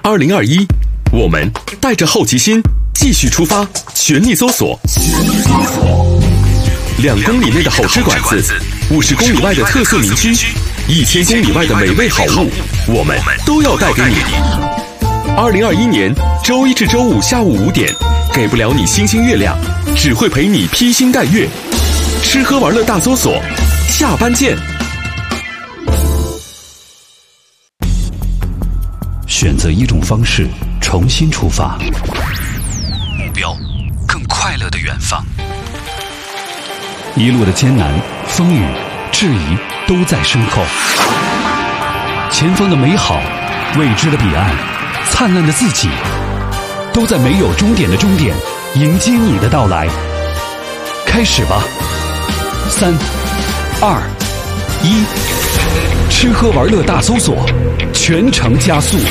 2021，我们带着好奇心继续出发，全力搜索。2公里内的好吃馆子，50公里外的特色名区，1000公里外的美味好物，我们都要带给你。2021年周一至周五下午5点，给不了你星星月亮，只会陪你披星戴月。吃喝玩乐大搜索，下班见。 选择一种方式，重新出发， 目标更快乐的远方。 一路的艰难、风雨、质疑都在身后，前方的美好、未知的彼岸、灿烂的自己，都在没有终点的终点迎接你的到来。开始吧，3、2、1，吃喝玩乐大搜索，全程加速。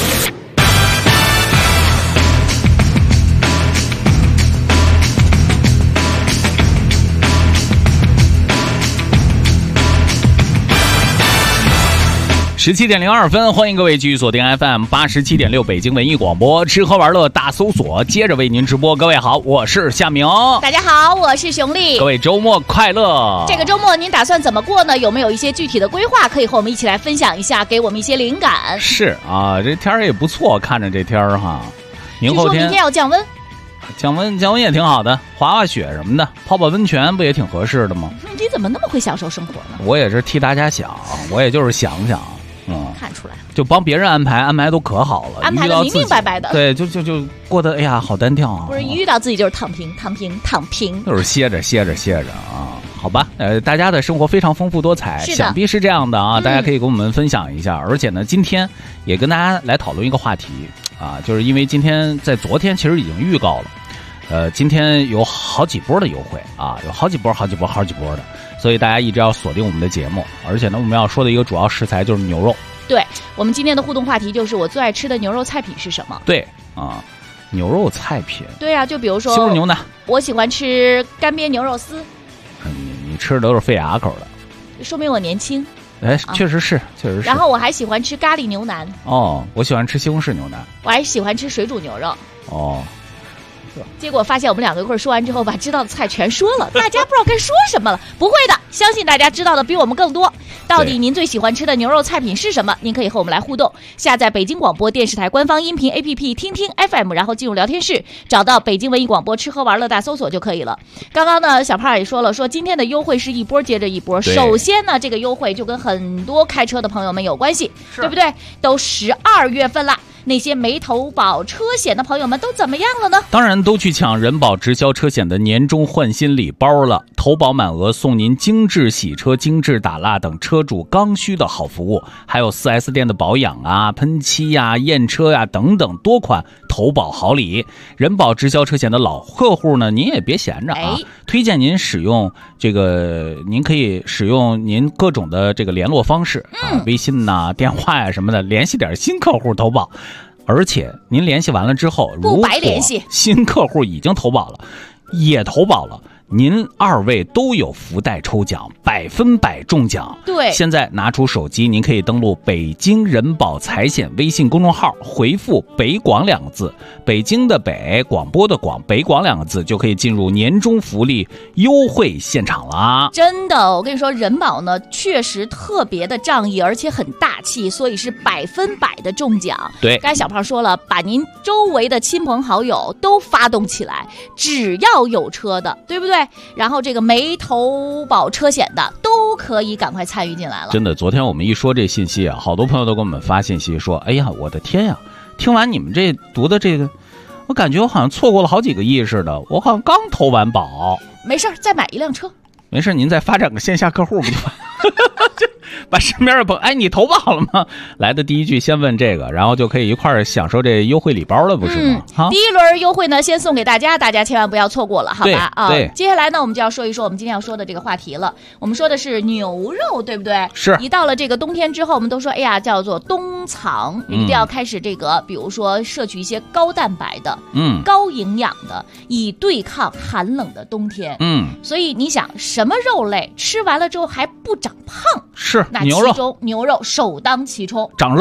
17:02，欢迎各位继续锁定 FM 87.6北京文艺广播，吃喝玩乐大搜索，接着为您直播。各位好，我是夏明。 大家好，我是熊丽。 各位周末快乐！ 这个周末您打算怎么过呢？有没有一些具体的规划可以和我们一起来分享一下，给我们一些灵感？ 是啊，这天儿也不错，看着这天儿哈。 听说明天要降温。 降温也挺好的，滑滑雪什么的，泡泡温泉不也挺合适的吗？ 你怎么那么会享受生活呢？ 我也是替大家想，我也就是想想。 看出来了， 就帮别人安排都可好了， 安排的明明白白的。 对，就过得哎呀好单调啊。 不是一遇到自己就是躺平， 就是歇着啊。好吧，大家的生活非常丰富多彩，想必是这样的啊。大家可以跟我们分享一下，而且呢，今天也跟大家来讨论一个话题啊，就是因为今天在昨天其实已经预告了，今天有好几波的优惠啊，有好几波的。所以大家一直要锁定我们的节目，而且呢，我们要说的一个主要食材就是牛肉。 对，我们今天的互动话题就是我最爱吃的牛肉菜品是什么？ 对啊，牛肉菜品。对啊，就比如说西红柿牛腩， 我喜欢吃干煸牛肉丝。 你吃的都是费牙口的， 说明我年轻。 哎，确实是。 然后我还喜欢吃咖喱牛腩。 哦，我喜欢吃西红柿牛腩。 我还喜欢吃水煮牛肉。 哦。 结果发现我们两个一会儿说完之后，把知道的菜全说了，大家不知道该说什么了。不会的，相信大家知道的比我们更多。到底您最喜欢吃的牛肉菜品是什么？您可以和我们来互动。下载北京广播电视台官方音频 APP 听听 FM， 然后进入聊天室，找到北京文艺广播吃喝玩乐大搜索就可以了。刚刚呢，小胖也说了，说今天的优惠是一波接着一波。首先呢，这个优惠就跟很多开车的朋友们有关系，对不对？都12月份了。那些没投保车险的朋友们都怎么样了呢？ 当然都去抢人保直销车险的年终换新礼包了，投保满额送您精致洗车、精致打蜡等车主刚需的好服务，还有 4S 店的保养啊、喷漆啊、验车啊等等多款投保好礼。人保直销车险的老客户呢，您也别闲着啊，推荐您使用这个，您可以使用您各种的这个联络方式啊，微信呐、电话呀什么的，联系点新客户投保。而且您联系完了之后，如果新客户已经投保了，也投保了，您2位都有福袋抽奖，100%中奖。 对， 现在拿出手机，您可以登录北京人保财险微信公众号，回复北广2个字，北京的北，广播的广，北广2个字，就可以进入年终福利优惠现场了。 真的，我跟你说，人保呢确实特别的仗义，而且很大气，所以是100%的中奖。 对， 刚才小胖说了，把您周围的亲朋好友都发动起来，只要有车的，对不对？然后这个没投保车险的都可以赶快参与进来了。 真的，昨天我们一说这信息啊，好多朋友都给我们发信息说，哎呀，我的天呀，听完你们这读的这个，我感觉我好像错过了好几个亿似的，我好像刚投完保。 没事，再买一辆车。 没事，您再发展个线下客户不就完？把身边的朋友，哎，你投保了吗？来的第一句先问这个，然后就可以一块儿享受这优惠礼包了，不是吗？ 第一轮优惠呢，先送给大家，大家千万不要错过了，好吧？ 对。 接下来呢，我们就要说一说我们今天要说的这个话题了。我们说的是牛肉，对不对？ 是。 一到了这个冬天之后，我们都说，哎呀，叫做冬藏，一定要开始这个，比如说摄取一些高蛋白的，高营养的，以对抗寒冷的冬天。所以你想，什么肉类吃完了之后还不长胖？ 是那其中牛肉首当其冲。 长肉。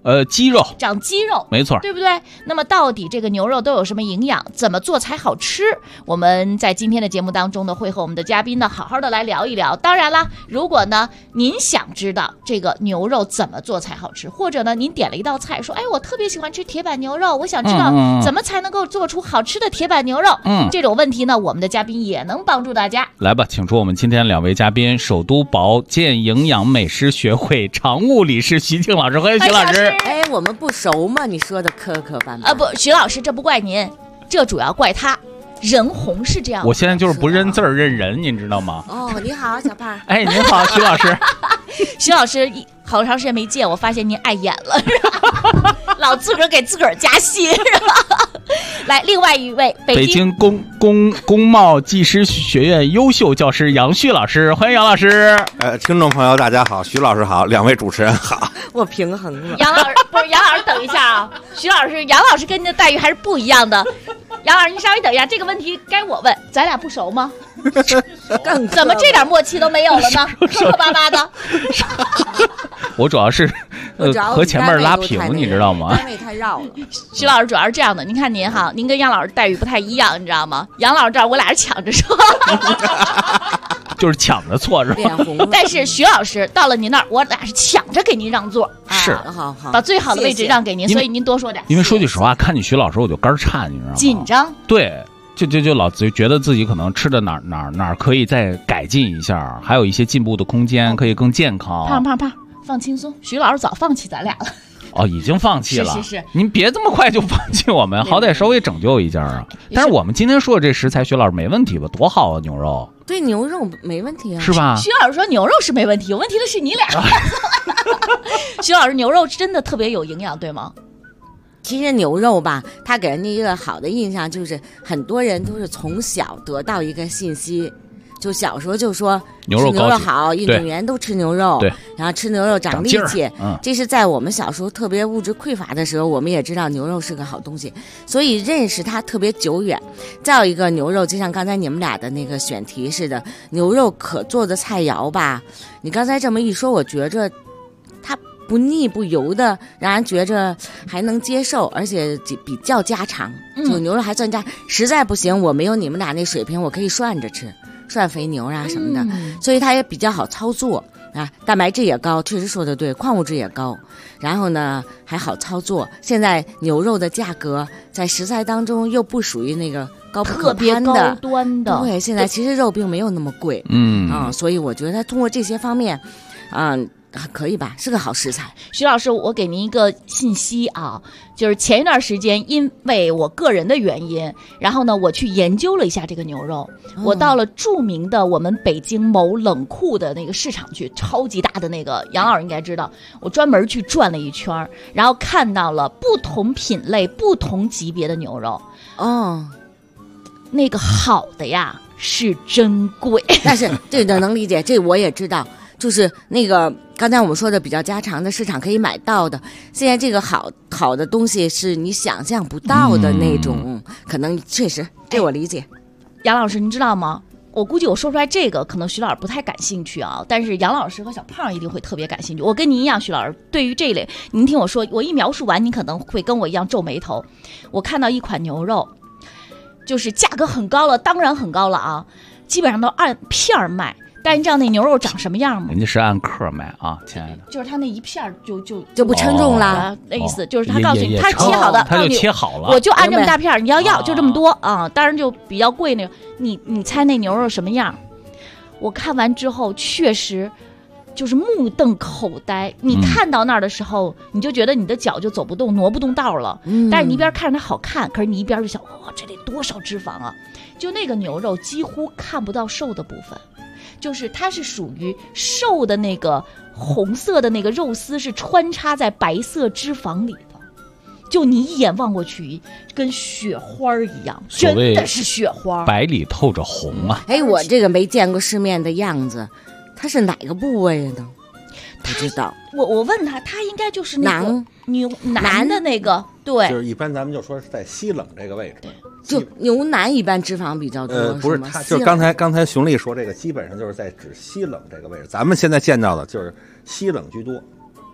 肌肉， 长肌肉， 没错， 对不对？那么到底这个牛肉都有什么营养？怎么做才好吃？我们在今天的节目当中呢，会和我们的嘉宾呢好好的来聊一聊。当然啦，如果呢您想知道这个牛肉怎么做才好吃，或者呢您点了一道菜说，哎，我特别喜欢吃铁板牛肉，我想知道怎么才能够做出好吃的铁板牛肉。这种问题呢，我们的嘉宾也能帮助大家。 来吧，请出我们今天两位嘉宾，首都保健营养美食学会常务理事徐静老师，欢迎徐老师。 哎，我们不熟吗？你说的磕磕绊绊。 不，徐老师，这不怪您，这主要怪他。人红是这样的， 我现在就是不认字儿认人，您知道吗？ 哦，你好，小胖。 哎，您好，徐老师。 徐老师好长时间没见，我发现您碍眼了，是吧？老自个儿给自个儿加戏，是吧？来，另外一位北京工贸技师学院优秀教师杨旭老师，欢迎杨老师。 听众朋友大家好，徐老师好，两位主持人好。 我平衡了。 杨老师不是杨老师，等一下啊，徐老师，杨老师跟您的待遇还是不一样的。杨老师，你稍微等一下，这个问题该我问，咱俩不熟吗？怎么这点默契都没有了呢？磕磕巴巴的。 我主要是和前面拉平，你知道吗？ 单位太绕了。 徐老师主要是这样的，您看您哈，您跟杨老师待遇不太一样，你知道吗？杨老师这儿我俩是抢着说， 就是抢着错是吧？ 脸红了。 但是徐老师到了您那儿，我俩是抢着给您让座， 是， 好， 把最好的位置让给您，所以您多说点。 因为说句实话，看你徐老师我就肝颤，你知道吗？ 紧张。 对。就老觉得自己可能吃的哪儿可以再改进一下，还有一些进步的空间，可以更健康。 胖，放轻松。徐老师早放弃咱俩了。 哦，已经放弃了。 是。 您别这么快就放弃我们，好歹稍微拯救一下啊。但是我们今天说的这食材，徐老师没问题吧？多好啊，牛肉。 对，牛肉没问题啊， 是吧？ 徐老师说牛肉是没问题，有问题的是你俩。徐老师，牛肉真的特别有营养，对吗？ 其实牛肉吧，它给人家一个好的印象，就是很多人都是从小得到一个信息，就小时候就说牛肉好，运动员都吃牛肉，然后吃牛肉长力气。这是在我们小时候特别物质匮乏的时候，我们也知道牛肉是个好东西，所以认识它特别久远。再有一个牛肉，就像刚才你们俩的那个选题似的，牛肉可做的菜肴吧，你刚才这么一说，我觉着它不腻不油的，让人觉着还能接受，而且比较家常。就牛肉还算家，实在不行，我没有你们俩那水平，我可以涮着吃，涮肥牛啊什么的，所以它也比较好操作啊。蛋白质也高，确实说的对，矿物质也高，然后呢还好操作。现在牛肉的价格在食材当中又不属于那个高不可攀的特别高端的， 对，现在其实肉并没有那么贵，所以我觉得通过这些方面，可以吧，是个好食材。 徐老师，我给您一个信息啊，就是前一段时间因为我个人的原因，然后呢我去研究了一下这个牛肉，我到了著名的我们北京某冷库的那个市场去，超级大的那个，杨老师应该知道，我专门去转了一圈，然后看到了不同品类不同级别的牛肉。那个好的呀是真贵， 但是这个能理解，这我也知道，就是那个刚才我们说的比较家常的市场可以买到的，现在这个好的东西是你想象不到的那种，可能确实这我理解。 杨老师，您知道吗？我估计我说出来这个可能徐老师不太感兴趣啊，但是杨老师和小胖一定会特别感兴趣。我跟您一样，徐老师对于这一类，您听我说，我一描述完，您可能会跟我一样皱眉头。我看到一款牛肉，就是价格很高了，当然很高了啊，基本上都按片卖。但你知道那牛肉长什么样吗？ 人家是按克卖啊，亲爱的。 就是他那一片就不称重了， 那意思就是他告诉你，他切好的， 他就切好了， 我就按这么大片，你要就这么多啊，当然就比较贵那个。你猜那牛肉什么样？我看完之后确实就是目瞪口呆。你看到那儿的时候，你就觉得你的脚就走不动，挪不动道了。但是你一边看着它好看，可是你一边就想，哇，这得多少脂肪啊！就那个牛肉几乎看不到瘦的部分。就是它是属于瘦的那个红色的那个肉丝是穿插在白色脂肪里的，就你一眼望过去跟雪花一样，真的是雪花， 白里透着红啊！ 哎，我这个没见过世面的样子，它是哪个部位呢？不知道。 我问他，他应该就是那个腩的那个，对， 就是一般咱们就说是在西冷这个位置。 就牛腩一般脂肪比较多， 不是，它就是刚才熊丽说这个，基本上就是在指西冷这个位置。咱们现在见到的就是西冷居多，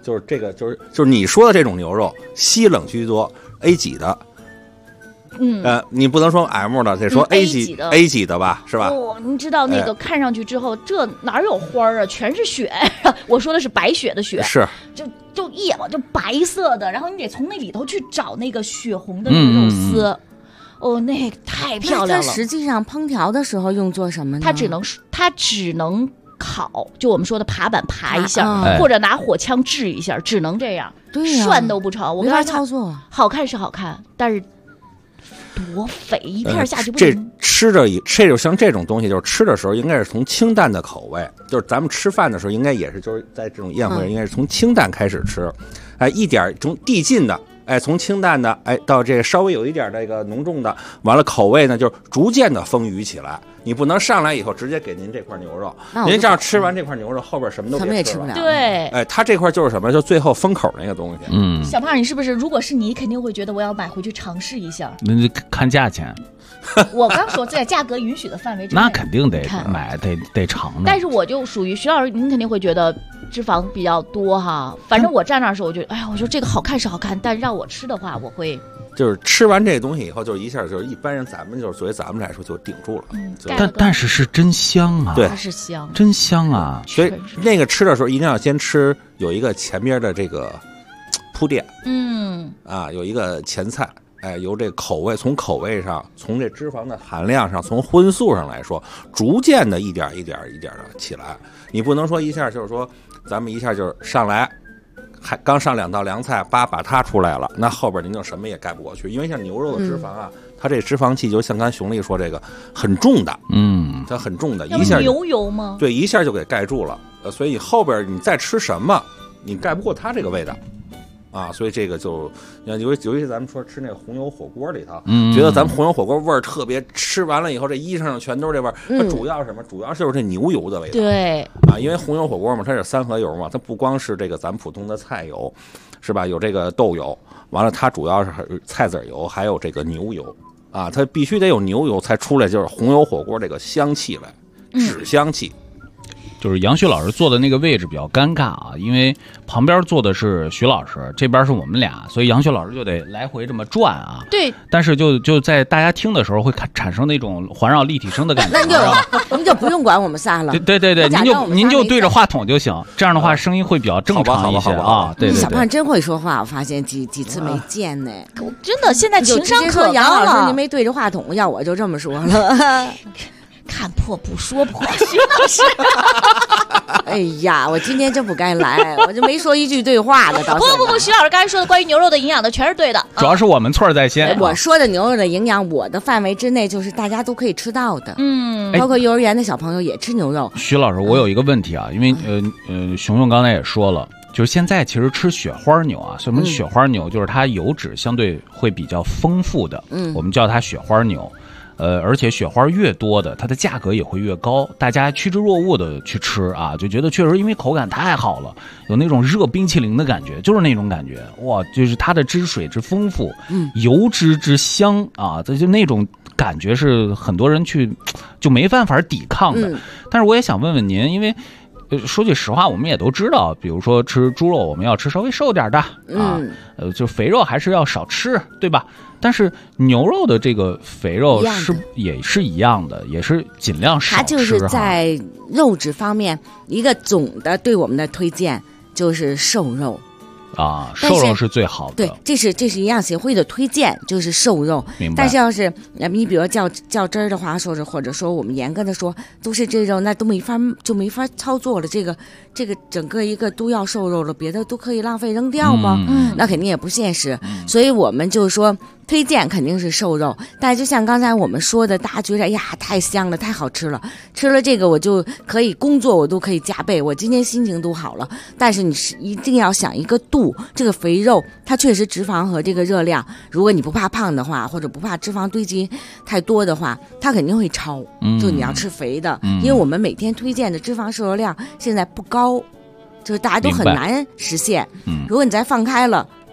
就是这个就是你说的这种牛肉，稀冷居多 ，A 级的。你不能说 M 的，得说 A 级的吧，是吧？ 你知道那个看上去之后，这哪有花啊？全是血。我说的是白雪的雪， 是就一眼就白色的，然后你得从那里头去找那个血红的那个肉丝。那个太漂亮了。 它实际上烹调的时候用做什么呢？ 它只能烤，就我们说的爬板爬一下，或者拿火枪炙一下，只能这样。 对呀， 涮都不成。我没法操作。 好看是好看，但是。多肥一片下去不这吃着这就像这种东西，就是吃的时候应该是从清淡的口味，就是咱们吃饭的时候应该也是就是在这种宴会上应该是从清淡开始吃，一点从递进的，从清淡的到这个稍微有一点这个浓重的，完了口味呢就是逐渐的丰腴起来。你不能上来以后直接给您这块牛肉，您这样吃完这块牛肉后边什么都别吃了。 对， 它这块就是什么？就最后封口那个东西。 小胖，你是不是？如果是你，肯定会觉得我要买回去尝试一下。 那看价钱。 我刚说在价格允许的范围之内， 那肯定得买，得尝。 但是我就属于徐老师，您肯定会觉得脂肪比较多哈。反正我站那儿的时候，我就我说这个好看是好看，但让我吃的话，我会。 就是吃完这个东西以后，就是一下就是一般人咱们就是作为咱们来说就顶住了。 但是真香啊！ 对， 它是香， 真香啊！ 所以那个吃的时候一定要先吃有一个前边的这个铺垫，有一个前菜，由这个口味从口味上，从这脂肪的含量上，从荤素上来说，逐渐的一点一点的起来。你不能说一下就是说咱们一下就是上来。还刚上2道凉菜，把它出来了，那后边您就什么也盖不过去，因为像牛肉的脂肪啊，它这脂肪气就像刚才熊丽说这个很重的，它很重的，一下牛油吗？ 对，一下就给盖住了，所以后边你再吃什么，你盖不过它这个味道。所以这个就尤其咱们说吃那个红油火锅里头，觉得咱们红油火锅味儿特别，吃完了以后这衣裳上全都是这味儿。它主要是什么？主要就是这牛油的味道。 对因为红油火锅嘛，它是3合油嘛，它不光是这个咱们普通的菜油，是吧？有这个豆油，完了它主要是菜籽油，还有这个牛油它必须得有牛油才出来，就是红油火锅这个香气来，脂香气。 就是杨旭老师坐的那个位置比较尴尬啊，因为旁边坐的是徐老师，这边是我们俩，所以杨旭老师就得来回这么转啊。 对。 但是就在大家听的时候会产生那种环绕立体声的感觉。 那您就不用管我们仨了。 对，您就对着话筒就行，这样的话声音会比较正常一些啊。对。 小胖真会说话，我发现几次没见呢。 真的，现在情商可高了。 杨老师，您没对着话筒，要我就这么说了。 看破不说破，徐老师。 哎呀，我今天真不该来，我就没说一句对话的。 不，徐老师刚才说的关于牛肉的营养的全是对的， 主要是我们错在先。 我说的牛肉的营养，我的范围之内就是大家都可以吃到的。包括幼儿园的小朋友也吃牛肉。 徐老师，我有一个问题啊，因为熊熊刚才也说了。就是现在其实吃雪花牛啊，什么雪花牛，就是它油脂相对会比较丰富的，我们叫它雪花牛。而且雪花越多的，它的价格也会越高，大家趋之若鹜的去吃啊，就觉得确实因为口感太好了，有那种热冰淇淋的感觉，就是那种感觉，哇，就是它的汁水之丰富，油脂之香啊，这就那种感觉是很多人就没办法抵抗的。但是我也想问问您，因为说句实话，我们也都知道，比如说吃猪肉，我们要吃稍微瘦点的就肥肉还是要少吃，对吧？但是牛肉的这个肥肉也是一样的，也是尽量少吃。它就是在肉质方面，一个总的对我们的推荐就是瘦肉。 瘦肉是最好的。 对，这是营养协会的推荐，就是瘦肉。 明白。 但是要是你比如较真儿的话，说是或者说我们严格的说都是这肉，那都没法操作了。这个整个一个都要瘦肉了，别的都可以浪费扔掉吗？那肯定也不现实。所以我们就是说推荐肯定是瘦肉，但是就像刚才我们说的，大家觉得呀太香了，太好吃了，吃了这个我就可以工作，我都可以加倍，我今天心情都好了。但是你是一定要想一个度，这个肥肉它确实脂肪和这个热量，如果你不怕胖的话，或者不怕脂肪堆积太多的话，它肯定会超。就你要吃肥的，因为我们每天推荐的脂肪摄入量现在不高，就是大家都很难实现。如果你再放开了，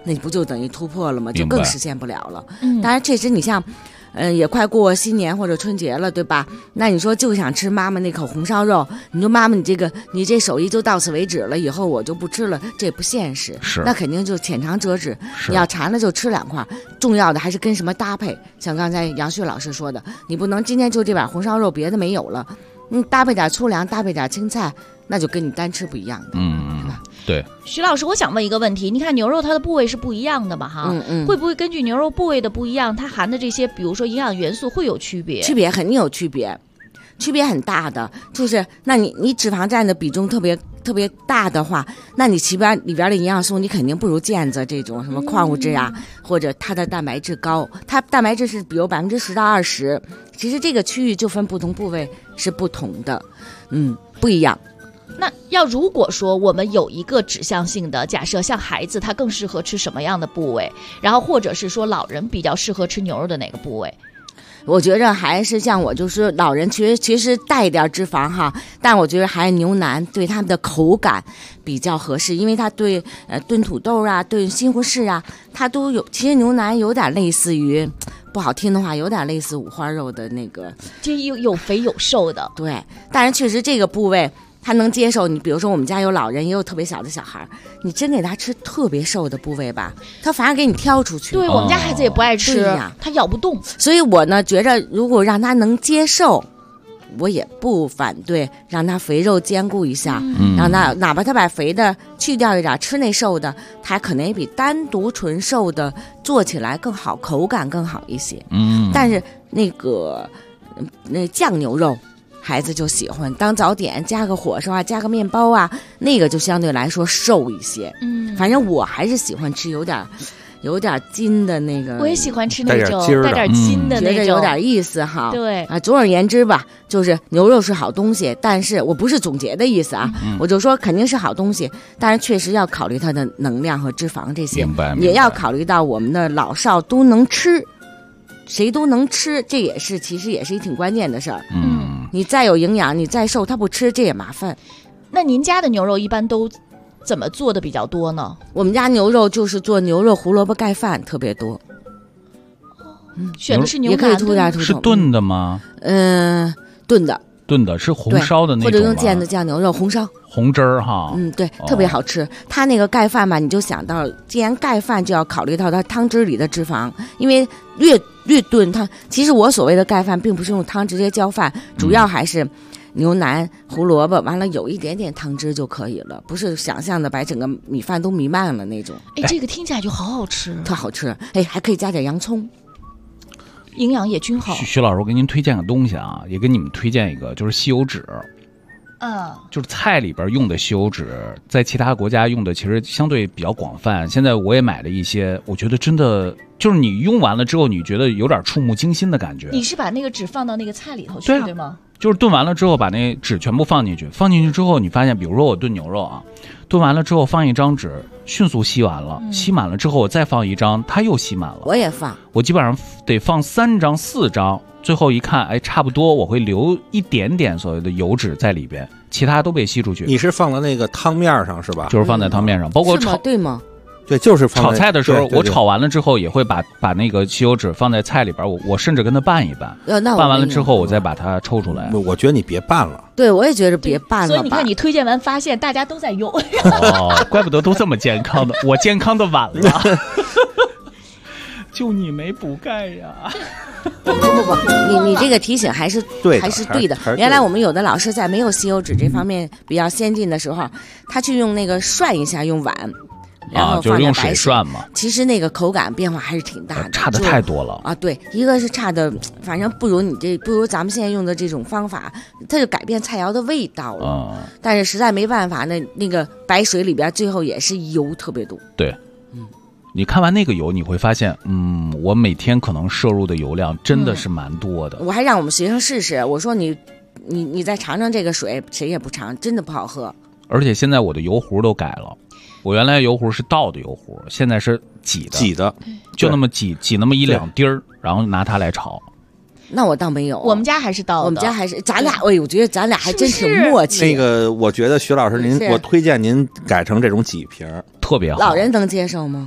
那不就等于突破了吗？就更实现不了了。当然确实你像也快过新年或者春节了，对吧？那你说就想吃妈妈那口红烧肉，你说妈妈你这手艺就到此为止了，以后我就不吃了，这也不现实。 是， 那肯定就浅尝辄止。你要馋了就吃2块，重要的还是跟什么搭配。像刚才杨旭老师说的，你不能今天就这碗红烧肉，别的没有了，搭配点粗粮，搭配点青菜，那就跟你单吃不一样的，是吧？ 对， 徐老师，我想问一个问题，你看牛肉它的部位是不一样的嘛，哈，会不会根据牛肉部位的不一样，它含的这些，比如说营养元素会有区别？ 区别肯定有区别，区别很大的。就是那你脂肪占的比重特别大的话，那你里边的营养素你肯定不如腱子这种什么矿物质啊，或者它的蛋白质高，它蛋白质是比如10%到20%，其实这个区域就分不同部位是不同的，不一样。 那如果说我们有一个指向性的假设，像孩子他更适合吃什么样的部位，然后或者是说老人比较适合吃牛肉的哪个部位？ 我觉着还是像我就是老人其实带一点脂肪哈，但我觉得还是牛腩对他们的口感比较合适，因为它对炖土豆啊、炖西红柿啊，它都有。其实牛腩有点类似于，不好听的话，有点类似五花肉的那个， 这有肥有瘦的。 对，但是确实这个部位他能接受。你比如说我们家有老人，也有特别小的小孩，你真给他吃特别瘦的部位吧，他反而给你挑出去。 对，我们家孩子也不爱吃，他咬不动。 所以我呢觉着，如果让他能接受，我也不反对，让他肥肉兼顾一下，让他哪怕他把肥的去掉一点，吃那瘦的，他可能也比单独纯瘦的做起来更好，口感更好一些。但是那酱牛肉孩子就喜欢当早点，加个火烧啊，加个面包啊，那个就相对来说瘦一些。反正我还是喜欢吃有点筋的那个。 我也喜欢吃那种带点筋的那种， 觉得有点意思哈。 对啊，总而言之吧，就是牛肉是好东西，但是我不是总结的意思啊，我就说肯定是好东西，但是确实要考虑它的能量和脂肪这些，也要考虑到我们的老少都能吃。谁都能吃，这也是其实也是一挺关键的事儿。你再有营养，你再瘦，他不吃这也麻烦。 那您家的牛肉一般都怎么做的比较多呢？ 我们家牛肉就是做牛肉胡萝卜盖饭特别多。 选的是牛腩，也可以涂点是炖的吗？ 炖的是红烧的那种， 或者用腱子酱牛肉红烧红汁儿哈。 对，特别好吃。它那个盖饭吧，你就想到，既然盖饭就要考虑到它汤汁里的脂肪，因为越炖它，其实我所谓的盖饭并不是用汤直接浇饭，主要还是牛腩、胡萝卜，完了有一点点汤汁就可以了，不是想象的把整个米饭都弥漫了那种。 这个听起来就好好吃， 特好吃。还可以加点洋葱。 营养也均好。 徐老师，我给您推荐个东西啊，也给你们推荐一个，就是吸油纸。就是菜里边用的吸油纸，在其他国家用的其实相对比较广泛。现在我也买了一些，我觉得真的就是你用完了之后，你觉得有点触目惊心的感觉。 你是把那个纸放到那个菜里头去，对吗？ 就是炖完了之后，把那纸全部放进去，放进去之后，你发现，比如说我炖牛肉啊，炖完了之后放一张纸，迅速吸完了，吸满了之后我再放一张，它又吸满了。 我也放， 我基本上得放3张4张，最后一看，差不多，我会留一点点所谓的油脂在里边，其他都被吸出去。 你是放在那个汤面上是吧？ 就是放在汤面上，包括炒， 对吗？ 对，就是炒菜的时候，我炒完了之后也会把那个吸油纸放在菜里边，我甚至跟它拌一拌，拌完了之后我再把它抽出来。 我觉得你别拌了。 对，我也觉得别拌了。 所以你看，你推荐完发现大家都在用。 怪不得都这么健康的，我健康的晚了。就你没补钙呀？ 不，你这个提醒还是对的。原来我们有的老师在没有吸油纸这方面比较先进的时候，他去用那个涮一下，用碗。然后就是用水涮嘛， 其实那个口感变化还是挺大的， 差的太多了啊！对，一个是差的，反正不如咱们现在用的这种方法，它就改变菜肴的味道了。但是实在没办法，那个白水里边最后也是油特别多。 对，你看完那个油，你会发现，我每天可能摄入的油量真的是蛮多的。 我还让我们学生试试，我说你再尝尝这个水，谁也不尝，真的不好喝。 而且现在我的油壶都改了。我原来油壶是倒的油壶，现在是挤的，就那么挤那么1-2滴儿，然后拿它来炒。 那我倒没有， 我们家还是倒的。 我们家还是咱俩，我觉得咱俩还真挺默契。 那个，我觉得徐老师我推荐您改成这种挤瓶， 特别好。 老人能接受吗？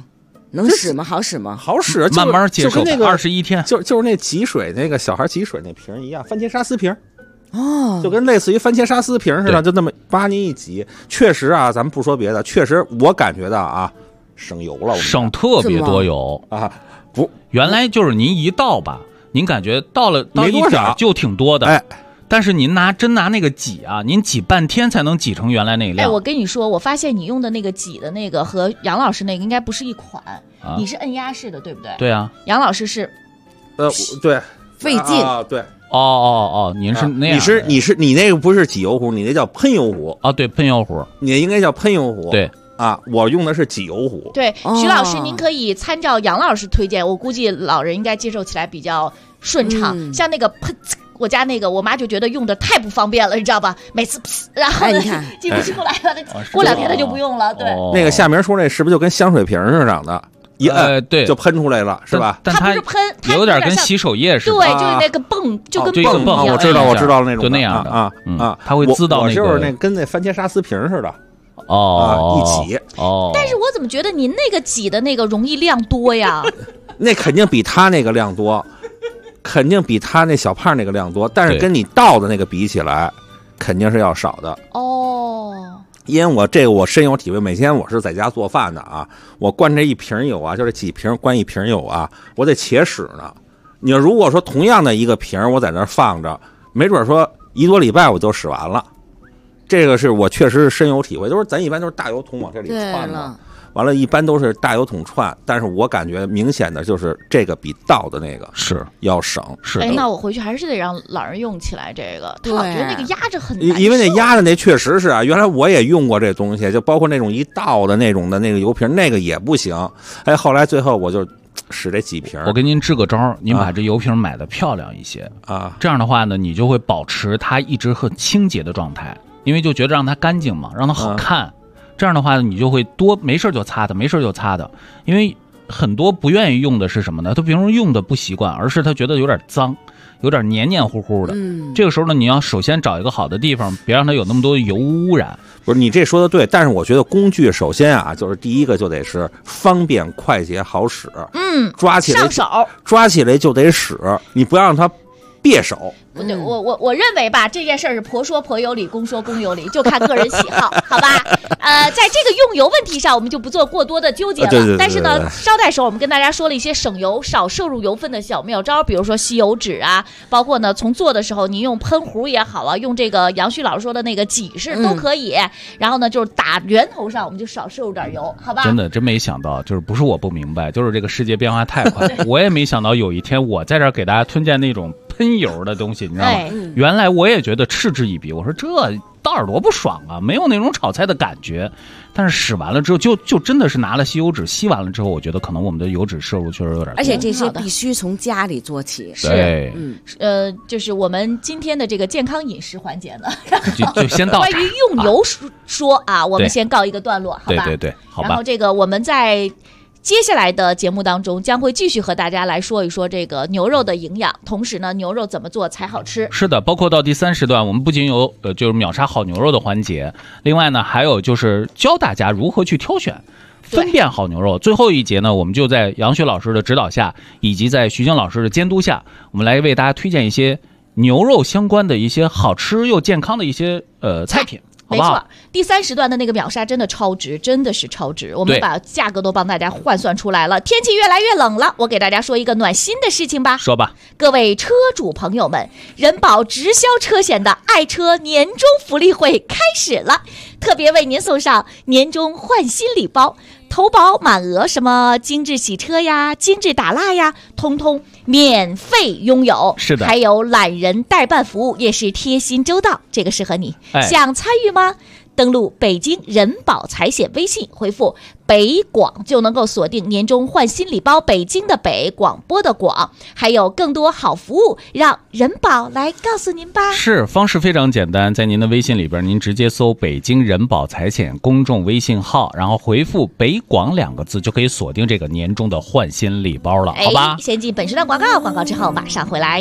能使吗？好使吗？ 好使， 慢慢接受， 就跟那个 21天， 就是那挤水那个小孩挤水那瓶一样，番茄沙司瓶。 哦， 就跟类似于番茄沙司瓶似的，就那么把你一挤，确实啊，咱们不说别的，确实我感觉到啊，省油了， 省特别多油啊！不， 原来就是您一倒吧，您感觉到一点就挺多的， 哎， 但是您真拿那个挤啊，您挤半天才能挤成原来那个量。 哎，我跟你说，我发现你用的那个挤的那个和杨老师那个应该不是一款，你是按压式的，对不对？ 对啊， 杨老师是， 对， 费劲啊，对。 您是那样， 你那个不是挤油壶，你那叫喷油壶啊？对，喷油壶， 你应该叫喷油壶。 对啊，我用的是挤油壶。 对，徐老师，您可以参照杨老师推荐，我估计老人应该接受起来比较顺畅。像那个喷，我家那个我妈就觉得用的太不方便了，你知道吧？每次然后呢挤不出来了，过2天她就不用了。对， 那个夏明说那是不是就跟香水瓶似的长的？ 对， 就喷出来了，是吧？ 但它不是喷，它有点跟洗手液似的。 对，就是那个泵，就跟泵一样。 我知道那种， 就那样的啊， 它会滋到那个， 就是那跟那番茄沙司瓶似的。一挤。 但是我怎么觉得您那个挤的那个容易量多呀？ 那肯定比他那个量多，肯定比他那小胖那个量多，但是跟你倒的那个比起来，肯定是要少的。因为我深有体会，每天我是在家做饭的啊，我灌这一瓶油啊，就是几瓶灌一瓶油啊，我得且使呢。你如果说同样的一个瓶我在那放着，没准说1多礼拜我就使完了。这个是我确实是深有体会，咱一般都是大油桶往这里窜嘛，完了，一般都是大油桶串，但是我感觉明显的就是这个比倒的那个是要省。 是， 那我回去还是得让老人用起来这个，他老觉得那个压着很难受。 因为那压的那确实是啊，原来我也用过这东西，就包括那种一倒的那种的那个油瓶，那个也不行。哎，后来最后我就使这几瓶。 我给您支个招，您把这油瓶买的漂亮一些啊，这样的话呢，你就会保持它一直很清洁的状态，因为就觉得让它干净嘛，让它好看。这样的话，你就会没事就擦的，因为很多不愿意用的是什么呢？他平时用的不习惯，而是他觉得有点脏，有点黏黏糊糊的。这个时候呢，你要首先找一个好的地方，别让它有那么多油污染。 不是你这说的对，但是我觉得工具首先啊，就是第一个就得是方便、快捷、好使。抓起来上手， 抓起来就得使，你不要让它别手。 我认为吧，这件事是婆说婆有理，公说公有理，就看个人喜好，好吧？在这个用油问题上，我们就不做过多的纠结了。 对， 但是呢，捎带手我们跟大家说了一些省油、少摄入油分的小妙招，比如说吸油纸啊，包括呢，从做的时候你用喷壶也好啊，用这个杨旭老师说的那个挤式都可以。然后呢，就是打源头上，我们就少摄入点油，好吧？ 真没想到，就是不是我不明白，就是这个世界变化太快，我也没想到有一天我在这儿给大家推荐那种喷油的东西，你知道吗？原来我也觉得嗤之以鼻，我说这倒耳朵不爽啊，没有那种炒菜的感觉。但是使完了之后，就真的是拿了吸油纸吸完了之后，我觉得可能我们的油脂摄入确实有点多。 而且这些必须从家里做起。 对， 就是我们今天的这个健康饮食环节呢， 就先到关于用油说啊，我们先告一个段落，好吧？ 对，好吧。 然后这个我们在接下来的节目当中将会继续和大家来说一说这个牛肉的营养，同时呢，牛肉怎么做才好吃。 是的，包括到第3时段，我们不仅有就是秒杀好牛肉的环节，另外呢，还有就是教大家如何去挑选、分辨好牛肉。最后一节呢，我们就在杨雪老师的指导下，以及在徐静老师的监督下，我们来为大家推荐一些牛肉相关的一些好吃又健康的一些菜品。 没错，第3时段的那个秒杀真的超值，真的是超值。我们把价格都帮大家换算出来了。天气越来越冷了，我给大家说一个暖心的事情吧。 说吧， 各位车主朋友们，人保直销车险的爱车年终福利会开始了，特别为您送上年终换新礼包。投保满额，什么精致洗车呀、精致打蜡呀，通通免费拥有。 是的， 还有懒人代办服务也是贴心周到，这个适合你。想参与吗？登录北京人保财险微信，回复北广就能够锁定年终换新礼包，北京的北，广播的广，还有更多好服务，让人保来告诉您吧。 是，方式非常简单，在您的微信里边，您直接搜北京人保财险公众微信号，然后回复北广2个字，就可以锁定这个年终的换新礼包了，好吧？ 先进本时段广告，广告之后马上回来。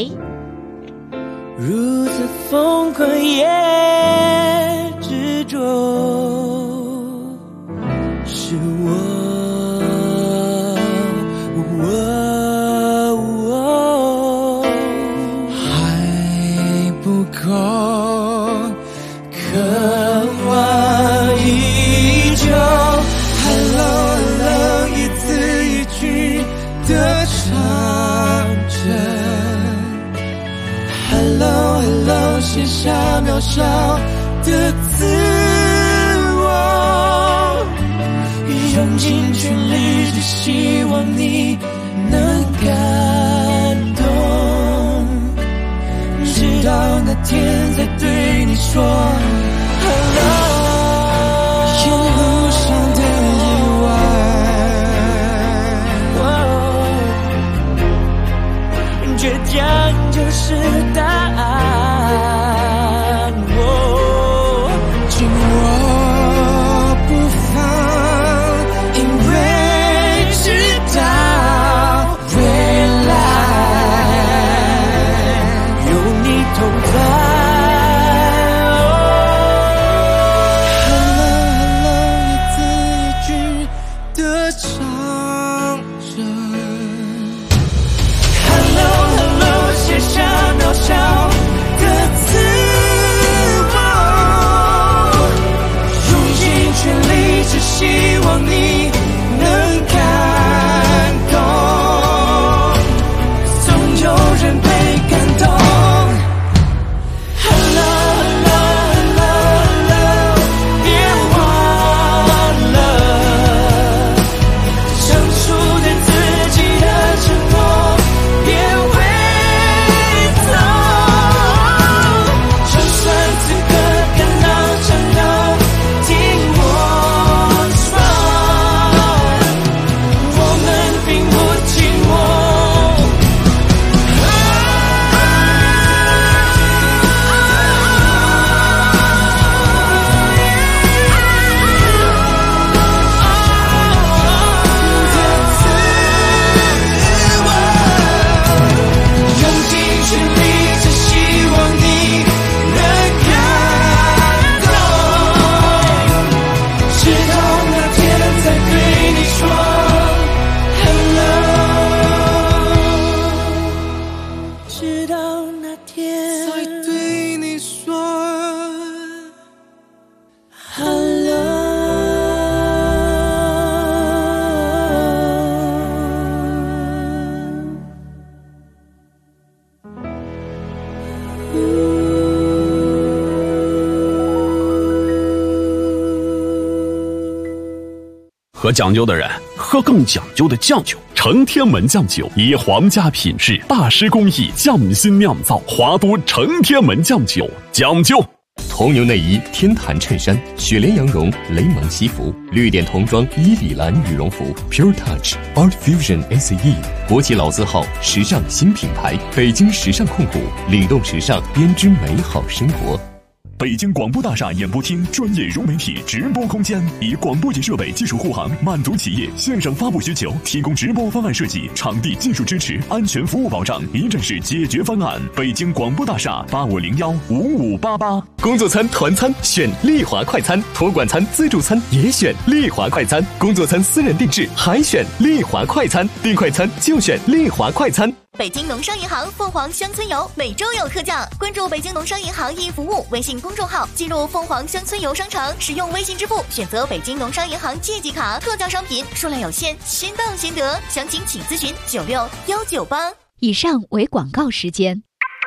如此疯狂也执着，是我着 Hello Hello 写下渺小的自我，用尽全力只希望你能感动，直到那天再对你说 Hello。 沿路上的意外，倔强就是答案，紧握不放，因为知道未来有你同在。希望你能感动，总有人被感动。Hello Hello Hello Hello， 别忘了当初对自己的承诺，别回头。就算此刻感到颤抖，听我。 喝讲究的人喝更讲究的酱酒，承天门酱酒以皇家品质、大师工艺匠心酿造，华都承天门酱酒讲究。 铜牛内衣、天坛衬衫、雪莲羊绒、雷蒙西服、绿点童装、伊里兰羽绒服 ，Pure Touch、Art Fusion SE， 国际老字号，时尚新品牌，北京时尚控股，领动时尚，编织美好生活。 北京广播大厦演播厅专业融媒体直播空间，以广播级设备技术护航，满足企业线上发布需求，提供直播方案设计、场地技术支持、安全服务保障，一站式解决方案。北京广播大厦85015588。 工作餐、团餐选丽华快餐，托管餐、自助餐也选丽华快餐，工作餐私人定制还选丽华快餐，订快餐就选丽华快餐。 北京农商银行凤凰乡村游每周有特价，关注北京农商银行易服务微信公众号，进入凤凰乡村游商城，使用微信支付，选择北京农商银行借记卡，特价商品数量有限，先到先得，详情请咨询96198。 以上为广告时间。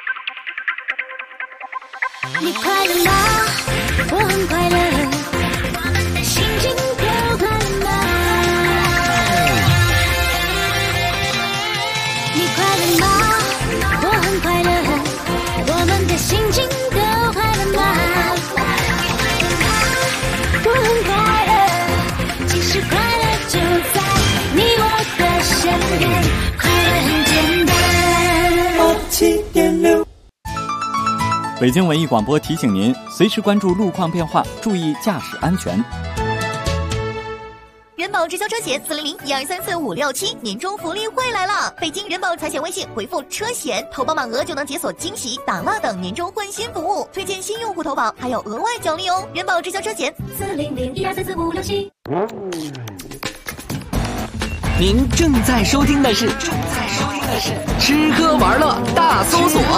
你快乐吗？我很快乐，心情都快乐吗？你快乐吗？我很快乐，我们的心情都快乐吗？我很快乐，其实快乐就在你我的身边，快乐很简单。7.6 北京文艺广播提醒您，随时关注路况变化，注意驾驶安全。 人保直销车险400-1234567年终福利会来了！北京人保财险微信回复车险，投保满额就能解锁惊喜、打蜡等年终换新服务，推荐新用户投保还有额外奖励哦！人保直销车险400-1234567。 您正在收听的是吃喝玩乐大搜索。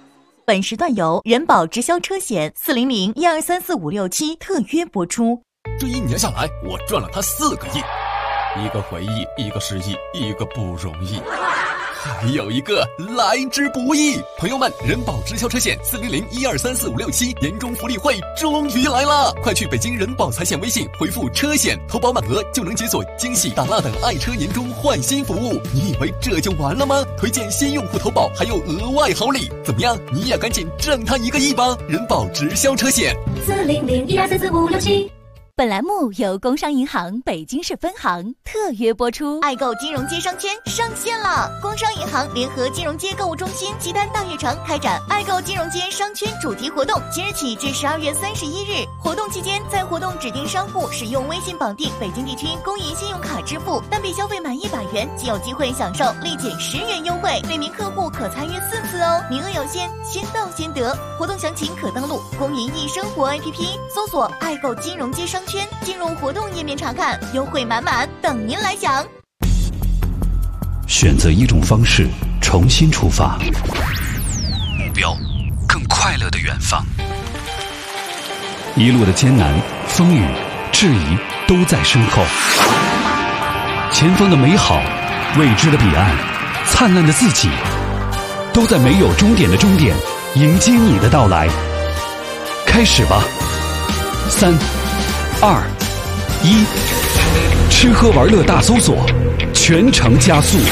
本时段由人保直销车险400-1234567特约播出。 这1年下来，我赚了他4个亿，一个回忆，一个失忆，一个不容易。还有一个来之不易，朋友们，人保直销车险400123456年终福利会终于来了，快去北京人保财险微信回复车险，投保满额就能解锁惊喜大辣等爱车年终换新服务。你以为这就完了吗？推荐新用户投保还有额外好礼，怎么样？你也赶紧挣他1个亿吧！人保直销车险 40012345667。本栏目由工商银行北京市分行特约播出。爱购金融街商圈上线了！工商银行联合金融街购物中心西单大悦城开展爱购金融街商圈主题活动，即日起至12月31日。活动期间，在活动指定商户使用微信绑定北京地区公银信用卡支付，单笔消费满100元即有机会享受立减10元优惠，每名客户可参与4次哦，名额有限，先到先得。活动详情可登录公银易生活 APP， 搜索爱购金融街商圈，进入活动页面查看，优惠满满，等您来享。 选择一种方式，重新出发， 目标更快乐的远方。 一路的艰难、风雨、质疑都在身后，前方的美好、未知的彼岸、灿烂的自己，都在没有终点的终点迎接你的到来。开始吧，3、2、1，吃喝玩乐大搜索，全程加速。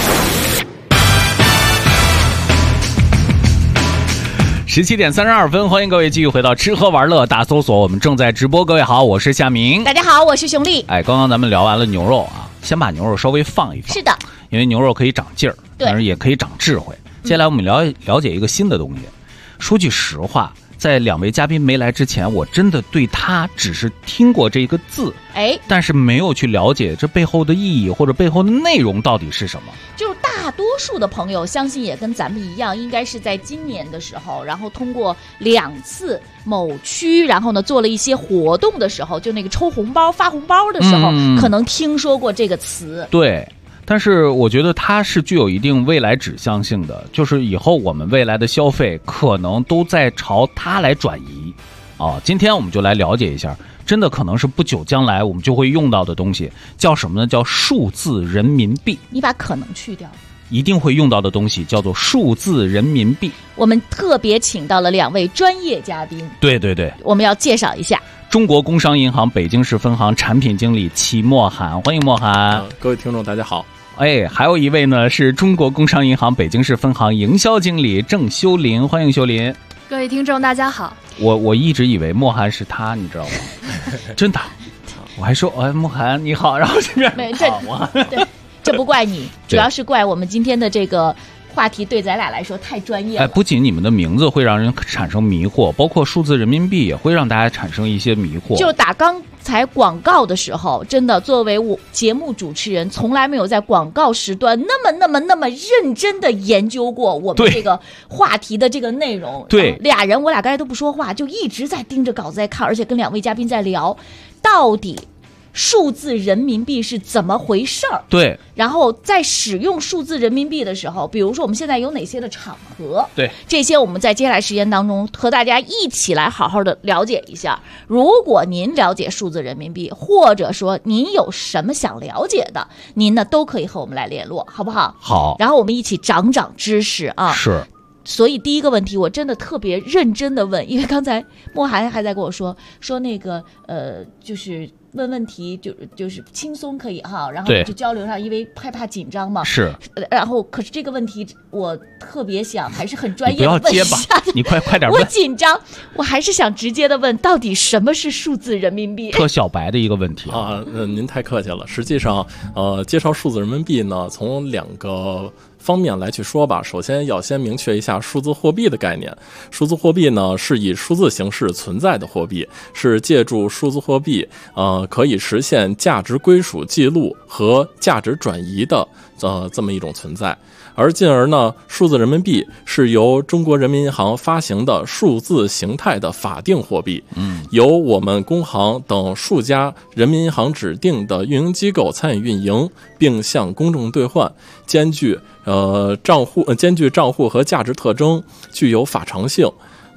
17点32分，欢迎各位继续回到吃喝玩乐大搜索，我们正在直播。各位好，我是夏明。 大家好，我是熊丽。 刚刚咱们聊完了牛肉啊，先把牛肉稍微放一放。 是的， 因为牛肉可以长劲儿，但是也可以长智慧。接下来我们了解一个新的东西。说句实话，在2位嘉宾没来之前，我真的对他只是听过这个字，但是没有去了解这背后的意义或者背后的内容到底是什么。 就是大多数的朋友相信也跟咱们一样，应该是在今年的时候，然后通过2次某区，然后呢做了一些活动的时候，就那个抽红包发红包的时候，可能听说过这个词。对， 但是我觉得它是具有一定未来指向性的，就是以后我们未来的消费可能都在朝它来转移。今天我们就来了解一下，真的可能是不久将来我们就会用到的东西，叫什么呢？叫数字人民币。 你把可能去掉， 一定会用到的东西叫做数字人民币。 我们特别请到了2位专业嘉宾。 对对对， 我们要介绍一下中国工商银行北京市分行产品经理齐墨涵，欢迎墨涵。 各位听众大家好。 还有一位呢是中国工商银行北京市分行营销经理郑修林，欢迎修林。 各位听众大家好。 我一直以为墨涵是他，你知道吗？真的，我还说墨涵你好，然后这边对，这不怪你，主要是怪我们今天的这个话题对咱俩来说太专业了。 不仅你们的名字会让人产生迷惑，包括数字人民币也会让大家产生一些迷惑。 就打刚才广告的时候，真的作为我节目主持人，从来没有在广告时段那么认真的研究过我们这个话题的这个内容。对，我俩刚才都不说话，就一直在盯着稿子在看，而且跟2位嘉宾在聊，到底数字人民币是怎么回事儿？对，然后在使用数字人民币的时候，比如说我们现在有哪些的场合？对，这些我们在接下来时间当中和大家一起来好好的了解一下。如果您了解数字人民币，或者说您有什么想了解的，您呢都可以和我们来联络，好不好？好。然后我们一起长知识啊。是。所以第一个问题我真的特别认真的问，因为刚才墨涵还在跟我说那个就是问问题就是轻松可以哈，然后就交流上，因为害怕紧张嘛。是。然后可是这个问题我特别想还是很专业的问一下。不要结巴，你快点问。我紧张，我还是想直接的问，到底什么是数字人民币？ 特小白的一个问题啊。您太客气了。实际上介绍数字人民币呢，从2个方面来去说吧。首先要先明确一下数字货币的概念。数字货币呢是以数字形式存在的货币，是借助数字货币可以实现价值归属记录和价值转移的这么一种存在。而进而呢，数字人民币是由中国人民银行发行的数字形态的法定货币，由我们工行等数家人民银行指定的运营机构参与运营，并向公众兑换，兼具账户和价值特征，具有法偿性。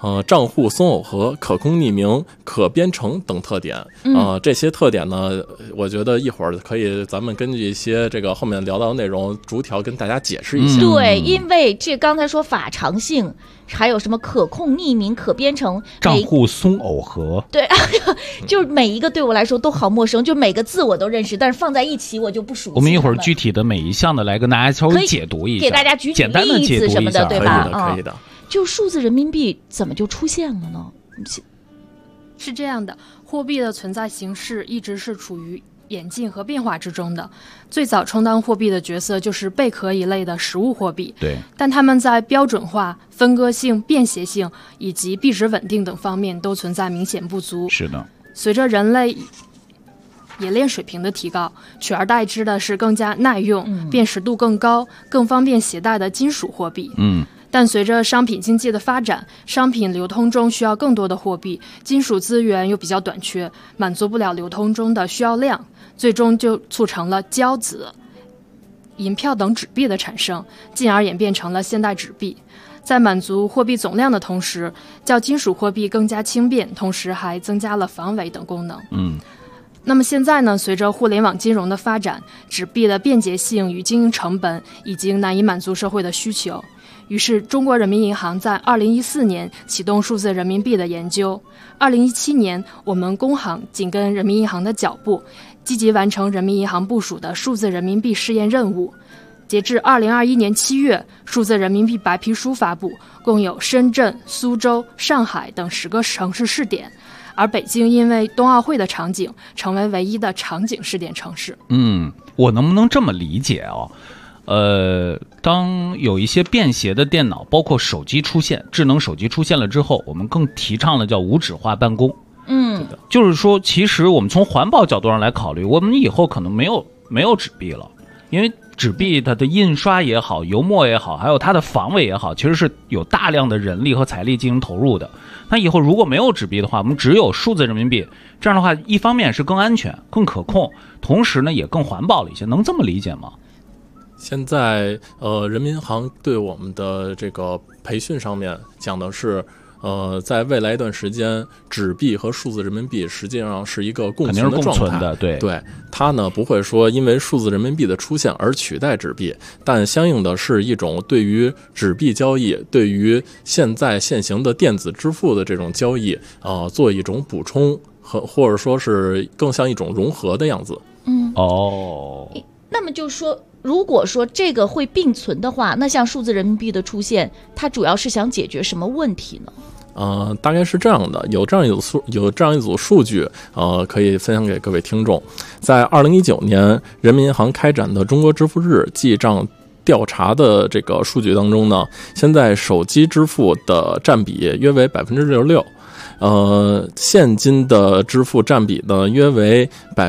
账户松耦合、可控匿名、可编程等特点。这些特点呢，我觉得一会儿可以咱们根据一些这个后面聊到的内容逐条跟大家解释一下。 对，因为这刚才说法偿性，还有什么可控匿名、可编程、 账户松耦合， 对，就是每一个对我来说都好陌生，就每个字我都认识，但是放在一起我就不熟悉。 我们一会儿具体的每一项的来跟大家稍微解读一下， 给大家举简单的例子什么的，对吧？ 可以的。 就数字人民币怎么就出现了呢？ 是这样的，货币的存在形式一直是处于演进和变化之中的。最早充当货币的角色就是贝壳一类的实物货币， 对， 但它们在标准化、分割性、便携性以及币值稳定等方面都存在明显不足。 是的， 随着人类冶炼水平的提高，取而代之的是更加耐用、辨识度更高、更方便携带的金属货币。但随着商品经济的发展，商品流通中需要更多的货币，金属资源又比较短缺，满足不了流通中的需要量，最终就促成了胶子、银票等纸币的产生，进而演变成了现代纸币。在满足货币总量的同时，较金属货币更加轻便，同时还增加了防伪等功能。那么现在呢，随着互联网金融的发展，纸币的便捷性与经营成本已经难以满足社会的需求。于是，中国人民银行在2014年启动数字人民币的研究。2017年，我们工行紧跟人民银行的脚步，积极完成人民银行部署的数字人民币试验任务。截至2021年7月，数字人民币白皮书发布，共有深圳、苏州、上海等10个城市试点。而北京因为冬奥会的场景，成为唯一的场景试点城市。 我能不能这么理解哦？当有一些便携的电脑，包括手机出现，智能手机出现了之后，我们更提倡了叫无纸化办公。就是说，其实我们从环保角度上来考虑，我们以后可能没有纸币了，因为纸币它的印刷也好，油墨也好，还有它的防伪也好，其实是有大量的人力和财力进行投入的。那以后如果没有纸币的话，我们只有数字人民币，这样的话，一方面是更安全、更可控，同时呢也更环保了一些，能这么理解吗？ 现在人民银行对我们的这个培训上面讲的是，在未来一段时间，纸币和数字人民币实际上是一个共存的状态。对，它呢不会说因为数字人民币的出现而取代纸币，但相应的是一种对于纸币交易、对于现在现行的电子支付的这种交易，做一种补充或者说是更像一种融合的样子。 那么就说，如果说这个会并存的话，那像数字人民币的出现，它主要是想解决什么问题呢？ 大概是这样的，有这样一组数据，可以分享给各位听众。在2019年，人民银行开展的中国支付日记账调查的这个数据当中呢，现在手机支付的占比约为66%。现金的支付占比呢约为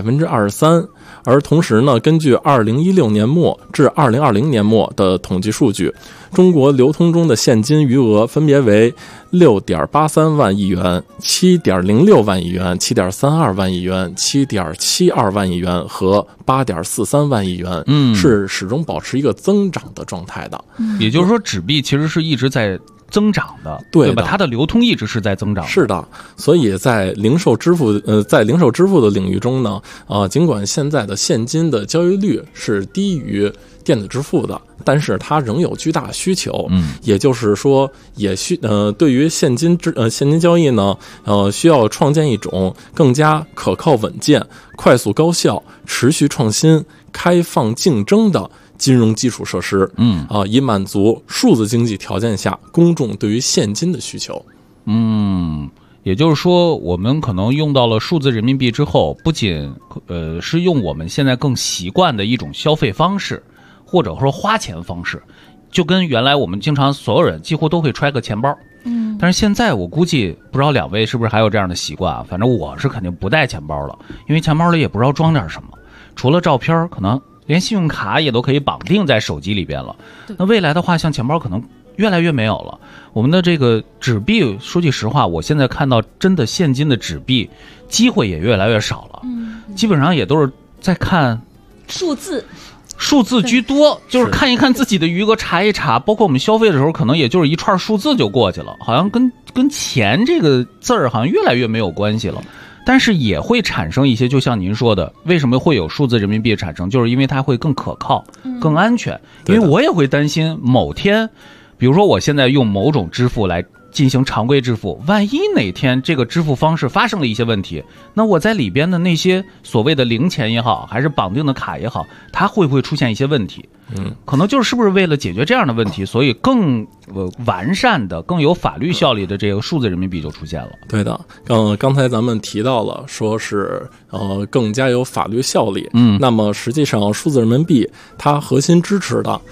23%，而同时呢，根据2016年末至2020年末的统计数据，中国流通中的现金余额分别为6.83万亿元、7.06万亿元、7.32万亿元、7.72万亿元和8.43万亿元，是始终保持一个增长的状态的。 也就是说，纸币其实是一直在增长的，对吧？它的流通一直是在增长的。 是的，所以在零售支付的领域中呢，尽管现在的现金的交易率是低于电子支付的，但是它仍有巨大需求。也就是说，对于现金交易呢，需要创建一种更加可靠、稳健、快速、高效、持续创新、开放竞争的金融基础设施，以满足数字经济条件下公众对于现金的需求。 也就是说，我们可能用到了数字人民币之后，不仅是用我们现在更习惯的一种消费方式，或者说花钱方式，就跟原来我们经常所有人几乎都会揣个钱包。但是现在我估计不知道两位是不是还有这样的习惯啊？反正我是肯定不带钱包了，因为钱包里也不知道装点什么，除了照片，可能连信用卡也都可以绑定在手机里边了。那未来的话，像钱包可能越来越没有了。我们的这个纸币，说句实话，我现在看到真的现金的纸币机会也越来越少了。基本上也都是在看数字居多，就是看一看自己的余额，查一查，包括我们消费的时候，可能也就是一串数字就过去了，好像跟跟钱这个字儿好像越来越没有关系了。但是也会产生一些，就像您说的，为什么会有数字人民币产生，就是因为它会更可靠、更安全。因为我也会担心某天，比如说我现在用某种支付来进行常规支付，万一哪天这个支付方式发生了一些问题，那我在里边的那些所谓的零钱也好，还是绑定的卡也好，它会不会出现一些问题？可能就是不是为了解决这样的问题，所以更完善的、更有法律效力的这个数字人民币就出现了。 对的，刚才咱们提到了，说是更加有法律效力。那么实际上数字人民币它核心支持的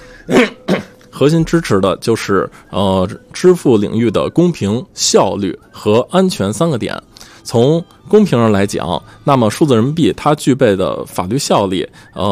就是支付领域的公平、效率和安全3个点。从公平上来讲，那么数字人民币它具备的法律效力，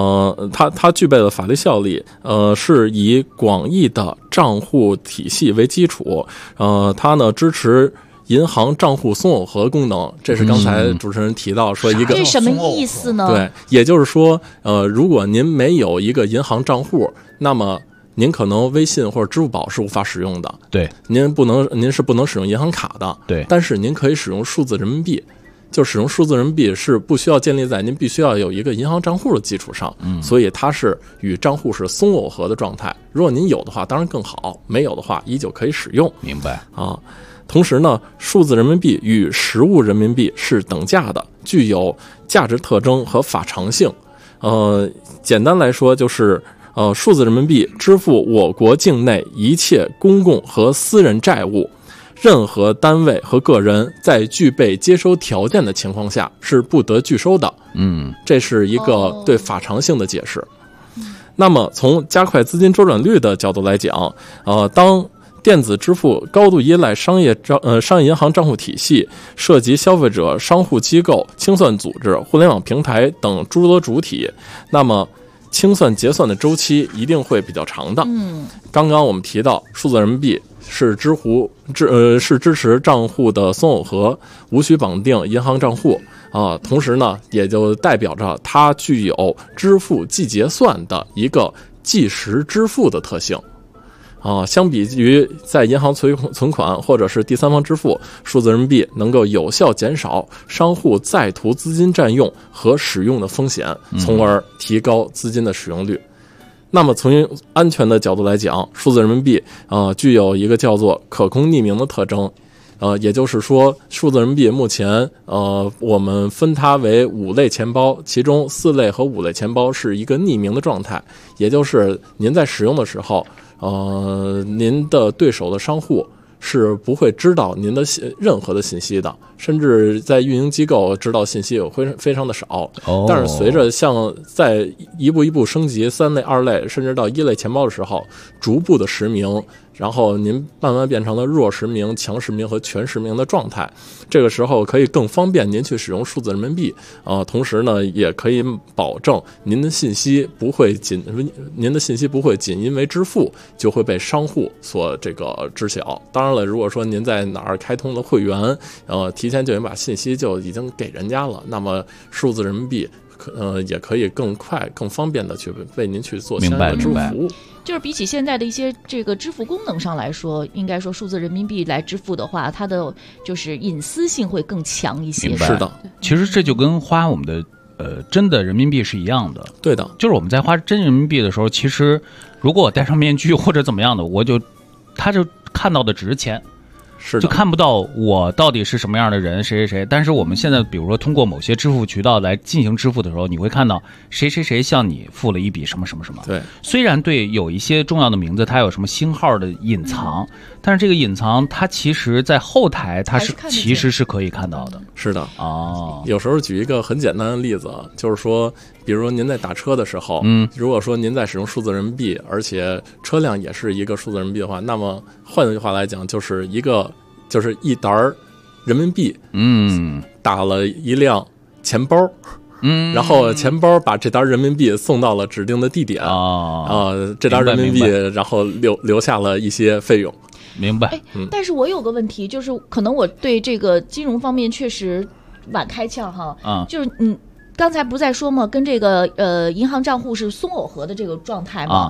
是以广义的账户体系为基础，它呢支持银行账户松耦合功能，这是刚才主持人提到说一个， 这什么意思呢？ 对，也就是说，如果您没有一个银行账户，那么您可能微信或者支付宝是无法使用的， 对， 您是不能使用银行卡的， 对， 但是您可以使用数字人民币。就使用数字人民币是不需要建立在您必须要有一个银行账户的基础上，所以它是与账户是松耦合的状态。如果您有的话，当然更好；没有的话，依旧可以使用。 明白啊。同时呢，数字人民币与实物人民币是等价的，具有价值特征和法偿性。简单来说就是数字人民币支付我国境内一切公共和私人债务，任何单位和个人在具备接收条件的情况下是不得拒收的。这是一个对法偿性的解释。那么从加快资金周转率的角度来讲，当电子支付高度依赖商业银行账户体系，涉及消费者、商户机构、清算组织、互联网平台等诸多主体，那么清算结算的周期一定会比较长的。刚刚我们提到数字人民币是支持账户的松耦合，无需绑定银行账户啊。同时呢，也就代表着它具有支付即结算的一个即时支付的特性啊。相比于在银行存款或者是第三方支付，数字人民币能够有效减少商户在途资金占用和使用的风险，从而提高资金的使用率。那么从安全的角度来讲，数字人民币具有一个叫做可控匿名的特征。也就是说，数字人民币目前我们分它为5类钱包，其中4类和5类钱包是一个匿名的状态，也就是您在使用的时候，您的对手的商户是不会知道您的任何的信息的，甚至在运营机构知道信息也会非常的少。但是随着像在一步一步升级3类、2类，甚至到1类钱包的时候，逐步的实名，然后您慢慢变成了弱实名、强实名和全实名的状态。这个时候可以更方便您去使用数字人民币同时呢，也可以保证您的信息不会仅因为支付就会被商户所这个知晓。当然了，如果说您在哪儿开通了会员，提前就已经把信息就已经给人家了，那么数字人民币也可以更快、更方便的去为您去做相应的支付服务。 就是比起现在的一些这个支付功能上来说，应该说数字人民币来支付的话，它的就是隐私性会更强一些。 是的， 其实这就跟花我们的真的人民币是一样的。 对的， 就是我们在花真人民币的时候，其实如果我戴上面具或者怎么样的，他就看到的只是钱。 是就看不到我到底是什么样的人，谁谁谁。但是我们现在比如说通过某些支付渠道来进行支付的时候，你会看到谁谁谁向你付了一笔什么什么什么。 对， 虽然对有一些重要的名字它有什么星号的隐藏，但是这个隐藏它其实在后台它其实是可以看到的。 是的有时候举一个很简单的例子，就是说比如说您在打车的时候，如果说您在使用数字人民币，而且车辆也是一个数字人民币的话，那么换句话来讲，就是一沓人民币，打了一辆钱包，然后钱包把这沓人民币送到了指定的地点，这沓人民币然后留下了一些费用。 明白。 但是我有个问题，就是可能我对这个金融方面确实晚开窍哈，就是刚才不是在说吗？跟这个银行账户是松耦合的这个状态吗？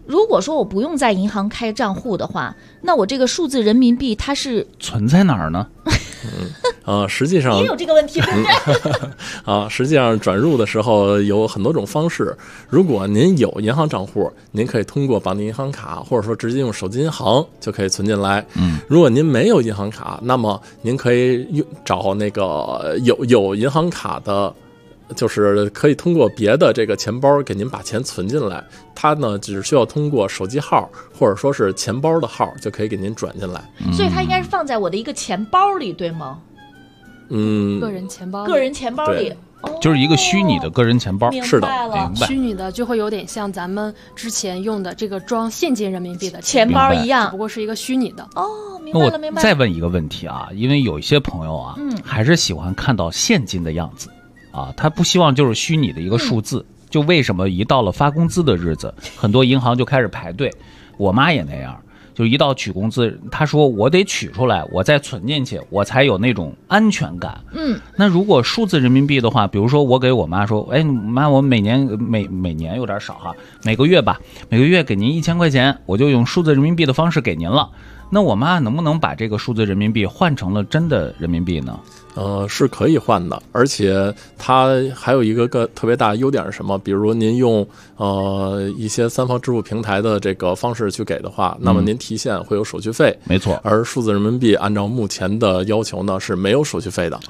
如果说我不用在银行开账户的话，那我这个数字人民币它是存在哪儿呢？ 实际上也有这个问题，对不对？ 实际上转入的时候有很多种方式。如果您有银行账户，您可以通过绑定银行卡，或者说直接用手机银行就可以存进来。如果您没有银行卡，那么您可以找那个有银行卡的。就是可以通过别的这个钱包给您把钱存进来，它呢只需要通过手机号或者说是钱包的号就可以给您转进来。 所以它应该是放在我的一个钱包里，对吗？ 个人钱包里。 就是一个虚拟的个人钱包。 是的， 明白。 虚拟的就会有点像咱们之前用的这个装现金人民币的钱包一样， 只不过是一个虚拟的。 明白了，明白了。 再问一个问题啊，因为有一些朋友啊，还是喜欢看到现金的样子。他不希望就是虚拟的一个数字，就为什么一到了发工资的日子，很多银行就开始排队。我妈也那样，就一到取工资，她说我得取出来，我再存进去，我才有那种安全感。那如果数字人民币的话，比如说我给我妈说，哎妈，我每年有点少哈，每个月给您1000块钱，我就用数字人民币的方式给您了。那我妈能不能把这个数字人民币换成了真的人民币呢？ 是可以换的，而且它还有一个特别大的优点是什么？比如您用一些三方支付平台的这个方式去给的话，那么您提现会有手续费， 没错。 而数字人民币按照目前的要求呢是没有手续费的。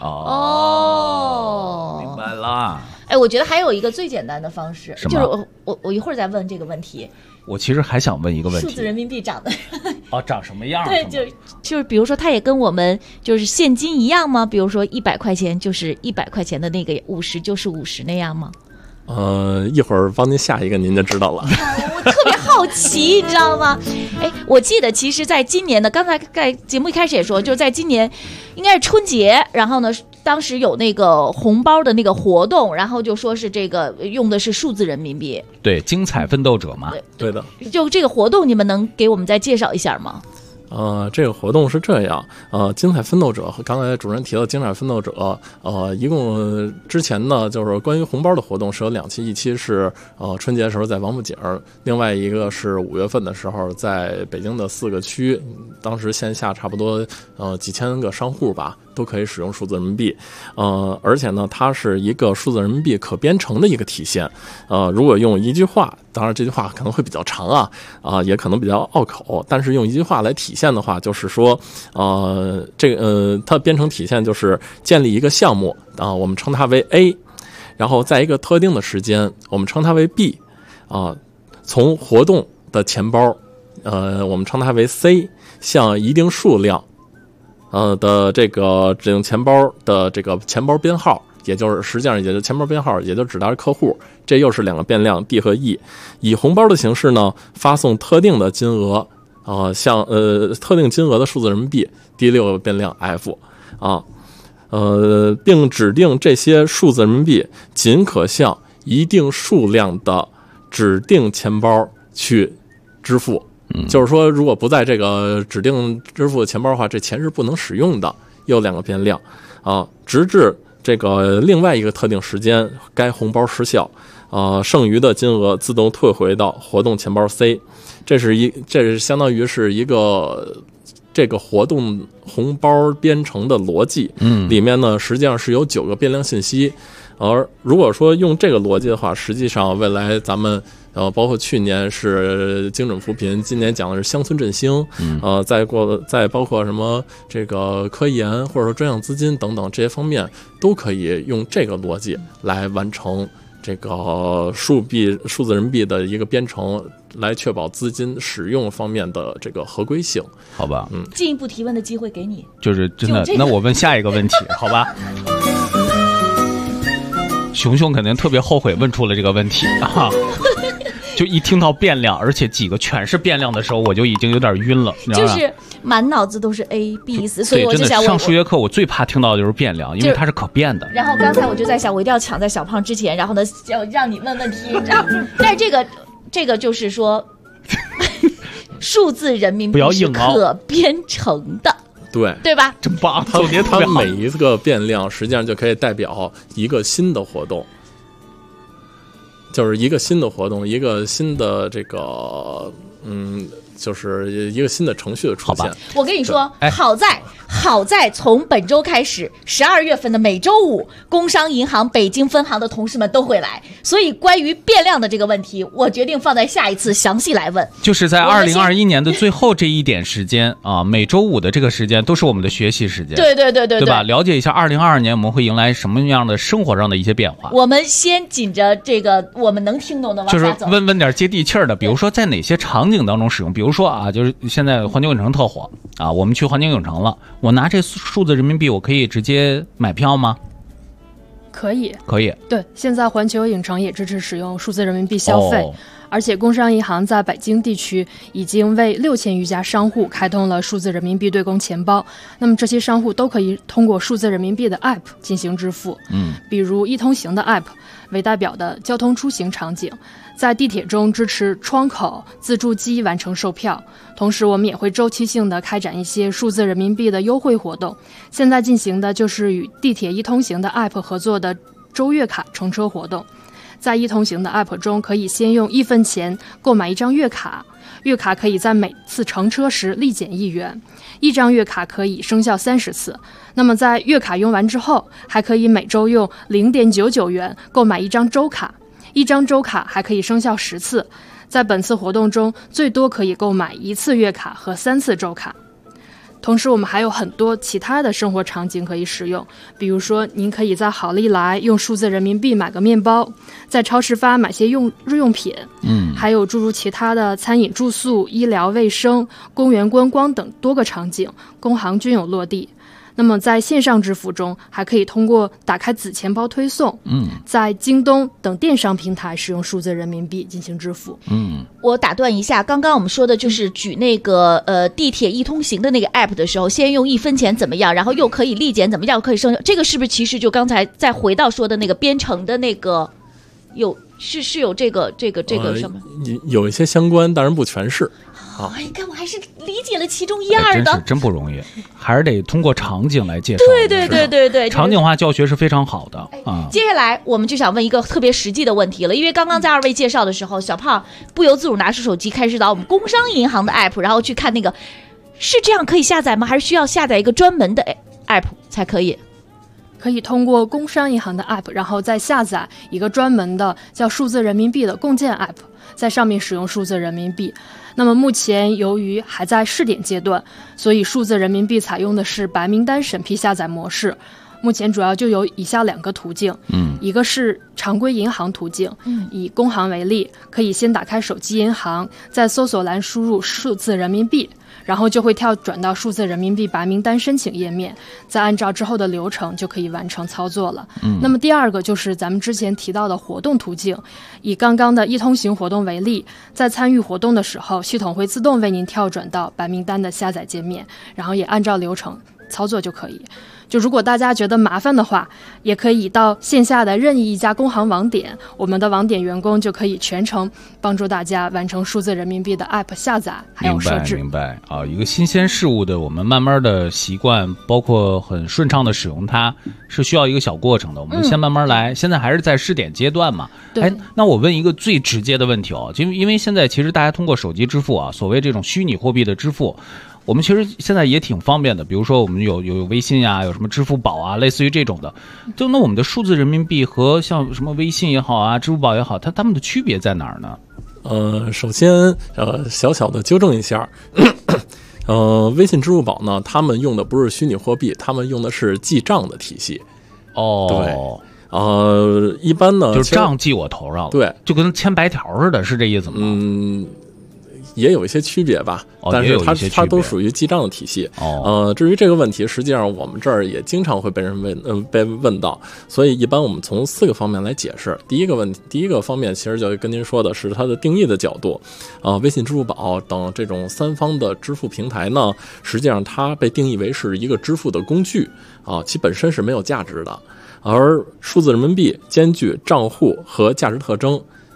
明白啦。 我觉得还有一个最简单的方式，就是我一会儿再问这个问题。 我其实还想问一个问题， 数字人民币长得长什么样？ 对，就是比如说它也跟我们就是现金一样吗？比如说100块钱就是100块钱的那个，50就是50那样吗？ 一会儿帮您下一个您就知道了。 我特别好奇，你知道吗？我记得其实在今年的，刚才在节目一开始也说，就是在今年应该是春节，然后呢当时有那个红包的那个活动，然后就说是这个用的是数字人民币。 对，精彩奋斗者嘛。 对的。 就这个活动，你们能给我们再介绍一下吗？ 这个活动是这样，精彩奋斗者和刚才主任提到精彩奋斗者，一共之前呢就是关于红包的活动是有2期，一期是春节的时候在王府井，另外一个是5月份的时候在北京的4个区，当时线下差不多几千个商户吧都可以使用数字人民币，而且呢它是一个数字人民币可编程的一个体现，如果用一句话，当然这句话可能会比较长也可能比较拗口，但是用一句话来体现的话，就是说，它编程体现就是建立一个项目我们称它为 A， 然后在一个特定的时间，我们称它为 B， 从活动的钱包，我们称它为 C， 向一定数量，的这个指定钱包的这个钱包编号。也就是实际上也就是钱包编号，也就指代客户，这又是2个变量 D 和 E， 以红包的形式呢发送特定的金额，向特定金额的数字人民币，第6个变量 F， 并指定这些数字人民币仅可向一定数量的指定钱包去支付。就是说，如果不在这个指定支付钱包的话，这钱是不能使用的。又2个变量直至这个另外一个特定时间，该红包失效，剩余的金额自动退回到活动钱包 C， 这是相当于是一个这个活动红包编程的逻辑，里面呢实际上是有9个变量信息，而如果说用这个逻辑的话，实际上未来咱们包括去年是精准扶贫，今年讲的是乡村振兴，再包括什么这个科研或者说专项资金等等这些方面，都可以用这个逻辑来完成这个数字人民币的一个编程，来确保资金使用方面的这个合规性。 好吧， 进一步提问的机会给你， 就是真的。那我问下一个问题，好吧？熊熊肯定特别后悔问出了这个问题就一听到变量，而且几个全是变量的时候，我就已经有点晕了， 就是满脑子都是 A B C， 所以我就想上数学课我最怕听到的就是变量，因为它是可变的。 然后刚才我就在想，我一定要抢在小胖之前，然后呢要让你问问题，但是这个就是说数字人民币是可编程的。对吧？ 真棒！ 它每一个变量实际上就可以代表一个新的活动。 就是一个新的活动，一个新的这个就是一个新的程序的出现。 我跟你说，好在从本周开始，12月份的每周五，工商银行北京分行的同事们都会来，所以关于变量的这个问题，我决定放在下一次详细来问。 就是在2021年的最后这一点时间啊，每周五的这个时间都是我们的学习时间。 对吧？了解一下2022年我们会迎来什么样的生活上的一些变化。 我们先紧着这个我们能听懂的往下走， 就是问点接地气儿的，比如说在哪些场景当中使用，比如说啊，就是现在环球影城特火啊，我们去环球影城了，我拿这数字人民币，我可以直接买票吗？ 可以。对，现在环球影城也支持使用数字人民币消费，而且工商银行在北京地区已经为6000余家商户开通了数字人民币对公钱包。那么这些商户都可以通过数字人民币的 App 进行支付。比如一通行的 App 为代表的交通出行场景，在地铁中支持窗口、自助机完成售票。同时我们也会周期性的开展一些数字人民币的优惠活动。现在进行的就是与地铁一通行的 App 合作的周月卡乘车活动。在一通行的 App 中，可以先用1分钱购买一张月卡，月卡可以在每次乘车时立减1元，一张月卡可以生效30次。那么在月卡用完之后，还可以每周用0.99元购买一张周卡，一张周卡还可以生效10次。在本次活动中，最多可以购买1次月卡和3次周卡。同时我们还有很多其他的生活场景可以使用，比如说您可以在好利来用数字人民币买个面包，在超市发买些日用品，还有诸如其他的餐饮、住宿、医疗卫生、公园观光等多个场景，工行均有落地。那么在线上支付中，还可以通过打开子钱包推送，在京东等电商平台使用数字人民币进行支付。 我打断一下，刚刚我们说的就是举那个地铁一通行的那个 app 的时候，先用1分钱怎么样，然后又可以立减怎么样，可以生效，这个是不是其实就刚才再回到说的那个编程的那个是有这个什么？ 有一些相关，当然不全是。 你看我还是理解了其中1、2的， 真不容易，还是得通过场景来介绍。 对， 场景化教学是非常好的接下来我们就想问一个特别实际的问题了，因为刚刚在2位介绍的时候，小胖不由自主拿出手机开始导我们工商银行的 app， 然后去看那个，是这样可以下载吗？还是需要下载一个专门的 app 才可以？ 可以通过工商银行的 app， 然后再下载一个专门的叫数字人民币的共建 app， 在上面使用数字人民币。那么目前由于还在试点阶段，所以数字人民币采用的是白名单审批下载模式。目前主要就有以下2个途径，一个是常规银行途径，以工行为例，可以先打开手机银行，在搜索栏输入数字人民币，然后就会跳转到数字人民币白名单申请页面，再按照之后的流程就可以完成操作了。那么第2个就是咱们之前提到的活动途径，以刚刚的一通行活动为例，在参与活动的时候，系统会自动为您跳转到白名单的下载界面，然后也按照流程操作就可以。就如果大家觉得麻烦的话，也可以到线下的任意一家工行网点，我们的网点员工就可以全程帮助大家完成数字人民币的 app 下载还有设置。 明白啊，一个新鲜事物的我们慢慢的习惯，包括很顺畅的使用它，是需要一个小过程的。我们先慢慢来，现在还是在试点阶段嘛。那我问一个最直接的问题哦，因为现在其实大家通过手机支付啊，所谓这种虚拟货币的支付，我们其实现在也挺方便的，比如说我们有微信啊，有什么支付宝啊，类似于这种的。就那我们的数字人民币和像什么微信也好啊，支付宝也好，它们的区别在哪儿呢？ 首先小小的纠正一下，微信、支付宝呢，他们用的不是虚拟货币，他们用的是记账的体系。对，一般呢就是账记我头上了，对，就跟签白条似的，是这意思吗？ 也有一些区别吧，但是它都属于记账的体系。至于这个问题，实际上我们这儿也经常会被人被问到，所以一般我们从4个方面来解释。第一个方面，其实就跟您说的是它的定义的角度。微信、支付宝等这种3方的支付平台呢，实际上它被定义为是一个支付的工具其本身是没有价值的。而数字人民币兼具账户和价值特征，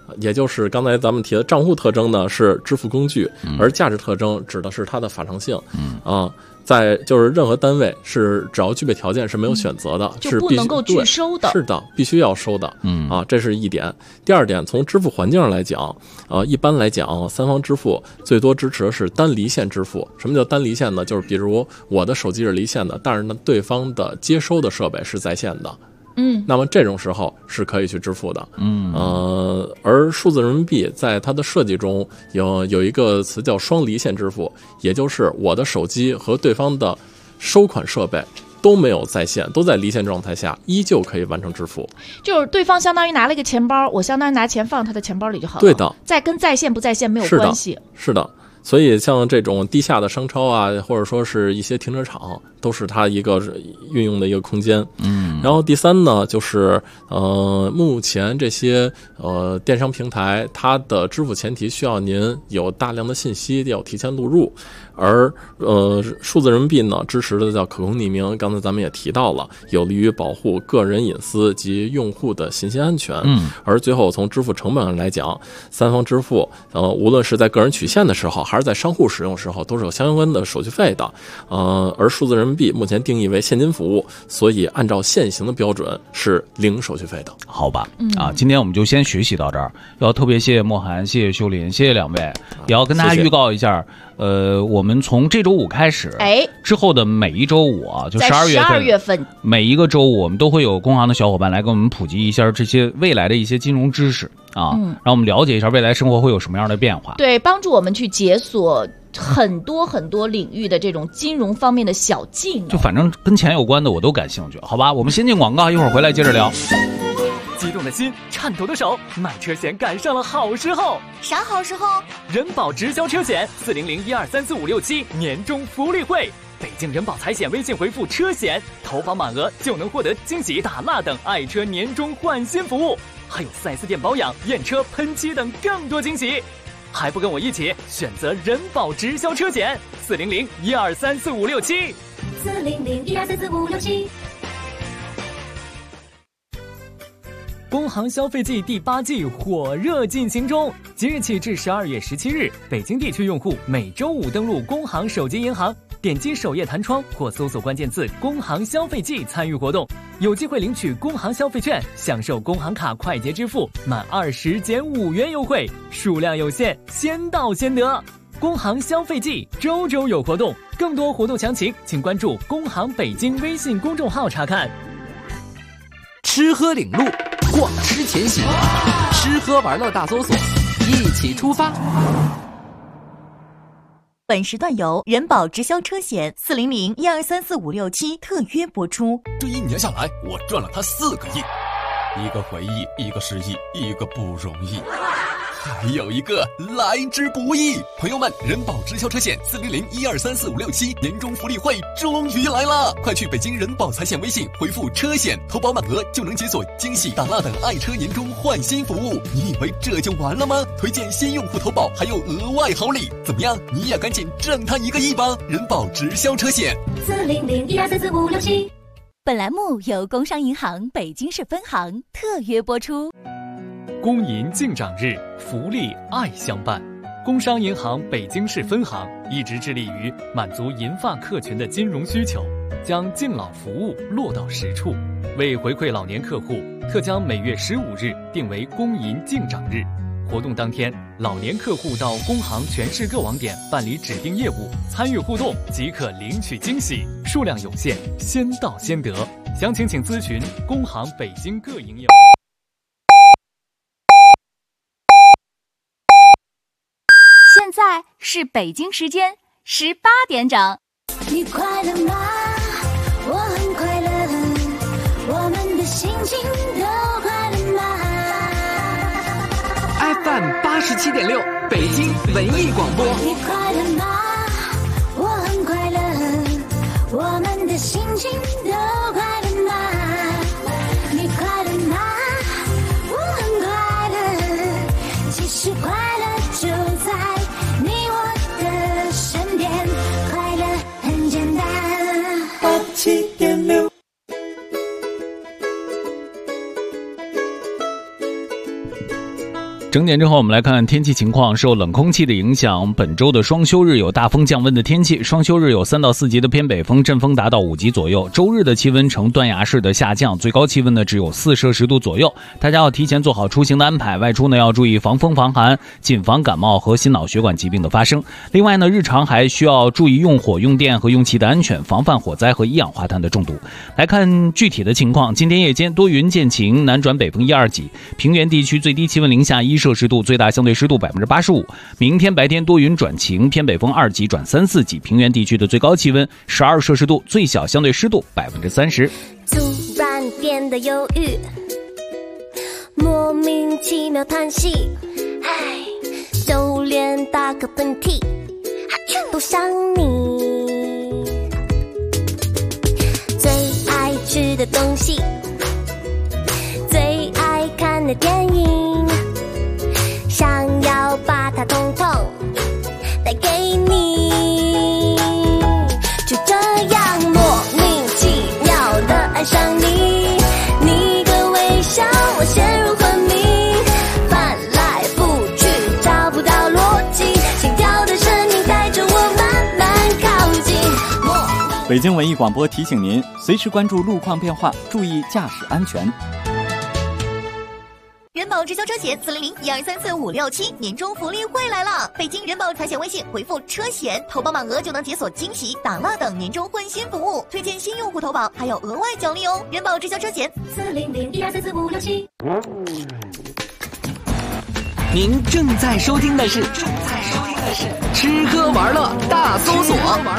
也就是刚才咱们提的账户特征呢是支付工具，而价值特征指的是它的法偿性。在就是任何单位是只要具备条件是没有选择的， 就不能够拒收的。 是的，必须要收的。这是一点。第二点，从支付环境上来讲，一般来讲，三方支付最多支持的是单离线支付。什么叫单离线呢？就是比如我的手机是离线的，但是呢，对方的接收的设备是在线的。那么这种时候是可以去支付的。而数字人民币在它的设计中有一个词叫双离线支付，也就是我的手机和对方的收款设备都没有在线，都在离线状态下，依旧可以完成支付。 就是对方相当于拿了一个钱包，我相当于拿钱放他的钱包里就好了。 对的， 再跟在线不在线没有关系。 是的。所以像这种地下的商超啊，或者说是一些停车场，都是它一个运用的一个空间。然后第三呢，就是目前这些电商平台，它的支付前提需要您有大量的信息要提前录入，而数字人民币呢支持的叫可控匿名，刚才咱们也提到了，有利于保护个人隐私及用户的信息安全。而最后从支付成本上来讲，三方支付无论是在个人取现的时候，还是在商户使用时候，都是有相关的手续费的。而数字人民币目前定义为现金服务，所以按照现行的标准是零手续费的。 好吧，今天我们就先学习到这儿。要特别谢谢莫涵，谢谢秀林，谢谢两位。也要跟大家预告一下，我们从这周五开始，之后的每一周五啊，就12月份，每一个周五我们都会有工行的小伙伴来给我们普及一下这些未来的一些金融知识啊，让我们了解一下未来生活会有什么样的变化。 对，帮助我们去解锁很多很多领域的这种金融方面的小技能， 就反正跟钱有关的我都感兴趣。好吧，我们先进广告，一会儿回来接着聊。 激动的心，颤抖的手，买车险赶上了好时候。 啥好时候？ 人保直销车险400123456年终福利会，北京人保财险微信回复车险，投保满额就能获得惊喜打蜡等爱车年终换新服务，还有 4S 店保养、验车、喷漆等更多惊喜。还不跟我一起选择人保直销车险400123456 400123456。 工行消费季第8季火热进行中，即日起至12月17日，北京地区用户每周五登录工行手机银行，点击首页弹窗或搜索关键字“工行消费季”参与活动，有机会领取工行消费券，享受工行卡快捷支付满20减5元优惠，数量有限，先到先得。工行消费季周周有活动，更多活动详情请关注工行北京微信公众号查看。 吃喝领路，逛吃前行，吃喝玩乐大搜索，一起出发。 本时段由人保直销车险400123456特约播出。 这1年下来，我赚了他4个亿，一个回忆，一个失忆，一个不容易，还有一个来之不易。朋友们，人保直销车险400123456年终福利会终于来了，快去北京人保财险微信回复车险，投保满额就能解锁惊喜打蜡等爱车年终换新服务。你以为这就完了吗？推荐新用户投保还有额外好礼，怎么样？你也赶紧挣他1个亿吧！人保直销车险 400123456。 本栏目由工商银行北京市分行特约播出。 公银敬长日，福利爱相伴。工商银行北京市分行一直致力于满足银发客群的金融需求，将敬老服务落到实处。为回馈老年客户，特将每月15日定为公银敬长日。活动当天，老年客户到工行全市各网点办理指定业务，参与互动即可领取惊喜，数量有限，先到先得。详情请咨询工行北京各营业网。 现在是北京时间18点整。 你快乐吗？我很快乐，我们的心情都快乐吗？ FM 87.6北京文艺广播。 你快乐吗？我很快乐，我们的心情都快乐吗？你快乐吗？我很快乐，其实快乐就在你我的身边，快乐很简单。87.6。 整点之后，我们来看看天气情况。受冷空气的影响，本周的双休日有大风降温的天气。双休日有3到4级的偏北风，阵风达到5级左右。周日的气温呈断崖式的下降，最高气温呢只有4摄氏度左右。大家要提前做好出行的安排，外出呢要注意防风防寒，谨防感冒和心脑血管疾病的发生。另外呢，日常还需要注意用火、用电和用气的安全，防范火灾和一氧化碳的中毒。来看具体的情况，今天夜间多云见晴，南转北风1、2级，平原地区最低气温零下1摄氏度，最大相对湿度85%。明天白天多云转晴，偏北风2级转3、4级，平原地区的最高气温12摄氏度，最小相对湿度30%。 突然变得忧郁，莫名其妙叹息，就连打个喷嚏都想你。最爱吃的东西，最爱看的电影，想要把它统统带给你，就这样莫名其妙的爱上你，你的微笑我陷入昏迷，翻来覆去找不到逻辑，心跳的声音带着我慢慢靠近。 北京文艺广播提醒您，随时关注路况变化，注意驾驶安全。 人保直销车险400-1234-567年终福利会来了！北京人保财险微信回复车险，投保满额就能解锁惊喜、打蜡等年终换新服务，推荐新用户投保还有额外奖励哦！人保直销车险400-1234-567。 您正在收听的是吃喝玩乐大搜索。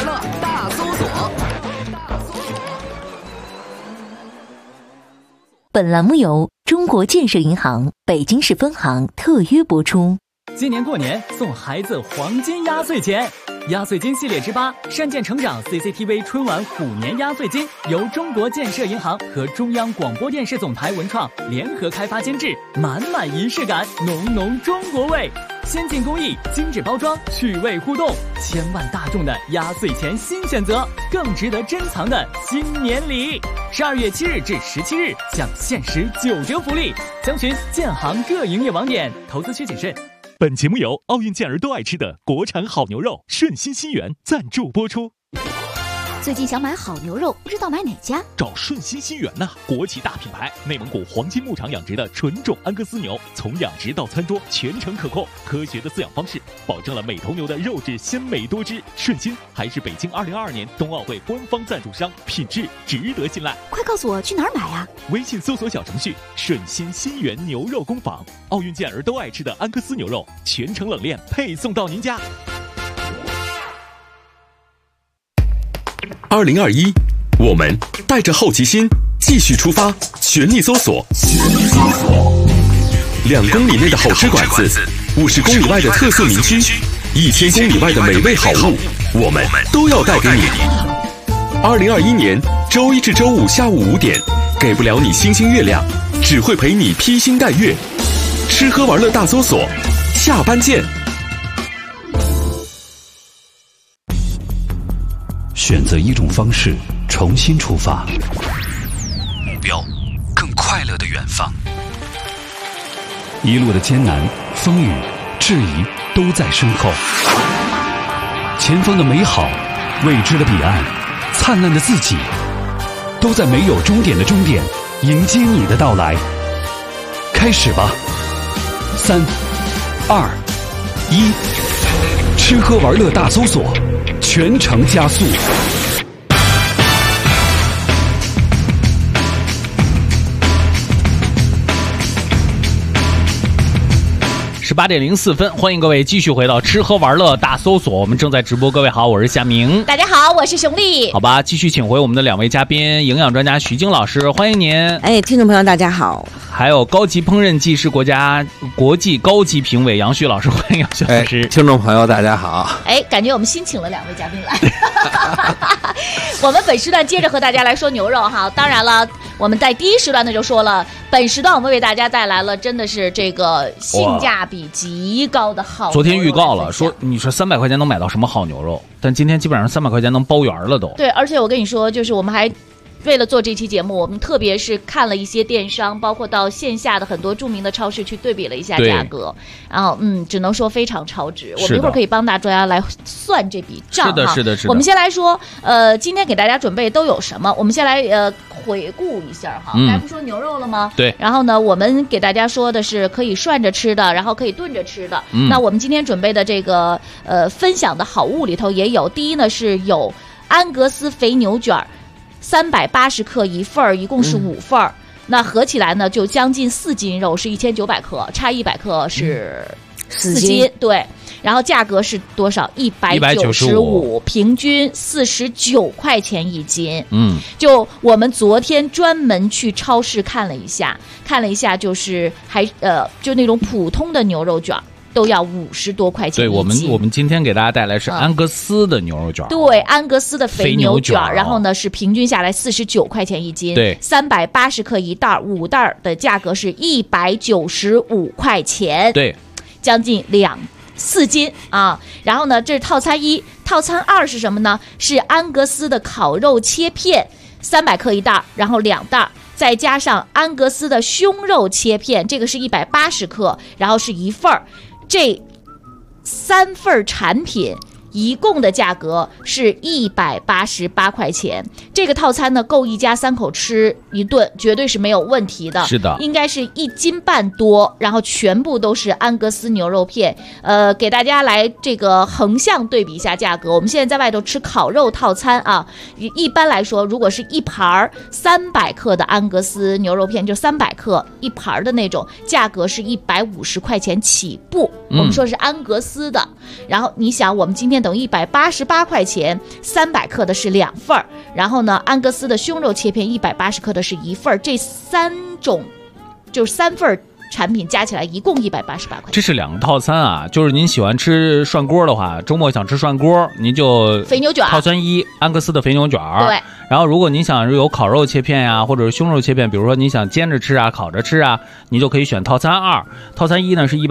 本栏目由中国建设银行北京市分行特约播出。 今年过年送孩子黄金压岁钱，压岁金系列之8善建成长 CCTV 春晚虎年压岁金由中国建设银行和中央广播电视总台文创联合开发监制，满满仪式感，浓浓中国味，先进工艺，精致包装，趣味互动，千万大众的压岁钱新选择，更值得珍藏的新年礼。12月7日至17日享限时9折福利，详询建行各营业网点，投资需谨慎。 本节目由奥运健儿都爱吃的国产好牛肉顺心新源赞助播出。 最近想买好牛肉，不知道买哪家？ 找顺心新源呐，国际大品牌，内蒙古黄金牧场养殖的纯种安格斯牛，从养殖到餐桌全程可控，科学的饲养方式保证了每头牛的肉质鲜美多汁。顺心还是北京2022年冬奥会官方赞助商，品质值得信赖。 快告诉我去哪儿买啊？ 微信搜索小程序顺心新源牛肉工坊，奥运健儿都爱吃的安格斯牛肉，全程冷链配送到您家。 2021，我们带着好奇心继续出发，全力搜索2公里内的好吃馆子，50公里外的特色民居，1000公里外的美味好物，我们都要带给你。2021年周一至周五下午5点，给不了你星星月亮，只会陪你披星戴月。吃喝玩乐大搜索，下班见。 选择一种方式，重新出发， 目标更快乐的远方。 一路的艰难、风雨、质疑都在身后，前方的美好、未知的彼岸、灿烂的自己，都在没有终点的终点迎接你的到来。开始吧，3、2、1，吃喝玩乐大搜索，全程加速。 18点04分，欢迎各位继续回到吃喝玩乐大搜索，我们正在直播。各位好，我是夏明。 大家好，我是熊丽。 好吧，继续请回我们的2位嘉宾，营养专家徐晶老师，欢迎您。 哎，听众朋友大家好。 还有高级烹饪技师国际高级评委杨旭老师，欢迎杨旭老师。 听众朋友大家好。 哎，感觉我们新请了2位嘉宾来。我们本时段接着和大家来说牛肉哈，当然了，我们在第一时段呢就说了，本时段我们为大家带来了真的是这个性价比极高的好牛肉。 昨天预告了，说你说300块钱能买到什么好牛肉，但今天基本上300块钱能包圆了都。 对，而且我跟你说，就是我们还为了做这期节目，我们特别是看了一些电商，包括到线下的很多著名的超市去对比了一下价格，然后只能说非常超值。我们一会儿可以帮大家来算这笔账哈。 是的。 我们先来说，今天给大家准备都有什么？我们先来回顾一下哈。刚才不说牛肉了吗？ 对。 然后呢，我们给大家说的是可以涮着吃的，然后可以炖着吃的。那我们今天准备的这个分享的好物里头也有，第一呢是有安格斯肥牛卷，380克一份儿，一共是5份儿。那合起来呢，就将近4斤肉，是1900克，差100克是4斤，对。然后价格是多少？195，平均49块钱一斤。就我们昨天专门去超市看了一下，就是就那种普通的牛肉卷都要50多块钱一斤。 对，我们今天给大家带来是安格斯的牛肉卷。 对，安格斯的肥牛卷，然后呢是平均下来49块钱一斤。 对 ，380克一袋，5袋的价格是195块钱。 对， 将近4斤啊。然后呢，这是套餐1，套餐2是什么呢？是安格斯的烤肉切片，300克一袋，然后2袋。再加上安格斯的胸肉切片，这个是180克，然后是1份儿。这3份产品一共的价格是188块钱。这个套餐呢，够一家3口吃一顿，绝对是没有问题的。 是的， 应该是1斤半多，然后全部都是安格斯牛肉片。给大家来这个横向对比一下价格。我们现在在外头吃烤肉套餐啊，一般来说，如果是一盘300克的安格斯牛肉片，就300克一盘的那种，价格是150块钱起步。我们说是安格斯的，然后你想，我们今天等于188块钱，300克的是2份儿，然后呢，安格斯的胸肉切片180克的是1份儿，这3种就是3份产品加起来一共188块钱。 这是2个套餐啊，就是您喜欢吃涮锅的话，周末想吃涮锅，您就肥牛卷套餐1，安格斯的肥牛卷。 对。 然后如果您想有烤肉切片呀，或者是胸肉切片，比如说你想煎着吃啊，烤着吃啊，你就可以选套餐2。套餐1呢是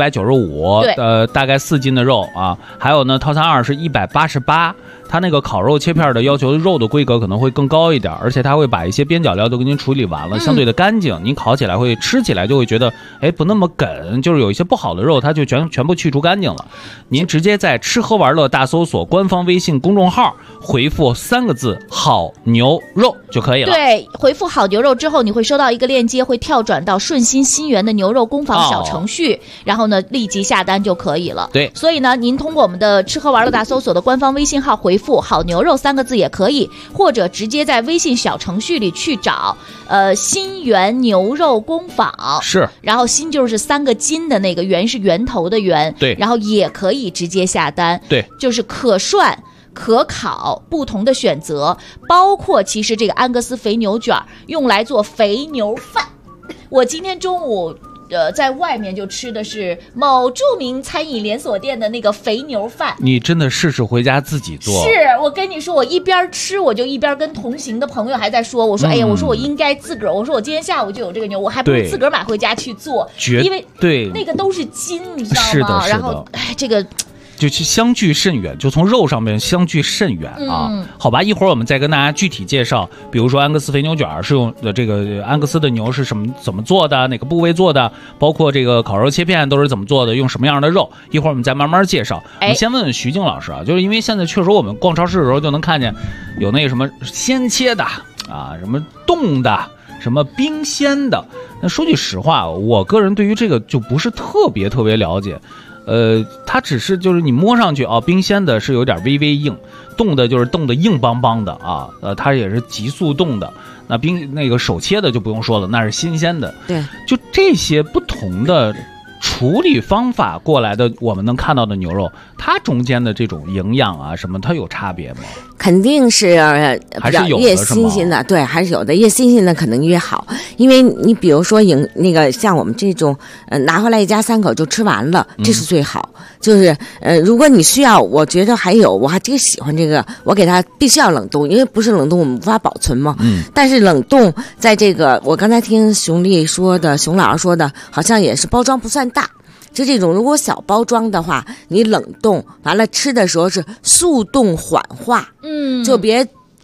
195，大概4斤的肉啊。还有呢，套餐2是188。它那个烤肉切片的要求肉的规格可能会更高一点，而且它会把一些边角料都给您处理完了，相对的干净，您烤起来会吃起来就会觉得不那么梗，就是有一些不好的肉它就全部去除干净了。您直接在吃喝玩乐大搜索官方微信公众号，回复3个字好牛肉就可以了。 对，回复好牛肉之后，你会收到一个链接，会跳转到顺心新源的牛肉工坊小程序，然后呢立即下单就可以了。 对， 所以呢，您通过我们的吃喝玩乐大搜索的官方微信号回复好牛肉3个字也可以，或者直接在微信小程序里去找新源牛肉工坊， 是， 然后新就是3个金的那个，源是源头的源， 对， 然后也可以直接下单， 对， 就是可涮可烤，不同的选择，包括其实这个安格斯肥牛卷用来做肥牛饭。我今天中午在外面就吃的是某著名餐饮连锁店的那个肥牛饭。 你真的试试回家自己做。 是，我跟你说，我一边吃我就一边跟同行的朋友还在说，我说哎呀，我说我应该自个儿，我说我今天下午就有这个牛，我还不如自个儿买回家去做，因为对那个都是筋，你知道吗？ 是的。 然后这个就去相距甚远，就从肉上面相距甚远啊。好吧，一会儿我们再跟大家具体介绍，比如说安格斯肥牛卷是用的这个安格斯的牛是怎么做的，哪个部位做的，包括这个烤肉切片都是怎么做的，用什么样的肉，一会儿我们再慢慢介绍。我们先问问徐静老师啊，就是因为现在确实我们逛超市的时候就能看见有那个什么鲜切的啊，什么冻的，什么冰鲜的。那说句实话，我个人对于这个就不是特别了解。它只是就是你摸上去冰鲜的是有点微硬，冻的就是冻的硬邦邦的啊，它也是急速冻的。那个手切的就不用说了，那是新鲜的。 对， 就这些不同的处理方法过来的，我们能看到的牛肉，它中间的这种营养啊什么，它有差别吗？ 肯定是还是有的， 越新鲜的，对，还是有的，越新鲜的可能越好，因为你比如说那个像我们这种拿回来一家3口就吃完了，这是最好。就是如果你需要，我觉得还有，我还挺喜欢这个，我给它必须要冷冻，因为不是冷冻我们无法保存嘛。但是冷冻在这个，我刚才听熊老师说的，好像也是包装不算大。就这种如果小包装的话，你冷冻完了吃的时候是速冻缓化，就别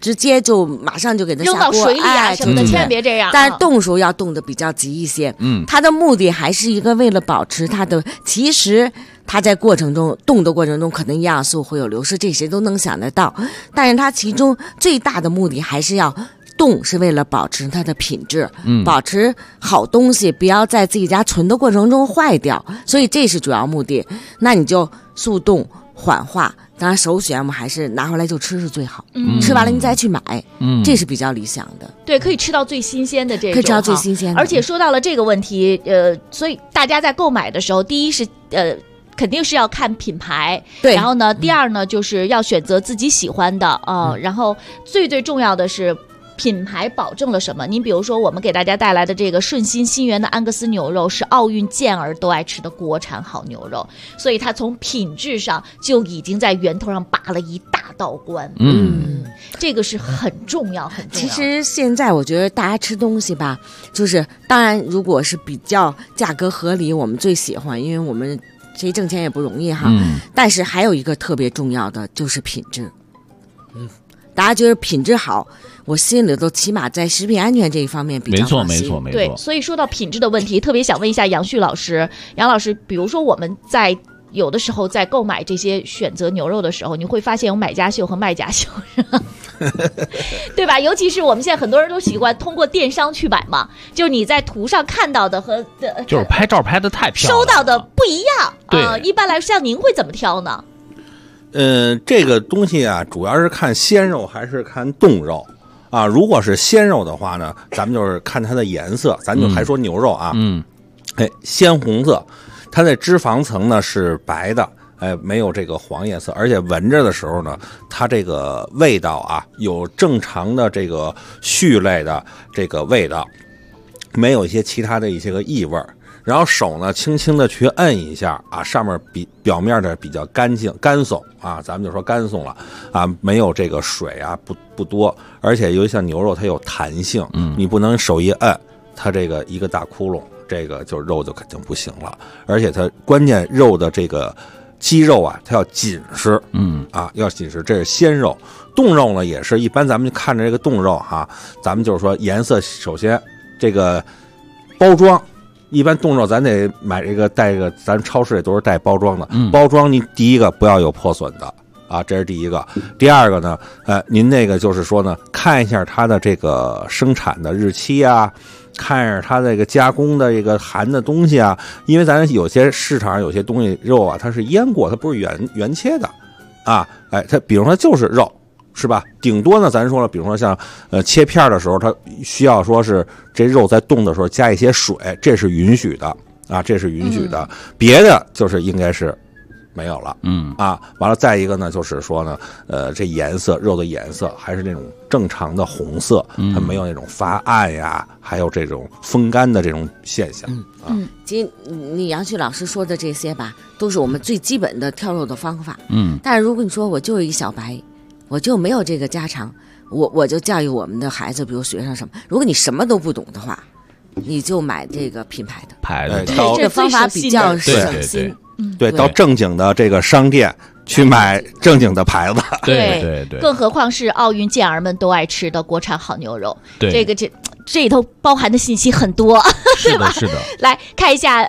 直接就马上就给它扔到水里啊什么的，千万别这样。 但是冻时候要冻得比较急一些，它的目的还是一个为了保持它的，其实它在过程中冻的过程中可能营养素会有流失，这谁都能想得到，但是它其中最大的目的还是要冻，是为了保持它的品质，保持好东西不要在自己家存的过程中坏掉，所以这是主要目的。那你就速冻缓化，当然首选我们还是拿回来就吃是最好，吃完了你再去买，这是比较理想的。 对，可以吃到最新鲜的这种， 可以吃到最新鲜的。 而且说到了这个问题，所以大家在购买的时候，第一是肯定是要看品牌， 对。 然后呢，第二呢，就是要选择自己喜欢的然后最重要的是。品牌保证了什么？您比如说，我们给大家带来的这个顺心新源的安格斯牛肉是奥运健儿都爱吃的国产好牛肉，所以它从品质上就已经在源头上把了一大道关。这个是很重要，很重要。 其实现在我觉得大家吃东西吧，就是当然如果是比较价格合理，我们最喜欢，因为我们谁挣钱也不容易哈。但是还有一个特别重要的就是品质。大家觉得品质好，我心里头起码在食品安全这一方面比较放心。 没错。 对，所以说到品质的问题，特别想问一下杨旭老师、杨老师，比如说我们在有的时候在购买这些选择牛肉的时候，你会发现有买家秀和卖家秀，对吧？尤其是我们现在很多人都习惯通过电商去买嘛，就你在图上看到的和就是拍照拍的太漂亮了， 收到的不一样。 对， 一般来说，像您会怎么挑呢？ 这个东西啊，主要是看鲜肉还是看冻肉啊。如果是鲜肉的话呢，咱们就是看它的颜色，咱就还说牛肉啊，鲜红色，它的脂肪层呢是白的，没有这个黄颜色，而且闻着的时候呢，它这个味道啊，有正常的这个畜类的这个味道，没有一些其他的一些个异味。然后手呢轻轻的去摁一下啊，上面表面的比较干净干松啊，咱们就说干松了啊，没有这个水啊，不多，而且尤其像牛肉它有弹性，你不能手一摁它这个一个大窟窿，这个就肉就肯定不行了。而且它关键肉的这个肌肉啊，它要紧实，要紧实，这是鲜肉。冻肉呢也是一般咱们看着这个冻肉哈，咱们就是说颜色，首先这个包装。一般冻肉咱得买这个带个，咱超市也都是带包装的。包装你第一个不要有破损的啊，这是第一个。第二个呢，您那个就是说呢，看一下它的这个生产的日期啊，看一下它这个加工的这个含的东西啊，因为咱有些市场上有些东西肉啊，它是腌过，它不是原切的啊，它比如说就是肉。是吧？顶多呢，咱说了，比如说像切片的时候，它需要说是这肉在冻的时候加一些水，这是允许的啊，这是允许的。别的就是应该是没有了，完了再一个呢，就是说呢，这颜色肉的颜色还是那种正常的红色，它没有那种发暗呀，还有这种风干的这种现象。 其实你杨旭老师说的这些吧，都是我们最基本的挑肉的方法。但是如果你说我就是一小白。我就没有这个家常，我就教育我们的孩子，比如学生什么，如果你什么都不懂的话，你就买这个品牌的牌子， 这个方法比较省心。 对，到正经的这个商店去买正经的牌子。 对， 更何况是奥运健儿们都爱吃的国产好牛肉。 对， 这里头包含的信息很多， 是的，是的。 来看一下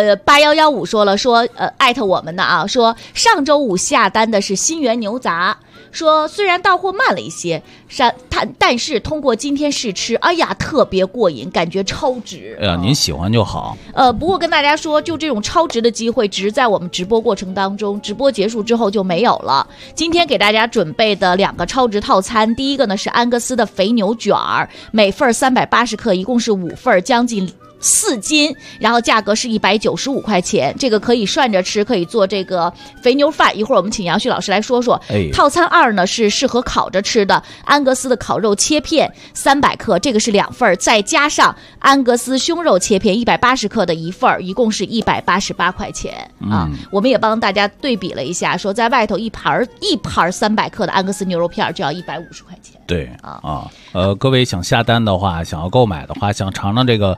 ，8115说了，说艾特我们的啊，说上周五下单的是新源牛杂。说虽然到货慢了一些，但是通过今天试吃，哎呀，特别过瘾，感觉超值。 哎呀，您喜欢就好。 不过跟大家说，就这种超值的机会，只是在我们直播过程当中，直播结束之后就没有了。今天给大家准备的2个超值套餐，第一个呢是安格斯的肥牛卷儿，每份380克，一共是5份，将近4斤，然后价格是195块钱。这个可以涮着吃，可以做这个肥牛饭。一会儿我们请杨旭老师来说说。套餐2呢是适合烤着吃的，安格斯的烤肉切片300克，这个是2份，再加上安格斯胸肉切片180克的1份，一共是188块钱啊。我们也帮大家对比了一下，说在外头一盘300克的安格斯牛肉片就要150块钱。 对各位想下单的话，想要购买的话，想尝尝这个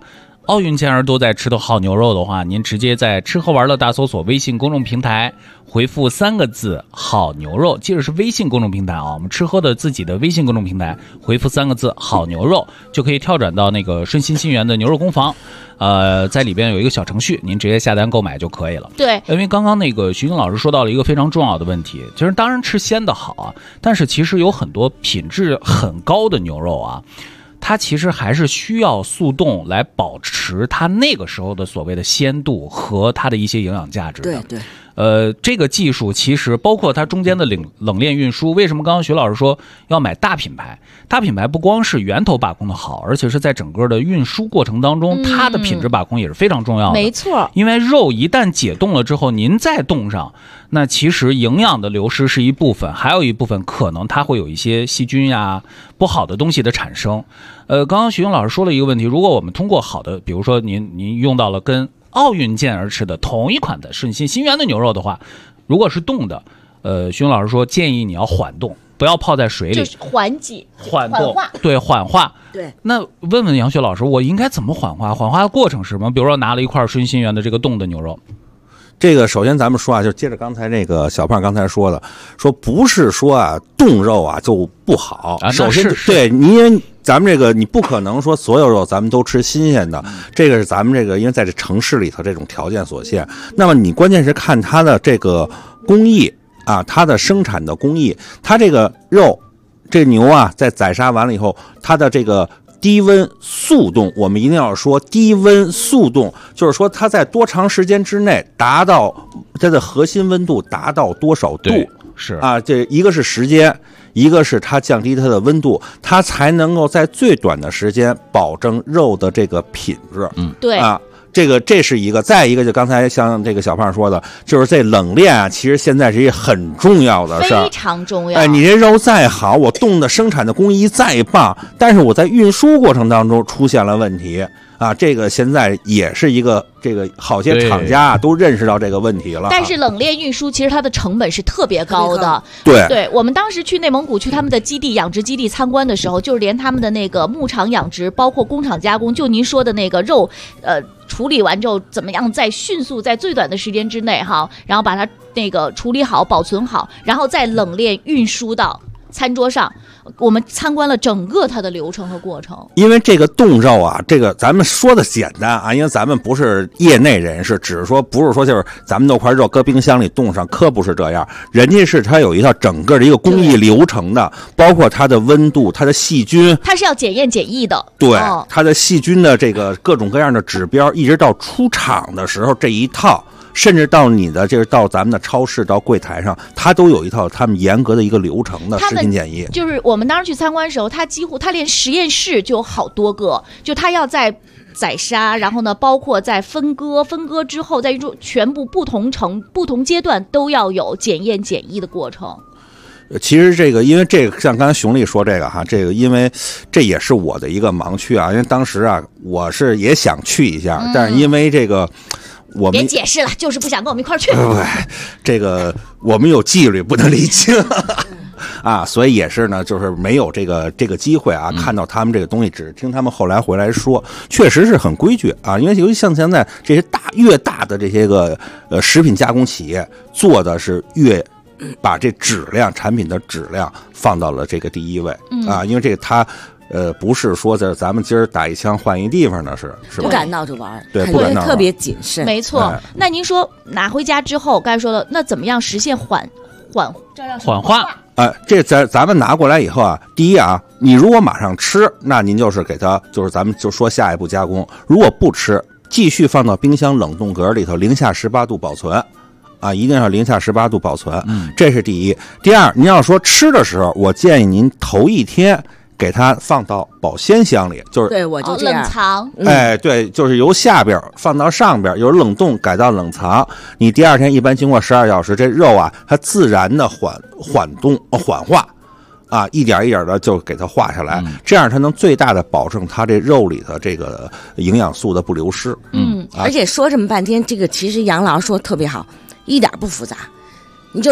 奥运健儿都在吃的好牛肉的话，您直接在吃喝玩乐大搜索微信公众平台回复3个字好牛肉，记得是微信公众平台啊，我们吃喝的自己的微信公众平台回复3个字好牛肉，就可以跳转到那个顺心新源的牛肉工坊，在里边有一个小程序，您直接下单购买就可以了。 对， 因为刚刚那个徐静老师说到了一个非常重要的问题，其实当然吃鲜的好啊，但是其实有很多品质很高的牛肉啊，它其实还是需要速冻来保持它那个时候的所谓的鲜度和它的一些营养价值的。 对。 这个技术其实包括它中间的冷链运输。为什么刚刚徐老师说要买大品牌？大品牌不光是源头把控的好，而且是在整个的运输过程当中，它的品质把控也是非常重要的。 没错， 因为肉一旦解冻了之后，您再冻上，那其实营养的流失是一部分，还有一部分可能它会有一些细菌呀、不好的东西的产生。刚刚徐勇老师说了一个问题，如果我们通过好的，比如说您用到了跟奥运健儿吃的同一款的顺心新源的牛肉的话，如果是冻的，徐勇老师说建议你要缓冻，不要泡在水里， 就是缓解、 缓化， 对，缓化。 对， 那问问杨雪老师，我应该怎么缓化？缓化的过程是什么？比如说拿了一块顺心新源的这个冻的牛肉。 这个首先咱们说啊，就接着刚才这个小胖刚才说的，说不是说啊冻肉啊就不好啊。 首先对你咱们这个你不可能说所有肉咱们都吃新鲜的，这个是咱们这个因为在这城市里头这种条件所限。那么你关键是看它的这个工艺啊，它的生产的工艺，它这个肉这牛啊在宰杀完了以后，它的这个低温速冻，我们一定要说低温速冻，就是说它在多长时间之内达到它的核心温度达到多少度， 是啊，这一个是时间，一个是它降低它的温度，它才能够在最短的时间保证肉的这个品质。 对啊。这是一个，再一个就刚才像这个小胖说的，就是这冷链啊，其实现在是一个很重要的事儿， 非常重要。 哎，你这肉再好，我冻的生产的工艺再棒，但是我在运输过程当中出现了问题啊，这个现在也是一个这个好些厂家都认识到这个问题了。 但是冷链运输其实它的成本是特别高的。 对， 我们当时去内蒙古去他们的基地养殖基地参观的时候，就是连他们的那个牧场养殖，包括工厂加工，就您说的那个肉，处理完之后怎么样在迅速在最短的时间之内哈，然后把它那个处理好保存好，然后再冷链运输到餐桌上。我们参观了整个它的流程和过程。 因为这个冻肉啊，这个咱们说的简单啊，因为咱们不是业内人士，只是说不是说就是咱们弄块肉搁冰箱里冻上，可不是这样。人家是它有一套整个的一个工艺流程的，包括它的温度、它的细菌， 它是要检验检疫的。 对，它的细菌的这个各种各样的指标，一直到出厂的时候这一套。甚至到你的就是到咱们的超市到柜台上，它都有一套他们严格的一个流程的食品检疫。 就是我们当时去参观的时候，它连实验室就有好多个，就它要在宰杀，然后呢，包括在分割之后，在全部不同阶段都要有检验检疫的过程。 其实这个，因为这个像刚才熊丽说这个哈，这个因为这也是我的一个盲区啊，因为当时啊，我是也想去一下，但是因为这个。我们别解释了，就是不想跟我们一块儿去。 这个我们有纪律，不能离经啊，所以也是呢，就是没有这个机会啊，看到他们这个东西，只是听他们后来回来说，确实是很规矩啊。因为尤其像现在这些越大的这些个食品加工企业做的是越把这产品的质量放到了这个第一位啊，因为这个它。不是说在咱们今儿打一枪换一地方的是吧？ 不敢闹着玩， 对，不敢闹， 特别谨慎。 没错。那您说拿回家之后，刚才说了，那怎么样实现缓化？ 这咱们拿过来以后啊，第一啊，你如果马上吃，那您就是给它，就是咱们就说下一步加工；如果不吃，继续放到冰箱冷冻格里头，零下18度保存。啊，一定要零下18度保存，这是第一。第二，您要说吃的时候，我建议您头一天给它放到保鲜箱里，就是对我就这样冷藏。 哎，对，就是由下边放到上边，由冷冻改到冷藏。你第二天一般经过12小时，这肉啊，它自然的缓化。啊，一点一点的就给它化下来，这样它能最大的保证它这肉里的这个营养素的不流失。 而且说这么半天，这个其实杨老师说特别好，一点不复杂，你就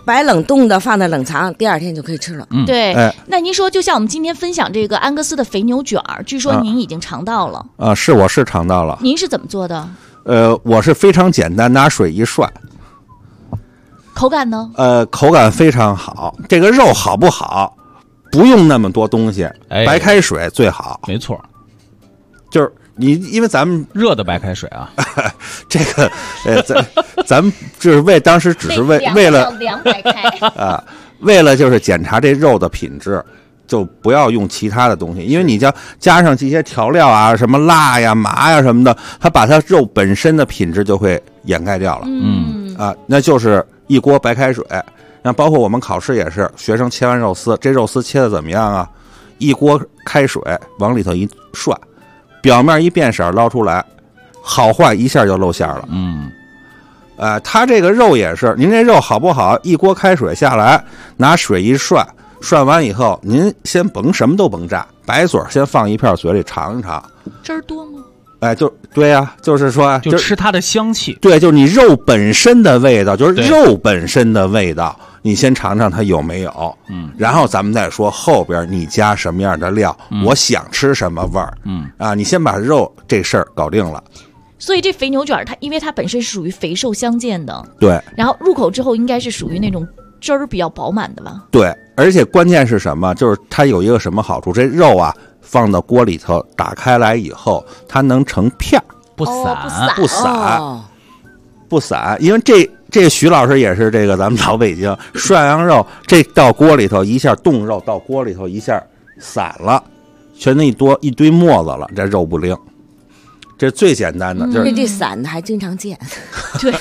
白冷冻的放在冷藏，第二天就可以吃了。 对。那您说，就像我们今天分享这个安格斯的肥牛卷儿，据说您已经尝到了。 我是尝到了。 您是怎么做的？ 我是非常简单，拿水一涮。 口感呢？ 口感非常好。这个肉好不好，不用那么多东西，白开水最好。 没错， 就是因为咱们热的白开水啊， 这个咱们就是当时只是为了凉白开为了就是检查这肉的品质，就不要用其他的东西，因为你加上这些调料啊，什么辣呀、麻呀什么的，它把它肉本身的品质就会掩盖掉了。那就是一锅白开水。那包括我们考试也是，学生切完肉丝，这肉丝切的怎么样啊？一锅开水往里头一涮，表面一变色捞出来，好坏一下就露馅了。它这个肉也是，您这肉好不好？一锅开水下来，拿水一涮，涮完以后，您先什么都甭蘸，白水先放一片嘴里尝一尝， 汁儿多吗？ 就对呀，就是说， 就吃它的香气。 对，就是你肉本身的味道，就是肉本身的味道，你先尝尝它有没有。然后咱们再说后边你加什么样的料，我想吃什么味儿。你先把肉这事儿搞定了。 所以这肥牛卷因为它本身是属于肥瘦相间的， 对。 然后入口之后应该是属于那种汁儿比较饱满的吧？ 对，而且关键是什么？就是它有一个什么好处？这肉啊，放到锅里头打开来以后，它能成片儿， 不散， 不散。因为这徐老师也是这个咱们老北京涮羊肉，这到锅里头一下冻肉到锅里头一下散了，全那一堆沫子了，这肉不灵。这最简单的，就是这散的还经常见。 对，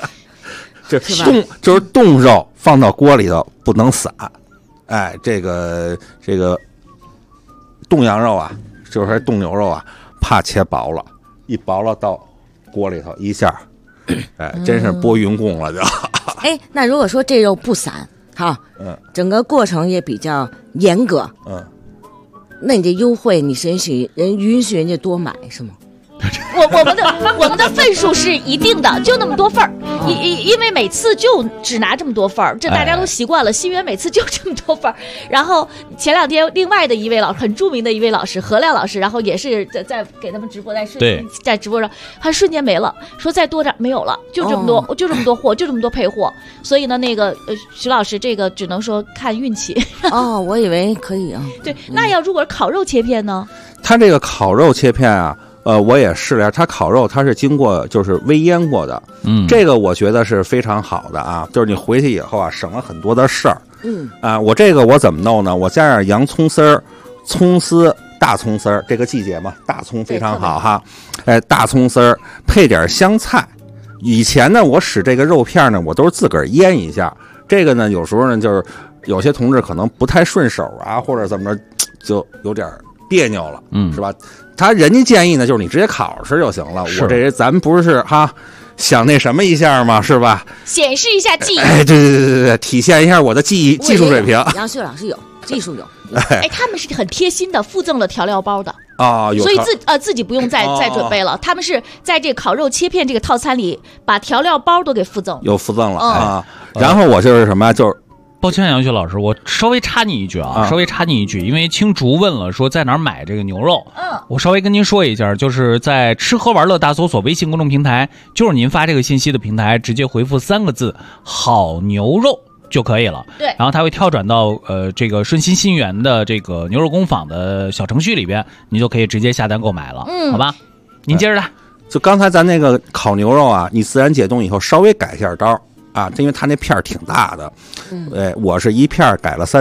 就是冻肉放到锅里头不能散。这个冻羊肉啊，就是冻牛肉啊，怕切薄了，一薄了到锅里头一下，真是拨云供了就。 那如果说这肉不散，整个过程也比较严格，那你这优惠你是允许人家多买是吗？ 我们的份数是一定的，就那么多份儿，因为每次就只拿这么多份儿，这大家都习惯了。新源每次就这么多份儿。然后前两天另外的一位很著名的一位老师何亮老师，然后也是在给他们直播，在直播上，他瞬间没了，说再多点没有了，就这么多，就这么多货，就这么多配货。所以呢，那个徐老师这个只能说看运气。 我以为可以啊。 对，那如果烤肉切片呢？ 他这个烤肉切片啊。我也试了下，它烤肉它是经过就是微腌过的，这个我觉得是非常好的啊，就是你回去以后啊省了很多的事儿，我这个我怎么弄呢？我加点洋葱丝儿、葱丝、大葱丝儿，这个季节嘛，大葱非常好哈，大葱丝儿配点香菜。以前呢，我使这个肉片呢，我都是自个儿腌一下，这个呢有时候呢就是有些同志可能不太顺手啊，或者怎么着，就有点别扭了，是吧？人家建议呢，就是你直接烤着吃就行了。我这咱们不是想那什么一下吗？是吧？ 显示一下技艺。 对，体现一下我的技术水平。 杨旭老师有技术有。 他们是很贴心的，附赠了调料包的有所以自己不用再准备了。他们是在这烤肉切片这个套餐里把调料包都给附赠了然后我就是什么就是。 抱歉，杨旭老师，我稍微插你一句因为青竹问了说在哪儿买这个牛肉，我稍微跟您说一下，就是在吃喝玩乐大搜索微信公众平台，就是您发这个信息的平台，直接回复3个字好牛肉就可以了。 对， 然后它会跳转到这个顺心新源的这个牛肉工坊的小程序里边，你就可以直接下单购买了，好吧？您接着来。 就刚才咱那个烤牛肉啊，你自然解冻以后稍微改一下刀。因为它那片儿挺大的，我是一片改了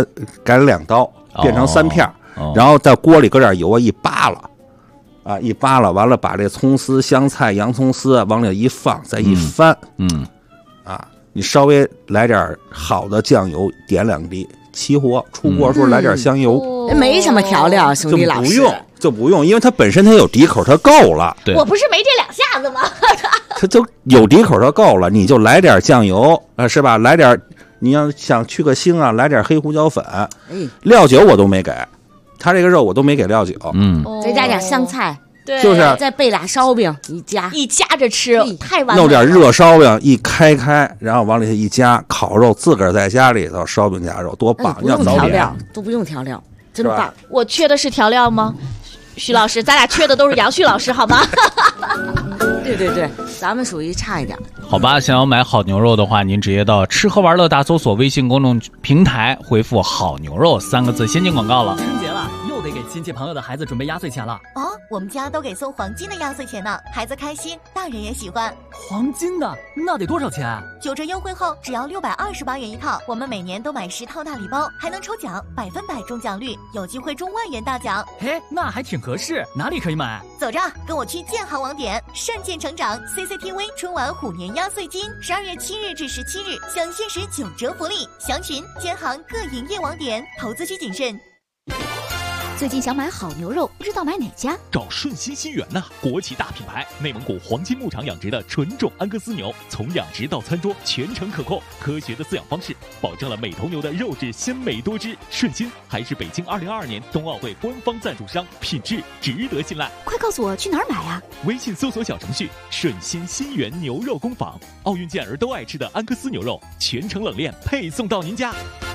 2刀，变成3片，然后在锅里搁点油一扒拉，完了把这葱丝、香菜、洋葱丝往里一放，再一翻，你稍微来点好的酱油，点2滴，起火出锅时候来点香油， 没什么调料，兄弟老师就不用，因为它本身它有底口，它够了。 我不是没这2下子吗？ 它就有底口，它够了，你就来点酱油，是吧？来点，你要想去个腥啊，来点黑胡椒粉，料酒我都没给，它这个肉我都没给料酒， 再加点香菜， 对， 就是再备俩烧饼一夹着吃，太完美了。 弄点热烧饼一开，然后往里头一夹，烤肉自个儿在家里头烧饼夹肉多棒！ 不用调料，都不用调料，真棒。 我缺的是调料吗？徐老师，咱俩缺的都是杨旭老师，好吗？ 对，咱们属于差一点。 好吧，想要买好牛肉的话，您直接到吃喝玩乐大搜索微信公众平台，回复好牛肉3个字，先进广告了。 春节了，又得给亲戚朋友的孩子准备压岁钱了。 哦，我们家都给送黄金的压岁钱呢，孩子开心，大人也喜欢。 黄金的那得多少钱 ？9折优惠后只要628元一套，我们每年都买10套大礼包，还能抽奖，100%中奖率，有机会中万元大奖。 嘿，那还挺合适，哪里可以买？ 走着，跟我去建行网点，善建成长 CCTV 春晚虎年压岁金，12月7日至17日享限时9折福利，详询建行各营业网点，投资需谨慎。 最近想买好牛肉，不知道买哪家？ 找顺心新源呐，国企大品牌，内蒙古黄金牧场养殖的纯种安格斯牛，从养殖到餐桌全程可控，科学的饲养方式保证了每头牛的肉质鲜美多汁。顺心还是北京2022年冬奥会官方赞助商，品质值得信赖。 快告诉我去哪儿买啊？ 微信搜索小程序顺心新源牛肉工坊，奥运健儿都爱吃的安格斯牛肉，全程冷链配送到您家。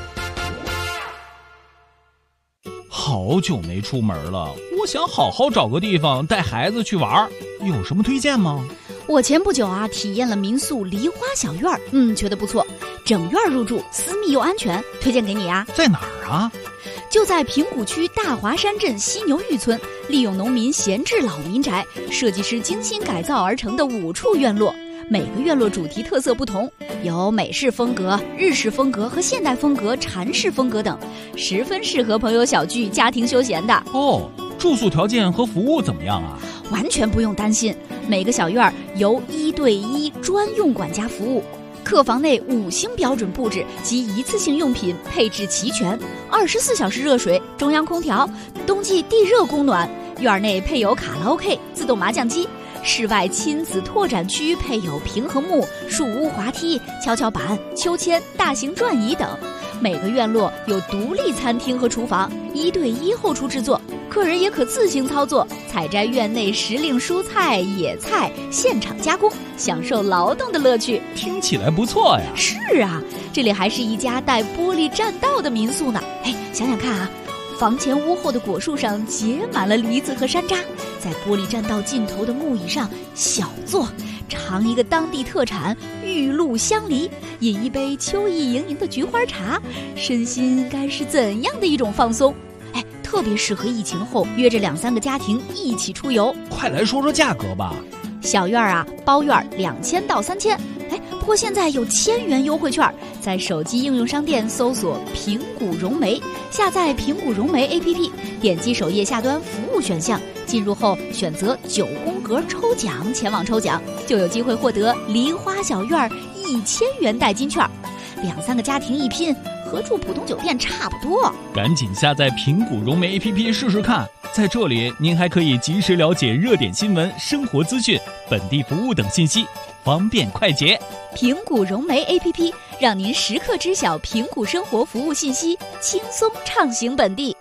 好久没出门了，我想好好找个地方带孩子去玩，有什么推荐吗？ 我前不久体验了民宿梨花小院，觉得不错，整院入住，私密又安全，推荐给你啊。 在哪儿啊？ 就在平谷区大华山镇犀牛峪村，利用农民闲置老民宅，设计师精心改造而成的5处院落。每个院落主题特色不同，有美式风格、日式风格和现代风格、禅式风格等，十分适合朋友小聚、家庭休闲的。 哦，住宿条件和服务怎么样啊？ 完全不用担心，每个小院由1对1专用管家服务，客房内5星标准布置及一次性用品配置齐全，24小时热水、中央空调，冬季地热供暖，院内配有卡拉 OK、自动麻将机。室外亲子拓展区配有平衡木、树屋滑梯、跷跷板、秋千、大型转椅等。每个院落有独立餐厅和厨房，1对1后厨制作，客人也可自行操作，采摘院内时令蔬菜、野菜，现场加工，享受劳动的乐趣。 听起来不错呀。 是啊，这里还是一家带玻璃栈道的民宿呢。想想看啊，房前屋后的果树上结满了梨子和山楂，在玻璃栈道尽头的木椅上小坐，尝一个当地特产玉露香梨，饮一杯秋意盈盈的菊花茶，身心该是怎样的一种放松？特别适合疫情后约着2-3个家庭一起出游。 快来说说价格吧。 小院包院2000到3000，不过现在有1000元优惠券，在手机应用商店搜索平谷融媒，下载平谷融媒 APP， 点击首页下端服务选项，进入后选择9宫格抽奖，前往抽奖就有机会获得梨花小院1000元代金券，2-3个家庭一拼，和住普通酒店差不多。 赶紧下载平谷融媒 APP 试试看，在这里您还可以及时了解热点新闻、生活资讯、本地服务等信息，方便快捷。 平谷融媒 APP 让您时刻知晓平谷生活服务信息，轻松畅行本地。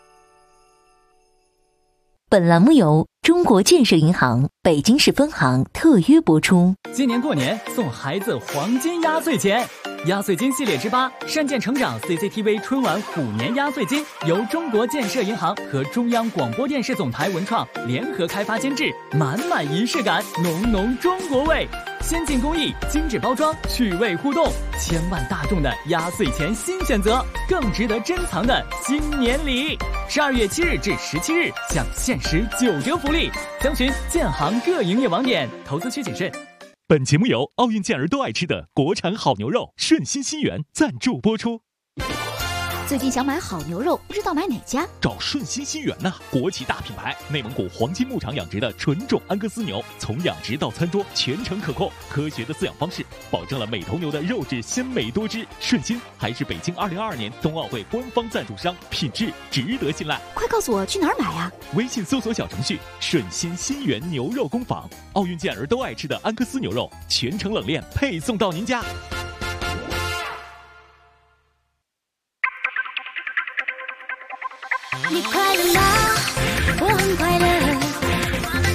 本栏目由中国建设银行北京市分行特约播出。 今年过年送孩子黄金压岁钱，压岁金系列之8，善建成长 CCTV 春晚虎年压岁金，由中国建设银行和中央广播电视总台文创联合开发监制，满满仪式感，浓浓中国味。先进工艺，精致包装，趣味互动，千万大众的压岁钱新选择，更值得珍藏的新年礼。12月7日至17日享限时9折福利，详询建行各营业网点，投资需谨慎。 本节目由奥运健儿都爱吃的国产好牛肉顺心新源赞助播出。 最近想买好牛肉，不知道买哪家？ 找顺心新源呐，国企大品牌，内蒙古黄金牧场养殖的纯种安格斯牛，从养殖到餐桌全程可控，科学的饲养方式保证了每头牛的肉质鲜美多汁。顺心还是北京2022年冬奥会官方赞助商，品质值得信赖。 快告诉我去哪儿买啊？ 微信搜索小程序顺心新源牛肉工坊，奥运健儿都爱吃的安格斯牛肉，全程冷链配送到您家。 你快乐吗？我很快乐。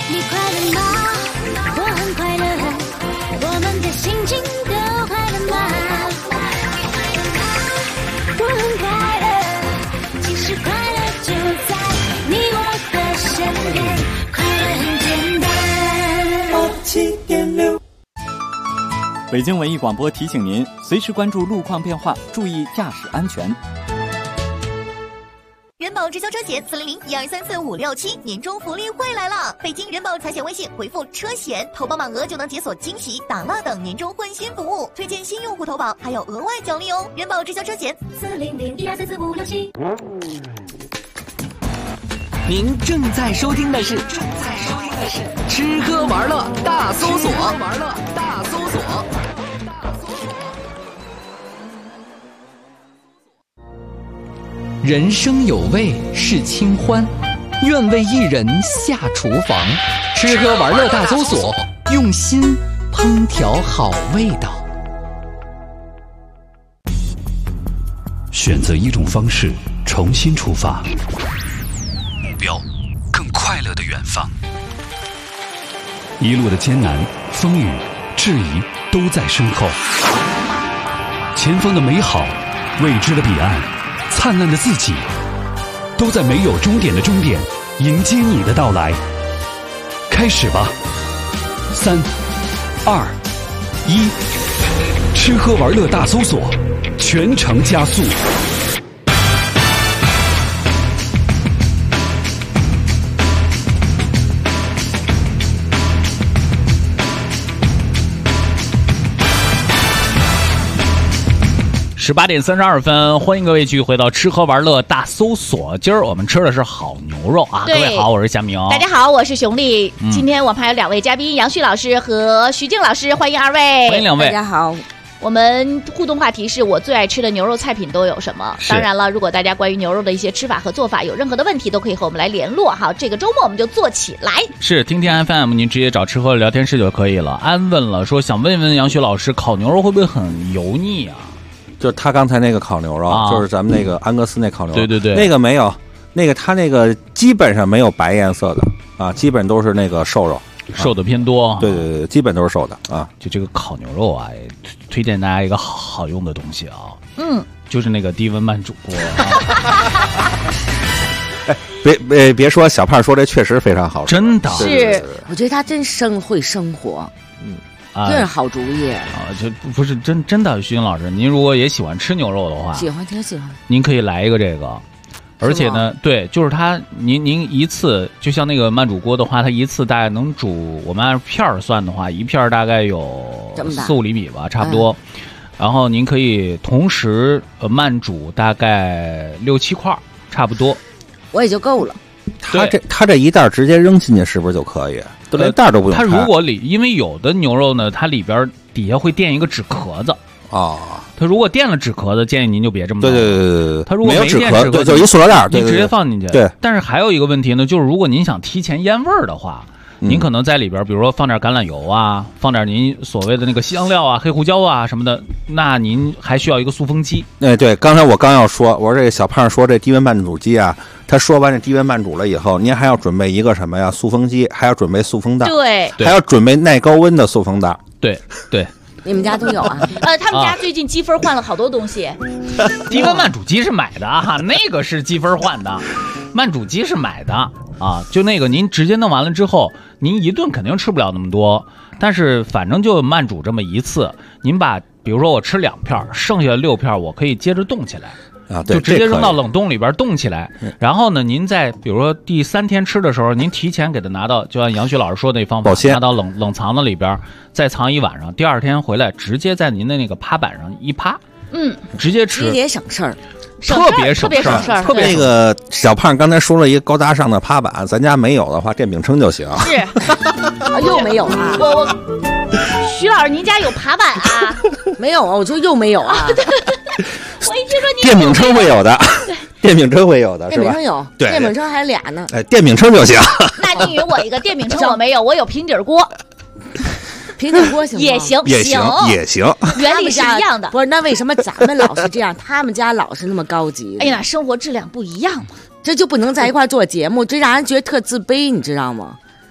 你快乐吗？我很快乐，我们的心情都快乐吗？我很快乐，其实快乐就在你我的身边，快乐很简单。 7.6 北京文艺广播提醒您，随时关注路况变化，注意驾驶安全。 人保直销车险400-1234-567年终福利会来了！北京人保财险微信回复车险，投保满额就能解锁惊喜、打蜡等年终换新服务，推荐新用户投保还有额外奖励哦！人保直销车险 400-1234-567。 您正在收听的是吃喝玩乐大搜索。人生有味是清欢，愿为一人下厨房。吃喝玩乐大搜索，用心烹调好味道。 选择一种方式，重新出发，目标更快乐的远方。一路的艰难、风雨、质疑都在身后，前方的美好、未知的彼岸、灿烂的自己，都在没有终点的终点迎接你的到来。开始吧，3、2、1，吃喝玩乐大搜索，全程加速。 18点32分，欢迎各位继续回到吃喝玩乐大搜索。今儿我们吃的是好牛肉啊！各位好，我是夏明。 大家好，我是熊丽。今天我们还有2位嘉宾，杨旭老师和徐静老师，欢迎2位。 欢迎2位。 大家好。 我们互动话题是我最爱吃的牛肉菜品都有什么？当然了，如果大家关于牛肉的一些吃法和做法有任何的问题，都可以和我们来联络哈。这个周末我们就做起来。 是听天 FM， 您直接找吃喝聊天室就可以了。安问了说想问问杨旭老师，烤牛肉会不会很油腻啊？ 就是他刚才那个烤牛肉，就是咱们那个安格斯那烤牛肉， 对， 那个没有，那个他那个基本上没有白颜色的啊，基本都是那个瘦肉， 瘦的偏多， 对，基本都是瘦的啊。 就这个烤牛肉啊，推荐大家一个好用的东西啊，就是那个低温慢煮锅。 哎，别说小胖说这确实非常好吃， 真的是，我觉得他真会生活，这是好主意啊！就不是真的，徐静老师，您如果也喜欢吃牛肉的话， 挺喜欢， 您可以来一个这个，而且呢，对，就是它，您一次就像那个慢煮锅的话，它一次大概能煮，我们按片儿算的话，一片大概有4-5厘米吧，差不多。然后您可以同时慢煮大概6-7块，差不多， 我也就够了。 他这一袋直接扔进去是不是就可以？都连袋都不用拆。 它如果因为有的牛肉呢，它里边底下会垫一个纸壳子啊。 它如果垫了纸壳子，建议您就别这么弄。 对。 它如果没垫纸壳， 就一塑料袋， 你直接放进去。 对。 但是还有一个问题呢，就是如果您想提前腌味儿的话，您可能在里边，比如说放点橄榄油啊，放点您所谓的那个香料啊、黑胡椒啊什么的，那您还需要一个塑封机。 对，刚才我刚要说，我说这小胖说这低温慢煮机啊，他说完这低温慢煮了以后，您还要准备一个什么呀？塑封机，还要准备塑封袋， 对， 还要准备耐高温的塑封袋， 对。 你们家都有啊？ 他们家最近积分换了好多东西。 低温慢煮机是买的啊，那个是积分换的，慢煮机是买的啊。就那个您直接弄完了之后，您一顿肯定吃不了那么多，但是反正就慢煮这么一次，您把比如说我吃2片，剩下的6片我可以接着冻起来。 啊，对， 就直接扔到冷冻里边冻起来。然后呢，您在比如说第3天吃的时候，您提前给它拿到，就像杨旭老师说的那方法，拿到冷藏的里边，再藏一晚上，第2天回来直接在您的那个趴板上一趴，直接吃， 也省事儿。 特别省事儿，特别那个小胖刚才说了一个高大上的趴板，咱家没有的话，电饼铛就行。 是， 又没有啊？ 我徐老师，您家有爬板啊？ 没有啊，我就又没有啊。 我一听说你电饼铛会有的，电饼铛会有的，是吧？ 电饼铛有， 对， 电饼铛还俩呢。 电饼铛就行。 那你与我一个电饼铛我没有，我有平底锅。 平底锅行吗？ 也行， 也行， 原理是一样的。 不是，那为什么咱们老是这样，他们家老是那么高级？ 哎呀，生活质量不一样嘛， 这就不能在一块做节目，这让人觉得特自卑，你知道吗？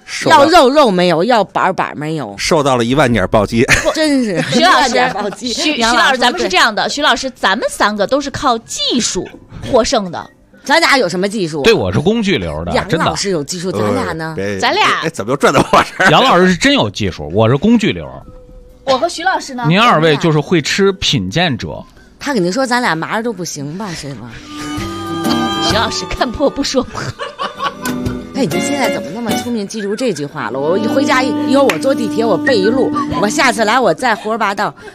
要肉没有，要板没有， 受到了1万点暴击， 真是。 徐老师，徐老师，咱们是这样的，徐老师，咱们3个都是靠技术获胜的。 咱俩有什么技术？ 对，我是工具流的。 杨老师有技术，咱俩呢？ 咱俩怎么又转到我这儿？ 杨老师是真有技术，我是工具流。 我和徐老师呢？ 您2位就是会吃品鉴者。 他肯定说咱俩麻都不行吧？是吧？ 徐老师看破不说破。 哎，你现在怎么那么聪明，记住这句话了？我一回家以后我坐地铁我背一路，我下次来我再胡说八道。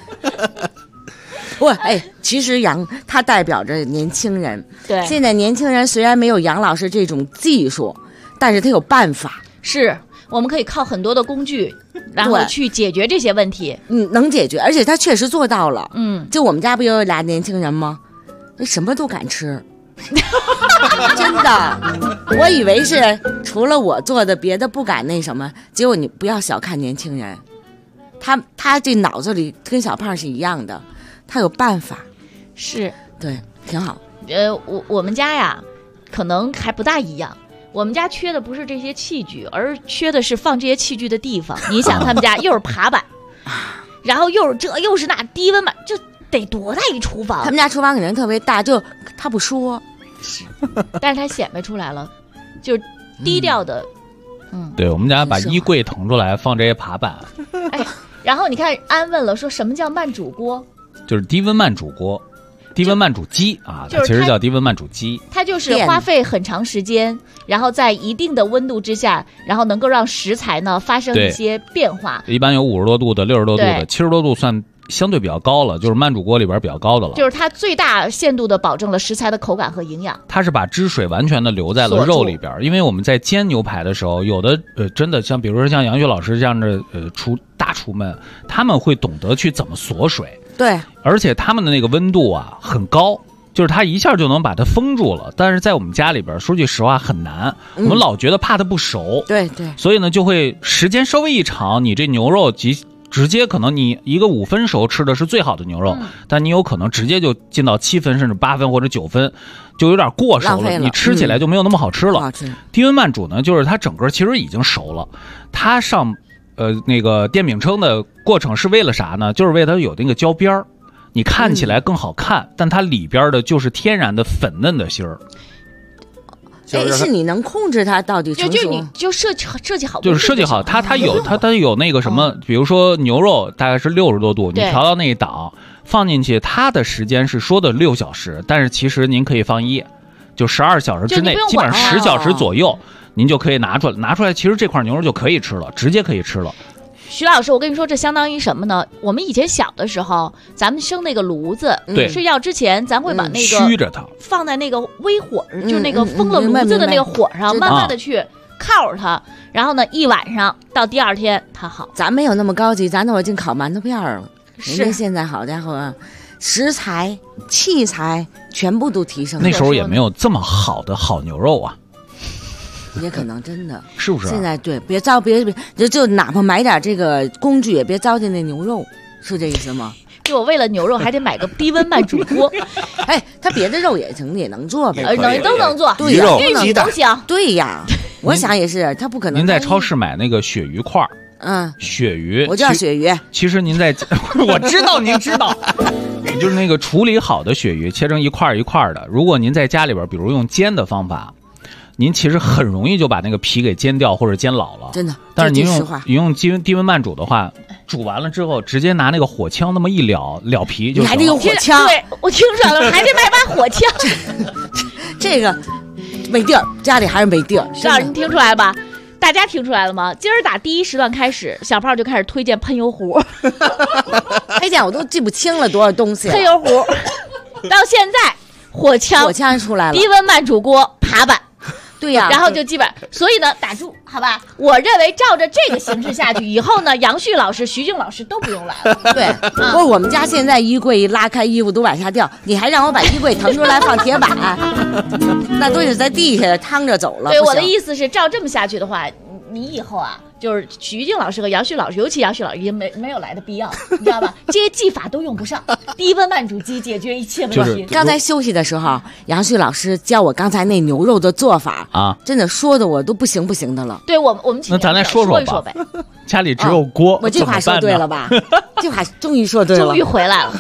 其实杨他代表着年轻人。 对， 现在年轻人虽然没有杨老师这种技术，但是他有办法。 是，我们可以靠很多的工具，然后去解决这些问题。 能解决，而且他确实做到了。就我们家不有俩年轻人吗？什么都敢吃。真的，我以为是除了我做的，别的不敢那什么。结果你不要小看年轻人，他这脑子里跟小胖是一样的。他有办法， 是对，挺好。 我们家呀，可能还不大一样。我们家缺的不是这些器具，而缺的是放这些器具的地方。你想，他们家又是爬板，然后又是这又是那低温板，这得多大一厨房？ 他们家厨房肯定特别大，就他不说， 但是他显摆出来了，就是低调的。 对，我们家把衣柜腾出来放这些爬板。 然后你看，安问了说什么叫慢煮锅？ 就是低温慢煮锅，低温慢煮机啊，它其实叫低温慢煮机。 它就是花费很长时间，然后在一定的温度之下，然后能够让食材呢发生一些变化。 一般有50多度的、60多度的、70多度算相对比较高了，就是慢煮锅里边比较高的了。 就是它最大限度的保证了食材的口感和营养。 它是把汁水完全的留在了肉里边，因为我们在煎牛排的时候，有的真的像比如说像杨旭老师这样的大厨们，他们会懂得去怎么锁水。 对， 而且他们的那个温度啊很高，就是它一下就能把它封住了。但是在我们家里边，说句实话很难，我们老觉得怕它不熟。 对， 所以呢就会时间稍微一长，你这牛肉直接可能你一个5分熟吃的是最好的牛肉，但你有可能直接就进到7分甚至8分或者9分，就有点过熟了，你吃起来就没有那么好吃了。低温慢煮呢，就是它整个其实已经熟了，它上那个电饼铛的过程是为了啥呢？就是为了它有那个焦边儿，你看起来更好看，但它里边的就是天然的粉嫩的芯儿。 是你能控制它到底成熟？ 你就设计好， 就是设计好它有那个什么，比如说牛肉大概是60多度，你调到那一档放进去，它的时间是说的6小时，但是其实您可以放1，就12小时之内，基本上10小时左右。您就可以拿出来，其实这块牛肉就可以吃了，直接可以吃了。 徐老师，我跟你说，这相当于什么呢？我们以前小的时候，咱们生那个炉子，睡觉之前，咱会把那个虚着它， 放在那个微火，就是那个封了炉子的那个火上，慢慢的去靠着它，然后呢，一晚上到第2天它好。 咱没有那么高级，咱那会儿净烤馒头片了。人家现在好家伙，食材、器材全部都提升。 那时候也没有这么好的好牛肉啊。 也可能真的是不是？ 现在对，别就哪怕买点这个工具，也别糟践那牛肉，是这意思吗？ 就我为了牛肉还得买个低温慢煮锅。 他别的肉也能做呗， 都能做， 对呀， 玉米都行。 对呀，我想也是，他不可能。 您在超市买那个鳕鱼块，鳕鱼， 我叫鳕鱼。 其实您在，我知道您知道，就是那个处理好的鳕鱼，切成一块一块的。如果您在家里边，比如用煎的方法。您其实很容易就把那个皮给煎掉或者煎老了， 真的。 但是您用低温慢煮的话，煮完了之后直接拿那个火枪那么一燎皮就行了。 你还得有火枪？ 对，我听出来了，还得买把火枪。 这个没地儿，家里还是没地儿。 是啊，你听出来吧？大家听出来了吗？今儿打第1时段开始，小胖就开始推荐喷油壶。 推荐我都记不清了多少东西。 喷油壶到现在，火枪出来了， 低温慢煮锅，爬板。 对呀， 然后就基本，所以呢，打住，好吧？我认为照着这个形式下去，以后呢，杨旭老师、徐静老师都不用来了。 对，不过我们家现在衣柜一拉开，衣服都往下掉，你还让我把衣柜腾出来放铁板，那都是在地下趟着走了。 对，我的意思是，照这么下去的话， 你以后啊，就是许玉静老师和杨旭老师，尤其杨旭老师也没有来的必要，你知道吧？这些技法都用不上，低温慢煮机解决一切问题。 刚才休息的时候，杨旭老师教我刚才那牛肉的做法啊，真的说的我都不行的了。 对我们那咱来说说呗。 家里只有锅， 我这话说对了吧？这话终于说对了， 终于回来了。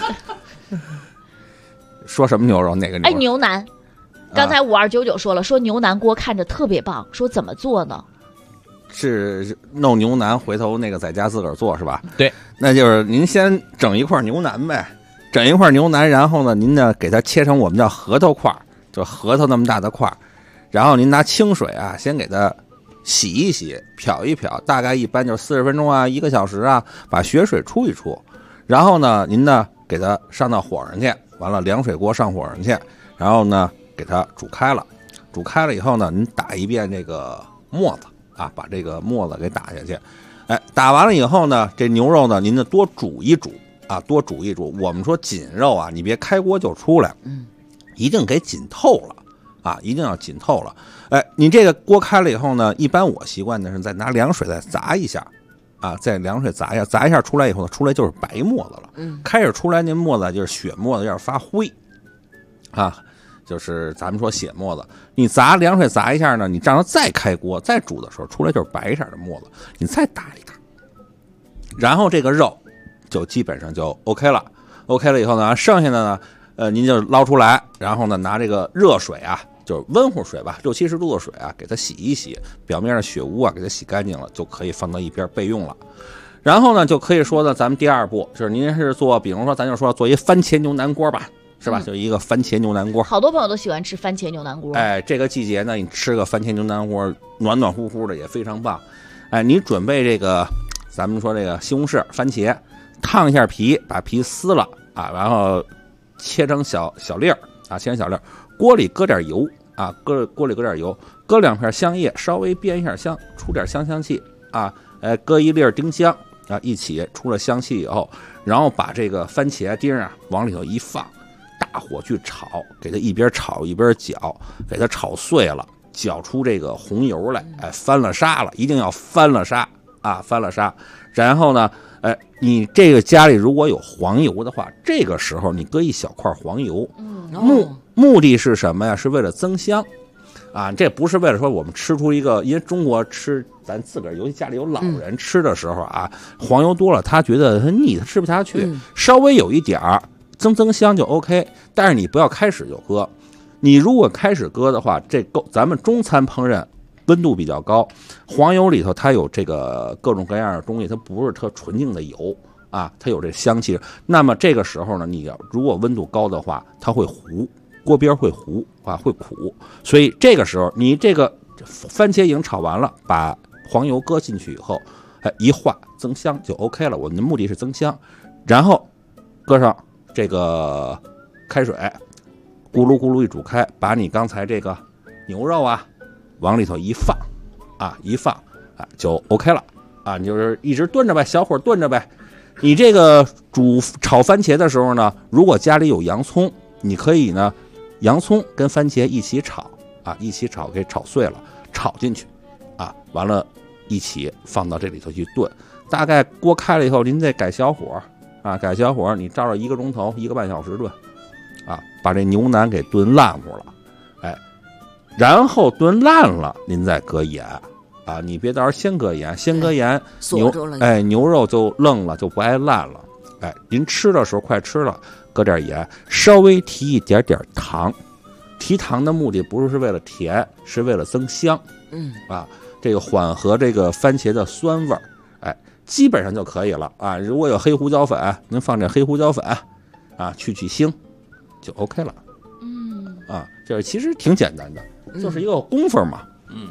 说什么牛肉？哪个牛肉？ 哎，牛腩。刚才5299说了，说牛腩锅看着特别棒，说怎么做呢？ 是弄牛腩，回头那个在家自个儿做是吧？ 对， 那就是您先整一块牛腩呗，整一块牛腩，然后呢，您呢给它切成我们叫核桃块，就核桃那么大的块，然后您拿清水啊，先给它洗一洗，漂一漂，大概一般就是40分钟啊，1个小时啊，把血水出一出，然后呢，您呢给它上到火上去，完了凉水锅上火上去，然后呢给它煮开了，煮开了以后呢，您打一遍这个沫子啊，把这个沫子给打下去，哎，打完了以后呢，这牛肉呢，您呢多煮一煮啊，多煮一煮。我们说紧肉啊，你别开锅就出来，一定给紧透了啊，一定要紧透了。哎，你这个锅开了以后呢，一般我习惯的是再拿凉水再砸一下。啊，再凉水砸一下，砸一下出来以后呢，出来就是白沫子了。开始出来那沫子就是血沫子，有点发灰，啊，就是咱们说血沫子。你砸凉水砸一下呢，你让它再开锅再煮的时候，出来就是白色的沫子，你再打一打，然后这个肉就基本上就 OK 了。OK 了以后呢，剩下的呢，您就捞出来，然后呢拿这个热水啊。就是温乎水吧，60-70度的水啊，给它洗一洗，表面的血污啊，给它洗干净了，就可以放到一边备用了。然后呢，就可以说呢，咱们第二步就是您是做，比如说咱就说做一番茄牛腩锅吧，是吧？就一个番茄牛腩锅。 好多朋友都喜欢吃番茄牛腩锅。 哎，这个季节呢，你吃个番茄牛腩锅，暖暖乎乎的也非常棒。哎，你准备这个，咱们说这个西红柿、番茄，烫一下皮，把皮撕了啊，然后切成小粒儿啊，切成小粒儿。锅里搁点油啊，锅里搁点油，搁2片香叶，稍微煸一下香，出点香气啊，搁一粒丁香啊，一起出了香气以后，然后把这个番茄丁啊往里头一放，大火去炒，给它一边炒一边搅，给它炒碎了，搅出这个红油来，哎，翻了沙了，一定要翻了沙啊，翻了沙，然后呢，哎，你这个家里如果有黄油的话，这个时候你搁一小块黄油，目的是什么呀？是为了增香，啊，这不是为了说我们吃出一个，因为中国吃咱自个儿，尤其家里有老人吃的时候啊，黄油多了他觉得他腻，他吃不下去，稍微有一点儿增香就 OK， 但是你不要开始就搁，你如果开始搁的话，这咱们中餐烹饪温度比较高，黄油里头它有这个各种各样的东西，它不是特纯净的油啊，它有这香气。那么这个时候呢，你要如果温度高的话，它会糊，锅边会糊啊，会苦。所以这个时候你这个番茄已经炒完了，把黄油搁进去以后，哎，一化增香就 OK 了。我们的目的是增香，然后搁上这个开水，咕噜咕噜一煮开，把你刚才这个牛肉啊往里头一放啊，就 OK 了啊！你就是一直炖着呗，小火炖着呗。你这个炒番茄的时候呢，如果家里有洋葱，你可以呢，洋葱跟番茄一起炒啊，一起炒给炒碎了，炒进去啊，完了，一起放到这里头去炖。大概锅开了以后，您再改小火啊，改小火，你照着1个钟头、1个半小时炖啊，把这牛腩给炖烂乎了，哎，然后炖烂了，您再搁盐。啊，你别到时候先搁盐，牛肉就愣了，就不爱烂了。哎，您吃的时候快吃了，搁点盐，稍微提一点点糖。提糖的目的不是为了甜，是为了增香。这个缓和这个番茄的酸味儿，哎，基本上就可以了啊。如果有黑胡椒粉，您放点黑胡椒粉，啊，去腥，就 OK 了。啊，这其实挺简单的，就是一个功夫嘛。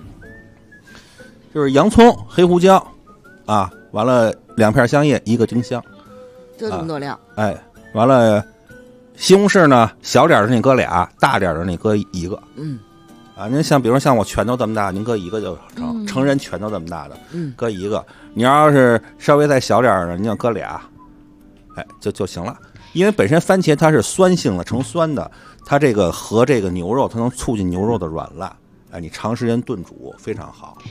就是洋葱、黑胡椒，啊，完了2片香叶，1个丁香， 就这么多料。 哎，完了，西红柿呢，小点的你搁俩，大点的你搁1个。啊，您像比如像我拳头这么大，您搁1个就成，成人拳头这么大的，搁1个。你要是稍微再小点的，您就搁俩，哎，就行了。因为本身番茄它是酸性的，成酸的，它这个和这个牛肉，它能促进牛肉的软烂。哎，你长时间炖煮非常好。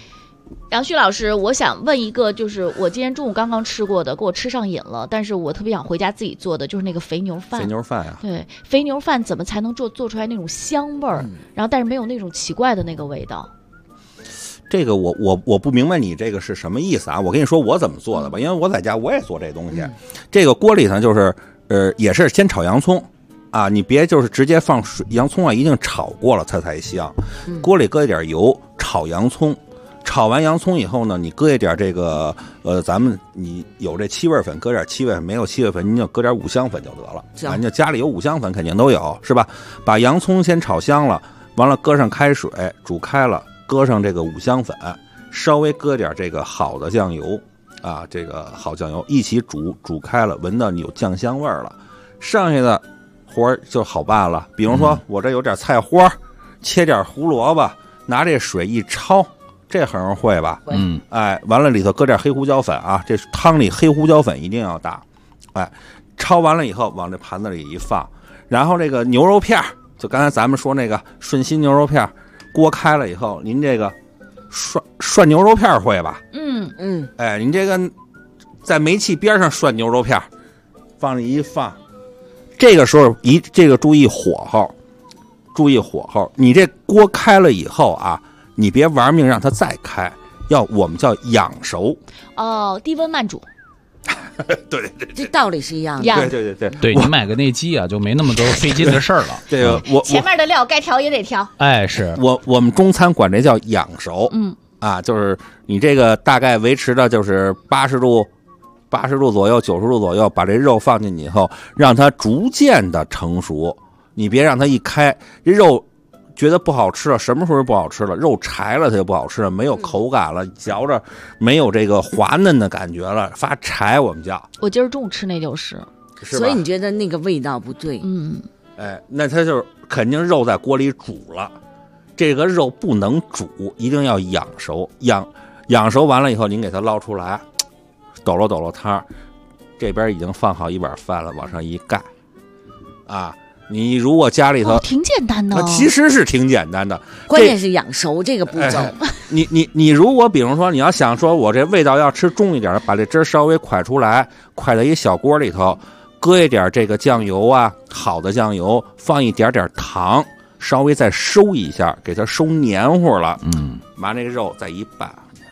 杨旭老师，我想问一个，就是我今天中午刚刚吃过的，给我吃上瘾了，但是我特别想回家自己做的，就是那个肥牛饭。 肥牛饭啊， 对，肥牛饭怎么才能做出来那种香味儿，然后但是没有那种奇怪的那个味道？ 这个我不明白你这个是什么意思啊？我跟你说我怎么做的吧，因为我在家我也做这东西。这个锅里头就是也是先炒洋葱啊，你别就是直接放水，洋葱啊一定炒过了它才香。锅里搁一点油炒洋葱。炒完洋葱以后呢，你搁一点这个咱们你有这七味粉，搁点七味粉；没有七味粉，你就搁点五香粉就得了。啊，你就家里有五香粉肯定都有，是吧？把洋葱先炒香了，完了搁上开水，煮开了，搁上这个五香粉，稍微搁点这个好的酱油啊，这个好酱油一起煮开了，闻到你有酱香味了，剩下的活儿就好办了。比如说我这有点菜花，切点胡萝卜，拿这水一焯。这很容易会吧？哎，完了里头搁点黑胡椒粉啊，这汤里黑胡椒粉一定要大。哎，焯完了以后往这盘子里一放，然后这个牛肉片就刚才咱们说那个顺心牛肉片，锅开了以后，您这个涮牛肉片会吧？哎，您这个在煤气边上涮牛肉片，放里一放，这个时候这个注意火候，你这锅开了以后啊。你别玩命让它再开，我们叫养熟哦，低温慢煮。 对， 这道理是一样的。 对，你买个内机啊，就没那么多费劲的事儿了。 这个我前面的料该调也得调。 哎，是我们中餐管这叫养熟。就是你这个大概维持的就是80度左右，90度左右，把这肉放进去以后，让它逐渐的成熟。你别让它一开，这肉。觉得不好吃了，什么时候不好吃了？肉柴了它就不好吃了，没有口感了，嚼着没有这个滑嫩的感觉了，发柴。我们叫我今儿中午吃那就是， 所以你觉得那个味道不对？ 哎，那它就是肯定肉在锅里煮了，这个肉不能煮，一定要养熟，养熟完了以后，您给它捞出来，抖搂汤，这边已经放好一碗饭了，往上一盖，啊。你如果家里头挺简单的， 其实是挺简单的， 关键是养熟这个步骤。 你如果比如说你要想说我这味道要吃重一点，把这汁稍微蒯出来，蒯在一小锅里头，搁一点这个酱油啊，好的酱油，放一点糖，稍微再收一下，给它收黏糊了。把那个肉再一拌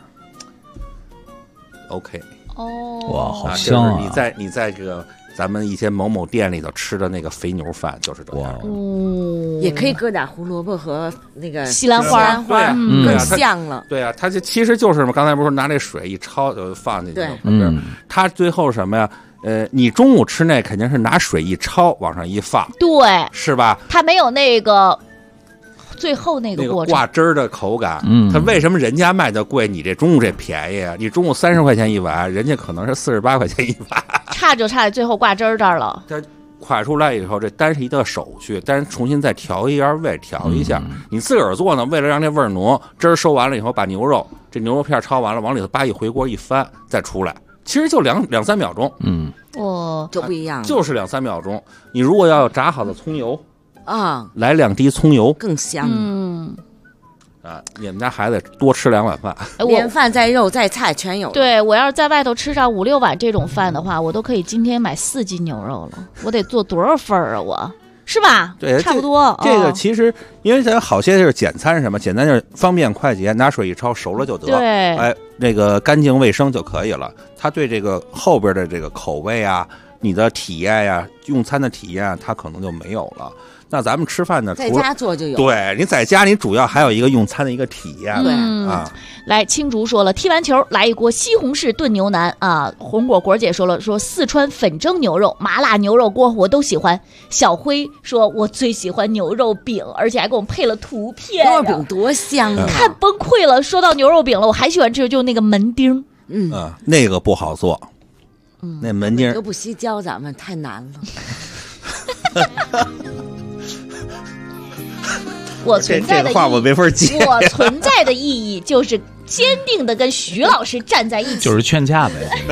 ，OK。 哇，好香啊！ 你在这个。咱们一些某某店里头吃的那个肥牛饭就是这样， 也可以搁点胡萝卜和那个西兰花， 更香了。 对啊，它其实就是什么？刚才不是拿这水一焯就放进去了，它最后什么呀？你中午吃那肯定是拿水一焯往上一放， 对， 是吧？ 它没有那个。最后那个过程挂汁儿的口感，它为什么人家卖的贵，你这中午这便宜啊？你中午30块钱一碗，人家可能是48块钱一碗， 差就差在最后挂汁儿这儿了。 它蒯出来以后，这单是一个手续，但是重新再调一下味，调一下。你自个儿做呢，为了让这味儿浓，汁儿收完了以后，把牛肉片焯完了，往里头扒一回锅一翻，再出来，其实就两三秒钟。 就不一样了， 就是2-3秒钟。你如果要有炸好的葱油。来2滴葱油更香。 你们家孩子多吃2碗饭， 连饭带肉带菜全有。 对，我要是在外头吃上5-6碗这种饭的话，我都可以今天买4斤牛肉了。我得做多少份啊？我是吧？ 对， 差不多。 这个其实因为咱好些就是简餐，什么简单就是方便快捷，拿水一焯熟了就得。 对， 哎，那个干净卫生就可以了。它对这个后边的这个口味啊，你的体验呀，用餐的体验，它可能就没有了。那咱们吃饭呢， 在家做就有。 对，你在家你主要还有一个用餐的一个体验。 来，青竹说了，踢完球来一锅西红柿炖牛腩啊。红果姐说了，说四川粉蒸牛肉、麻辣牛肉锅我都喜欢。小辉说，我最喜欢牛肉饼，而且还给我们配了图片。 牛肉饼多香啊！ 看崩溃了。说到牛肉饼了，我还喜欢吃就那个门钉。 那个不好做。那门钉都不惜教咱们，太难了。 我存在的这话我没法接。 我存在的意义就是坚定的跟徐老师站在一起， 就是劝架呗。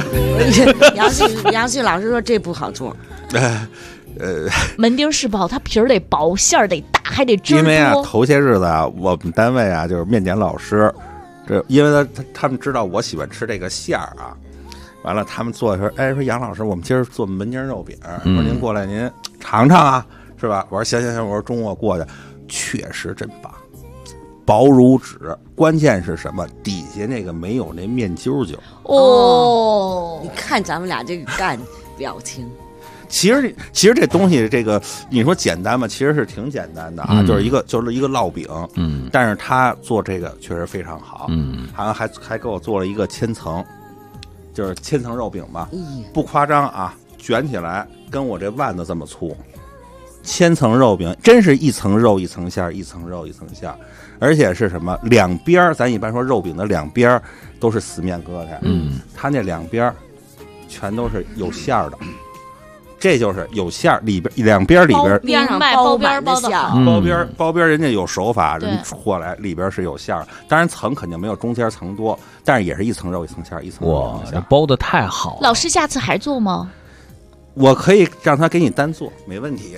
杨旭老师说这不好做。 门钉是不好，它皮儿得薄，馅儿得大，还得汁儿多。 因为头些日子我们单位就是面点老师这因为他们知道我喜欢吃这个馅儿啊。完了，他们做的时候，哎，说杨老师，我们今儿做门筋肉饼，说您过来您尝尝啊，是吧？我说行，我说中午过去，确实真棒，薄如纸。关键是什么？底下那个没有那面揪揪。 哦，你看咱们俩这个干表情。 其实这东西，这个你说简单吗？其实是挺简单的啊，就是一个烙饼，但是他做这个确实非常好，好像还给我做了一个千层。就是千层肉饼吧，不夸张啊，卷起来跟我这腕子这么粗。千层肉饼真是一层肉一层馅儿，一层肉一层馅儿，而且是什么？两边咱一般说肉饼的两边都是死面疙瘩，它那两边全都是有馅儿的。这就是有馅儿，里边两边里边边上包边包的好， 包边人家有手法，人过来里边是有馅儿，当然层肯定没有中间层多，但是也是一层肉一层馅儿，一层肉一层馅儿。 哇，包的太好了！ 老师下次还做吗？ 我可以让他给你单做，没问题。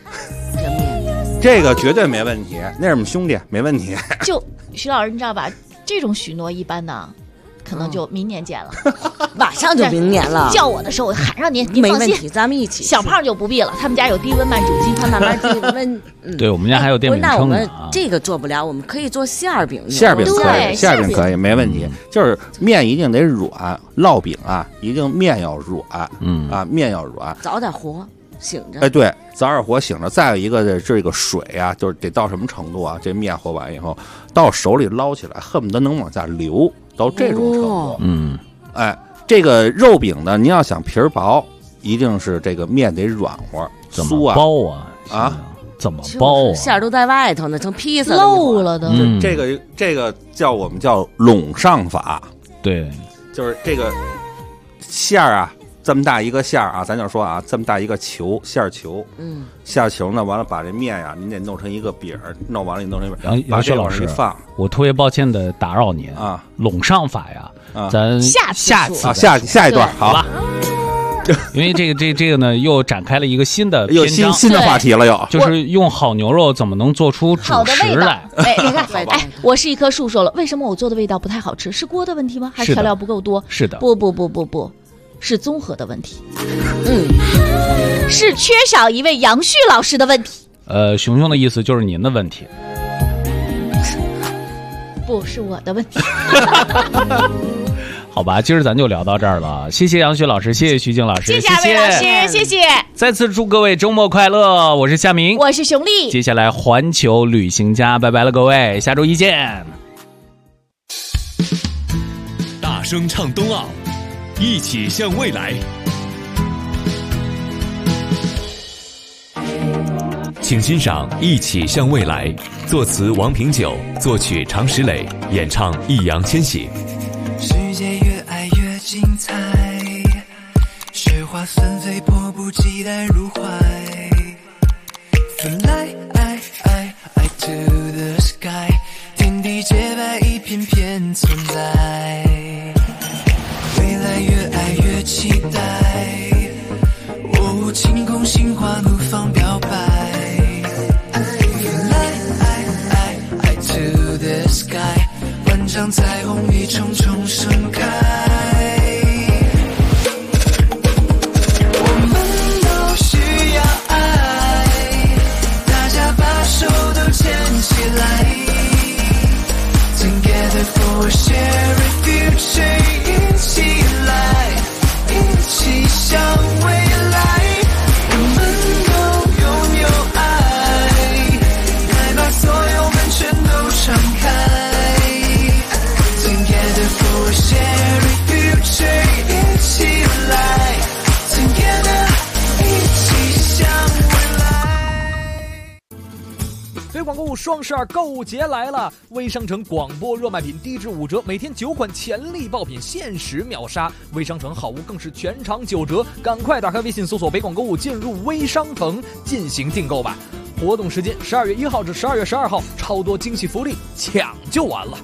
这个绝对没问题，那是我们兄弟，没问题。 就徐老师，你知道吧？这种许诺一般呢。可能就明年见了， 马上就明年了。 叫我的时候我喊上您，您放心， 没问题，咱们一起。 小胖就不必了，他们家有低温慢煮鸡， 他慢慢低温。 对，我们家还有电饼铛呢。 那我们这个做不了，我们可以做馅儿饼。 馅儿饼可以，馅儿饼可以，没问题。就是面一定得软，烙饼啊，一定面要软，面要软， 早点和。醒着， 哎，对，早点和醒着。再有一个，这个水啊，就是得到什么程度啊？这面和完以后，到手里捞起来，恨不得能往下流，到这种程度。哎，这个肉饼呢，您要想皮儿薄，一定是这个面得软和，酥啊， 包啊，怎么包啊？ 馅儿都在外头呢，成披萨漏了的。 这个叫我们叫拢上法， 对， 就是这个馅儿啊。这么大一个馅儿啊，咱就说啊，这么大一个球馅儿球，馅儿球呢，完了把这面呀，您得弄成一个饼儿，弄完了你弄成一饼。 杨薛老师，我特别抱歉的打扰您啊， 拢上法呀，咱下一段好了。 因为这个呢，又展开了一个新的篇章， 新的话题了，又就是用好牛肉怎么能做出主食来？ 哎，你看，哎，我是一棵树说了，为什么我做的味道不太好吃？是锅的问题吗？还是调料不够多？ 是的， 不。是综合的问题，是缺少一位杨旭老师的问题。 熊熊的意思就是您的问题， 不是我的问题。 好吧，今儿咱就聊到这儿了。谢谢杨旭老师，谢谢徐静老师， 谢谢二位老师，谢谢。 再次祝各位周末快乐！我是夏明， 我是熊丽。 接下来环球旅行家，拜拜了各位，下周一见。 大声唱冬奥。一起向未来。请欣赏《一起向未来》，作词王平久，作曲常石磊，演唱易烊千玺。 世界越爱越精彩，雪花纷飞，迫不及待入怀。Fly to the sky， 天地洁白，一片片存在。未来越爱越期待，晴空心花怒放表白。Fly to the sky， 万丈彩虹一重重盛开。我们都需要爱，大家把手都牵起来。Together for a shared future， 一起来，一起向未来。我们都拥有爱，来把所有门全都敞开。Together for a shared future， 一起来 ，Together 一起向未来。 非广购物双12购物节来了！微商城广播热卖品低至5折，每天9款潜力爆品限时秒杀。微商城好物更是全场9折，赶快打开微信搜索北广购物，进入微商城进行订购吧。活动时间12月1号至12月12号，超多惊喜福利，抢就完了。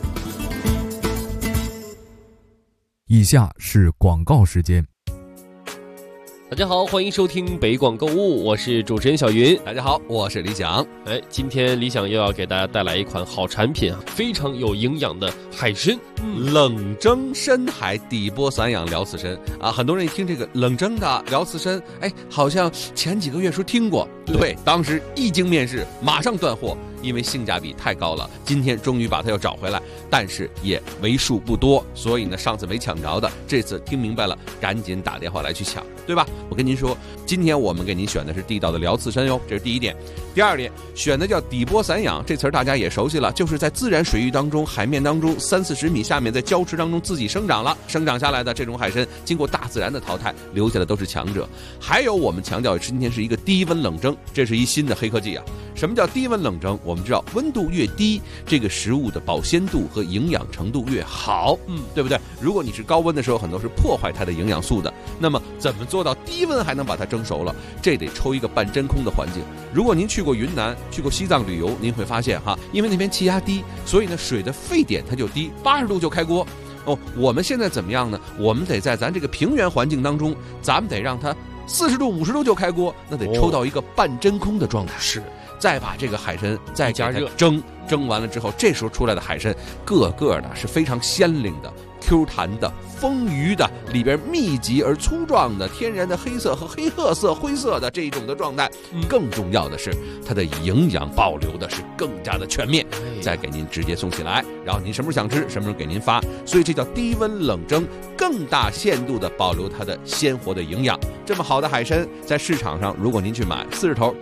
以下是广告时间。 大家好，欢迎收听北广购物，我是主持人小云。 大家好，我是李想。 今天李想又要给大家带来一款好产品啊，非常有营养的海参， 冷蒸深海底波散养辽刺参啊。很多人一听这个冷蒸的辽刺参，好像前几个月说听过，对，当时一经面世，马上断货。因为性价比太高了，今天终于把它又找回来，但是也为数不多，所以呢，上次没抢着的，这次听明白了，赶紧打电话来去抢，对吧？我跟您说，今天我们给您选的是地道的辽刺参哟，这是第一点。第二点，选的叫底波散养，这词儿大家也熟悉了，就是在自然水域当中、海面当中30-40米下面，在礁池当中自己生长了，生长下来的这种海参，经过大自然的淘汰，留下的都是强者。还有我们强调今天是一个低温冷蒸，这是一新的黑科技啊。什么叫低温冷蒸？我们知道温度越低，这个食物的保鲜度和营养程度越好，对不对？如果你是高温的时候，很多是破坏它的营养素的。那么怎么做到低温还能把它蒸熟了？这得抽一个半真空的环境。如果您去过云南、去过西藏旅游，您会发现哈，因为那边气压低，所以呢水的沸点它就低，80度就开锅。我们现在怎么样呢？我们得在咱这个平原环境当中，咱们得让它40度、50度就开锅，那得抽到一个半真空的状态。 是。 再把这个海参再加热蒸完了之后，这时候出来的海参个个的是非常鲜灵的、Q 弹的、丰腴的，里边密集而粗壮的天然的黑色和黑褐色、灰色的这一种的状态。更重要的是，它的营养保留的是更加的全面，再给您直接送起来，然后您什么时候想吃，什么时候给您发。所以这叫低温冷蒸，更大限度的保留它的鲜活的营养。这么好的海参，在市场上，如果您去买40头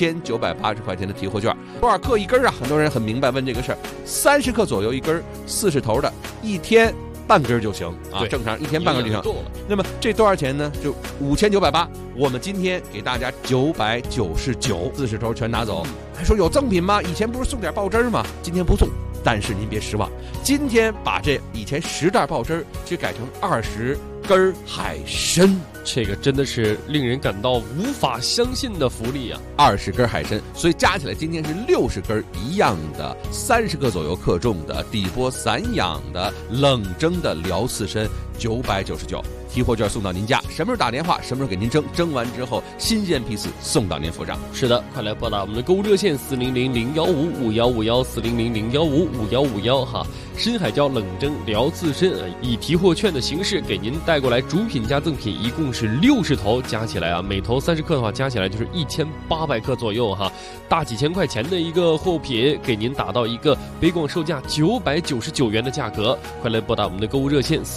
5980块钱的提货券，多少克一根啊？很多人很明白问这个事儿，30克左右一根，40头的，1天半根就行啊，正常1天半根就行。那么这多少钱呢？就5980，我们今天给大家999，40头全拿走。还说有赠品吗？以前不是送点爆汁吗？今天不送。但是您别失望，今天把这以前10袋爆汁就改成20根海参， 这个真的是令人感到无法相信的福利啊 ！20根海参，所以加起来今天是60根一样的，30克左右克重的底波散养的冷蒸的辽刺参，999。提货券送到您家，什么时候打电话，什么时候给您蒸，蒸完之后新鲜批次送到您府上。 是的，快来拨打我们的购物热线400-015-5151，400-015-5151哈。深海椒冷蒸辽刺参以提货券的形式给您带过来，主品加赠品一共是60头，加起来啊，每头30克的话，加起来就是1800克左右哈，大几千块钱的一个货品，给您打到一个北广售价999元的价格。快来拨打我们的购物热线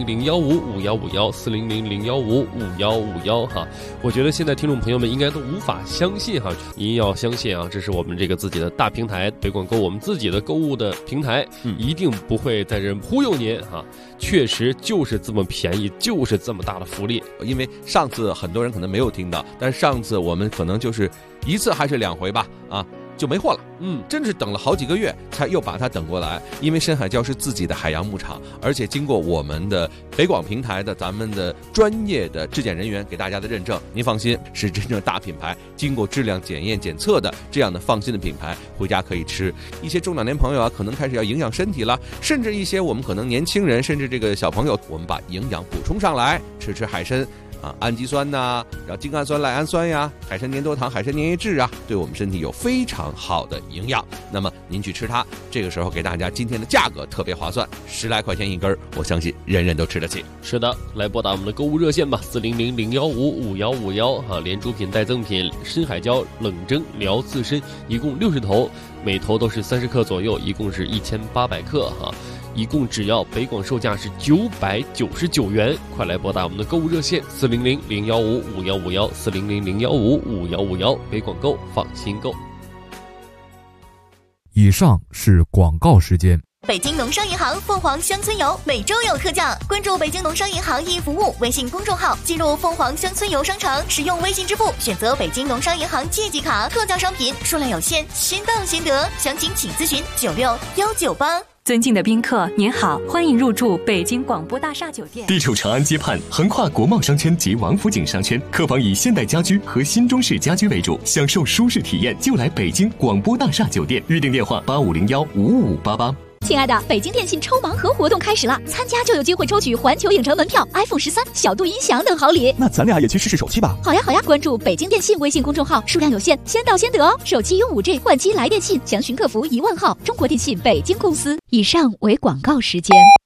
400-015-5151，400-015-5151哈。我觉得现在听众朋友们应该都无法相信哈，您要相信啊，这是我们这个自己的大平台北广购，我们自己的购物的平台，一定不会在这忽悠您哈。确实就是这么便宜，就是这么大的福利。 因为上次很多人可能没有听到，但是上次我们可能就是1次还是2回吧啊，就没货了。真是等了好几个月才又把它等过来。因为深海礁是自己的海洋牧场，而且经过我们的北广平台的咱们的专业的质检人员给大家的认证，您放心，是真正大品牌，经过质量检验检测的这样的放心的品牌，回家可以吃。一些中老年朋友啊，可能开始要营养身体了，甚至一些我们可能年轻人，甚至这个小朋友，我们把营养补充上来，吃海参。氨基酸呐，然后精氨酸、赖氨酸呀，海参粘多糖、海参粘液质啊，对我们身体有非常好的营养。那么您去吃它，这个时候给大家今天的价格特别划算，10来块钱一根，我相信人人都吃得起。 是的，来拨打我们的购物热线吧，400-015-5151哈，连主品带赠品，深海椒冷蒸辽刺参，一共60头，每头都是30克左右，一共是1800克哈。一共只要北广售价是999元，快来拨打我们的购物热线400-015-5151，400-015-5151，北广购，放心购。 以上是广告时间。 北京农商银行凤凰乡村游每周有特价，关注北京农商银行一服务微信公众号，进入凤凰乡村游商城，使用微信支付选择北京农商银行借记卡，特价商品数量有限，先到先得，详情请咨询96198。 尊敬的宾客，您好，欢迎入住北京广播大厦酒店。 地处长安街畔，横跨国贸商圈及王府井商圈，客房以现代家居和新中式家居为主，享受舒适体验就来北京广播大厦酒店。预订电话8501-55588。 亲爱的，北京电信抽盲盒活动开始了，参加就有机会抽取环球影城门票、iPhone 13、小度音响等好礼。 那咱俩也去试试手气吧。 好呀好呀，关注北京电信微信公众号，数量有限，先到先得哦。手机用5G 换机来电信，详询客服10000号。中国电信北京公司。以上为广告时间。